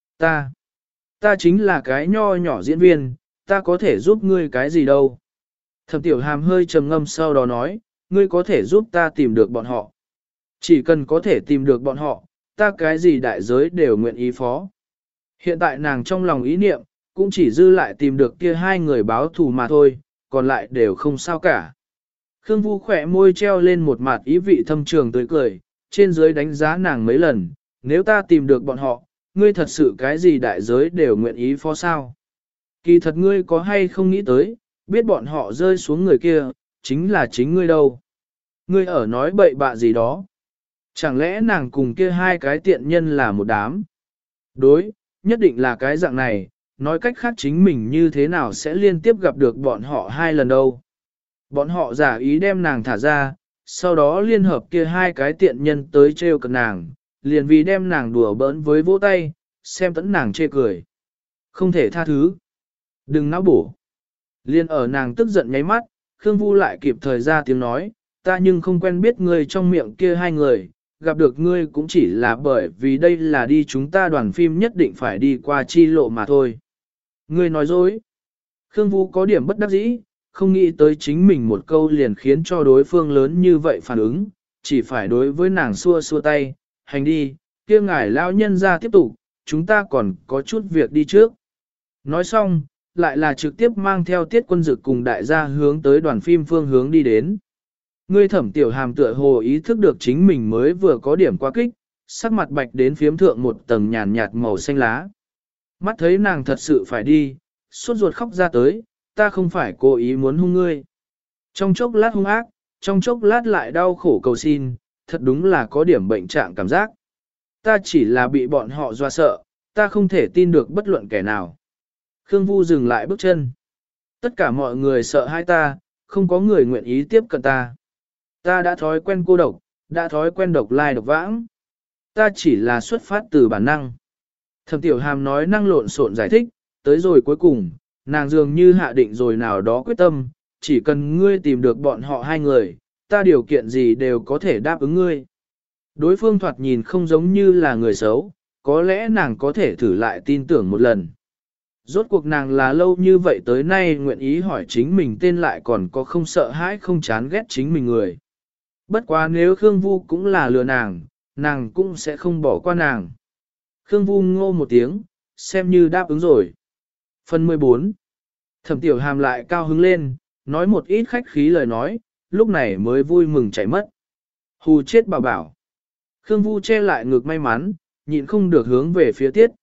Ta chính là cái nho nhỏ diễn viên, ta có thể giúp ngươi cái gì đâu? Thẩm Tiểu Hàm hơi trầm ngâm sau đó nói, ngươi có thể giúp ta tìm được bọn họ. Chỉ cần có thể tìm được bọn họ, ta cái gì đại giới đều nguyện ý phó. Hiện tại nàng trong lòng ý niệm, cũng chỉ dư lại tìm được kia 2 người báo thù mà thôi, còn lại đều không sao cả. Khương Vu khỏe môi treo lên một mặt ý vị thâm trường tươi cười, trên dưới đánh giá nàng mấy lần, nếu ta tìm được bọn họ, ngươi thật sự cái gì đại giới đều nguyện ý phó sao. Kỳ thật ngươi có hay không nghĩ tới, biết bọn họ rơi xuống người kia, chính là chính ngươi đâu. Ngươi ở nói bậy bạ gì đó. Chẳng lẽ nàng cùng kia 2 cái tiện nhân là một đám? Đối, nhất định là cái dạng này, nói cách khác chính mình như thế nào sẽ liên tiếp gặp được bọn họ 2 lần đâu. Bọn họ giả ý đem nàng thả ra, sau đó liên hợp kia 2 cái tiện nhân tới trêu cợt nàng, liền vì đem nàng đùa bỡn với vỗ tay, xem tẫn nàng chê cười. Không thể tha thứ. Đừng não bổ. Liên ở nàng tức giận nháy mắt, Khương Vu lại kịp thời ra tiếng nói, ta nhưng không quen biết ngươi trong miệng kia 2 người, gặp được ngươi cũng chỉ là bởi vì đây là đi chúng ta đoàn phim nhất định phải đi qua chi lộ mà thôi. Ngươi nói dối. Khương Vu có điểm bất đắc dĩ, không nghĩ tới chính mình một câu liền khiến cho đối phương lớn như vậy phản ứng, chỉ phải đối với nàng xua xua tay, hành đi, kia ngài lão nhân ra tiếp tục, chúng ta còn có chút việc đi trước. Nói xong, lại là trực tiếp mang theo Tiết Quân Dực cùng đại gia hướng tới đoàn phim phương hướng đi đến. Ngươi Thẩm Tiểu Hàm tựa hồ ý thức được chính mình mới vừa có điểm quá kích, sắc mặt bạch đến phiếm thượng một tầng nhàn nhạt màu xanh lá. Mắt thấy nàng thật sự phải đi, sốt ruột khóc ra tới, ta không phải cố ý muốn hung ngươi. Trong chốc lát hung ác, trong chốc lát lại đau khổ cầu xin, thật đúng là có điểm bệnh trạng cảm giác. Ta chỉ là bị bọn họ doa sợ, ta không thể tin được bất luận kẻ nào. Khương Vu dừng lại bước chân. Tất cả mọi người sợ hai ta, không có người nguyện ý tiếp cận ta. Ta đã thói quen cô độc, đã thói quen độc lai độc vãng. Ta chỉ là xuất phát từ bản năng. Thẩm Tiểu Hàm nói năng lộn xộn giải thích, tới rồi cuối cùng, nàng dường như hạ định rồi nào đó quyết tâm, chỉ cần ngươi tìm được bọn họ hai người, ta điều kiện gì đều có thể đáp ứng ngươi. Đối phương thoạt nhìn không giống như là người xấu, có lẽ nàng có thể thử lại tin tưởng một lần. Rốt cuộc nàng là lâu như vậy tới nay nguyện ý hỏi chính mình tên lại còn có không sợ hãi không chán ghét chính mình người. Bất quá nếu Khương Vu cũng là lừa nàng, nàng cũng sẽ không bỏ qua nàng. Khương Vu ngô một tiếng, xem như đáp ứng rồi. Phần 14. Thẩm Tiểu Hàm lại cao hứng lên, nói một ít khách khí lời nói, lúc này mới vui mừng chảy mất. Hù chết bảo bảo. Khương Vu che lại ngực may mắn, nhịn không được hướng về phía tiết.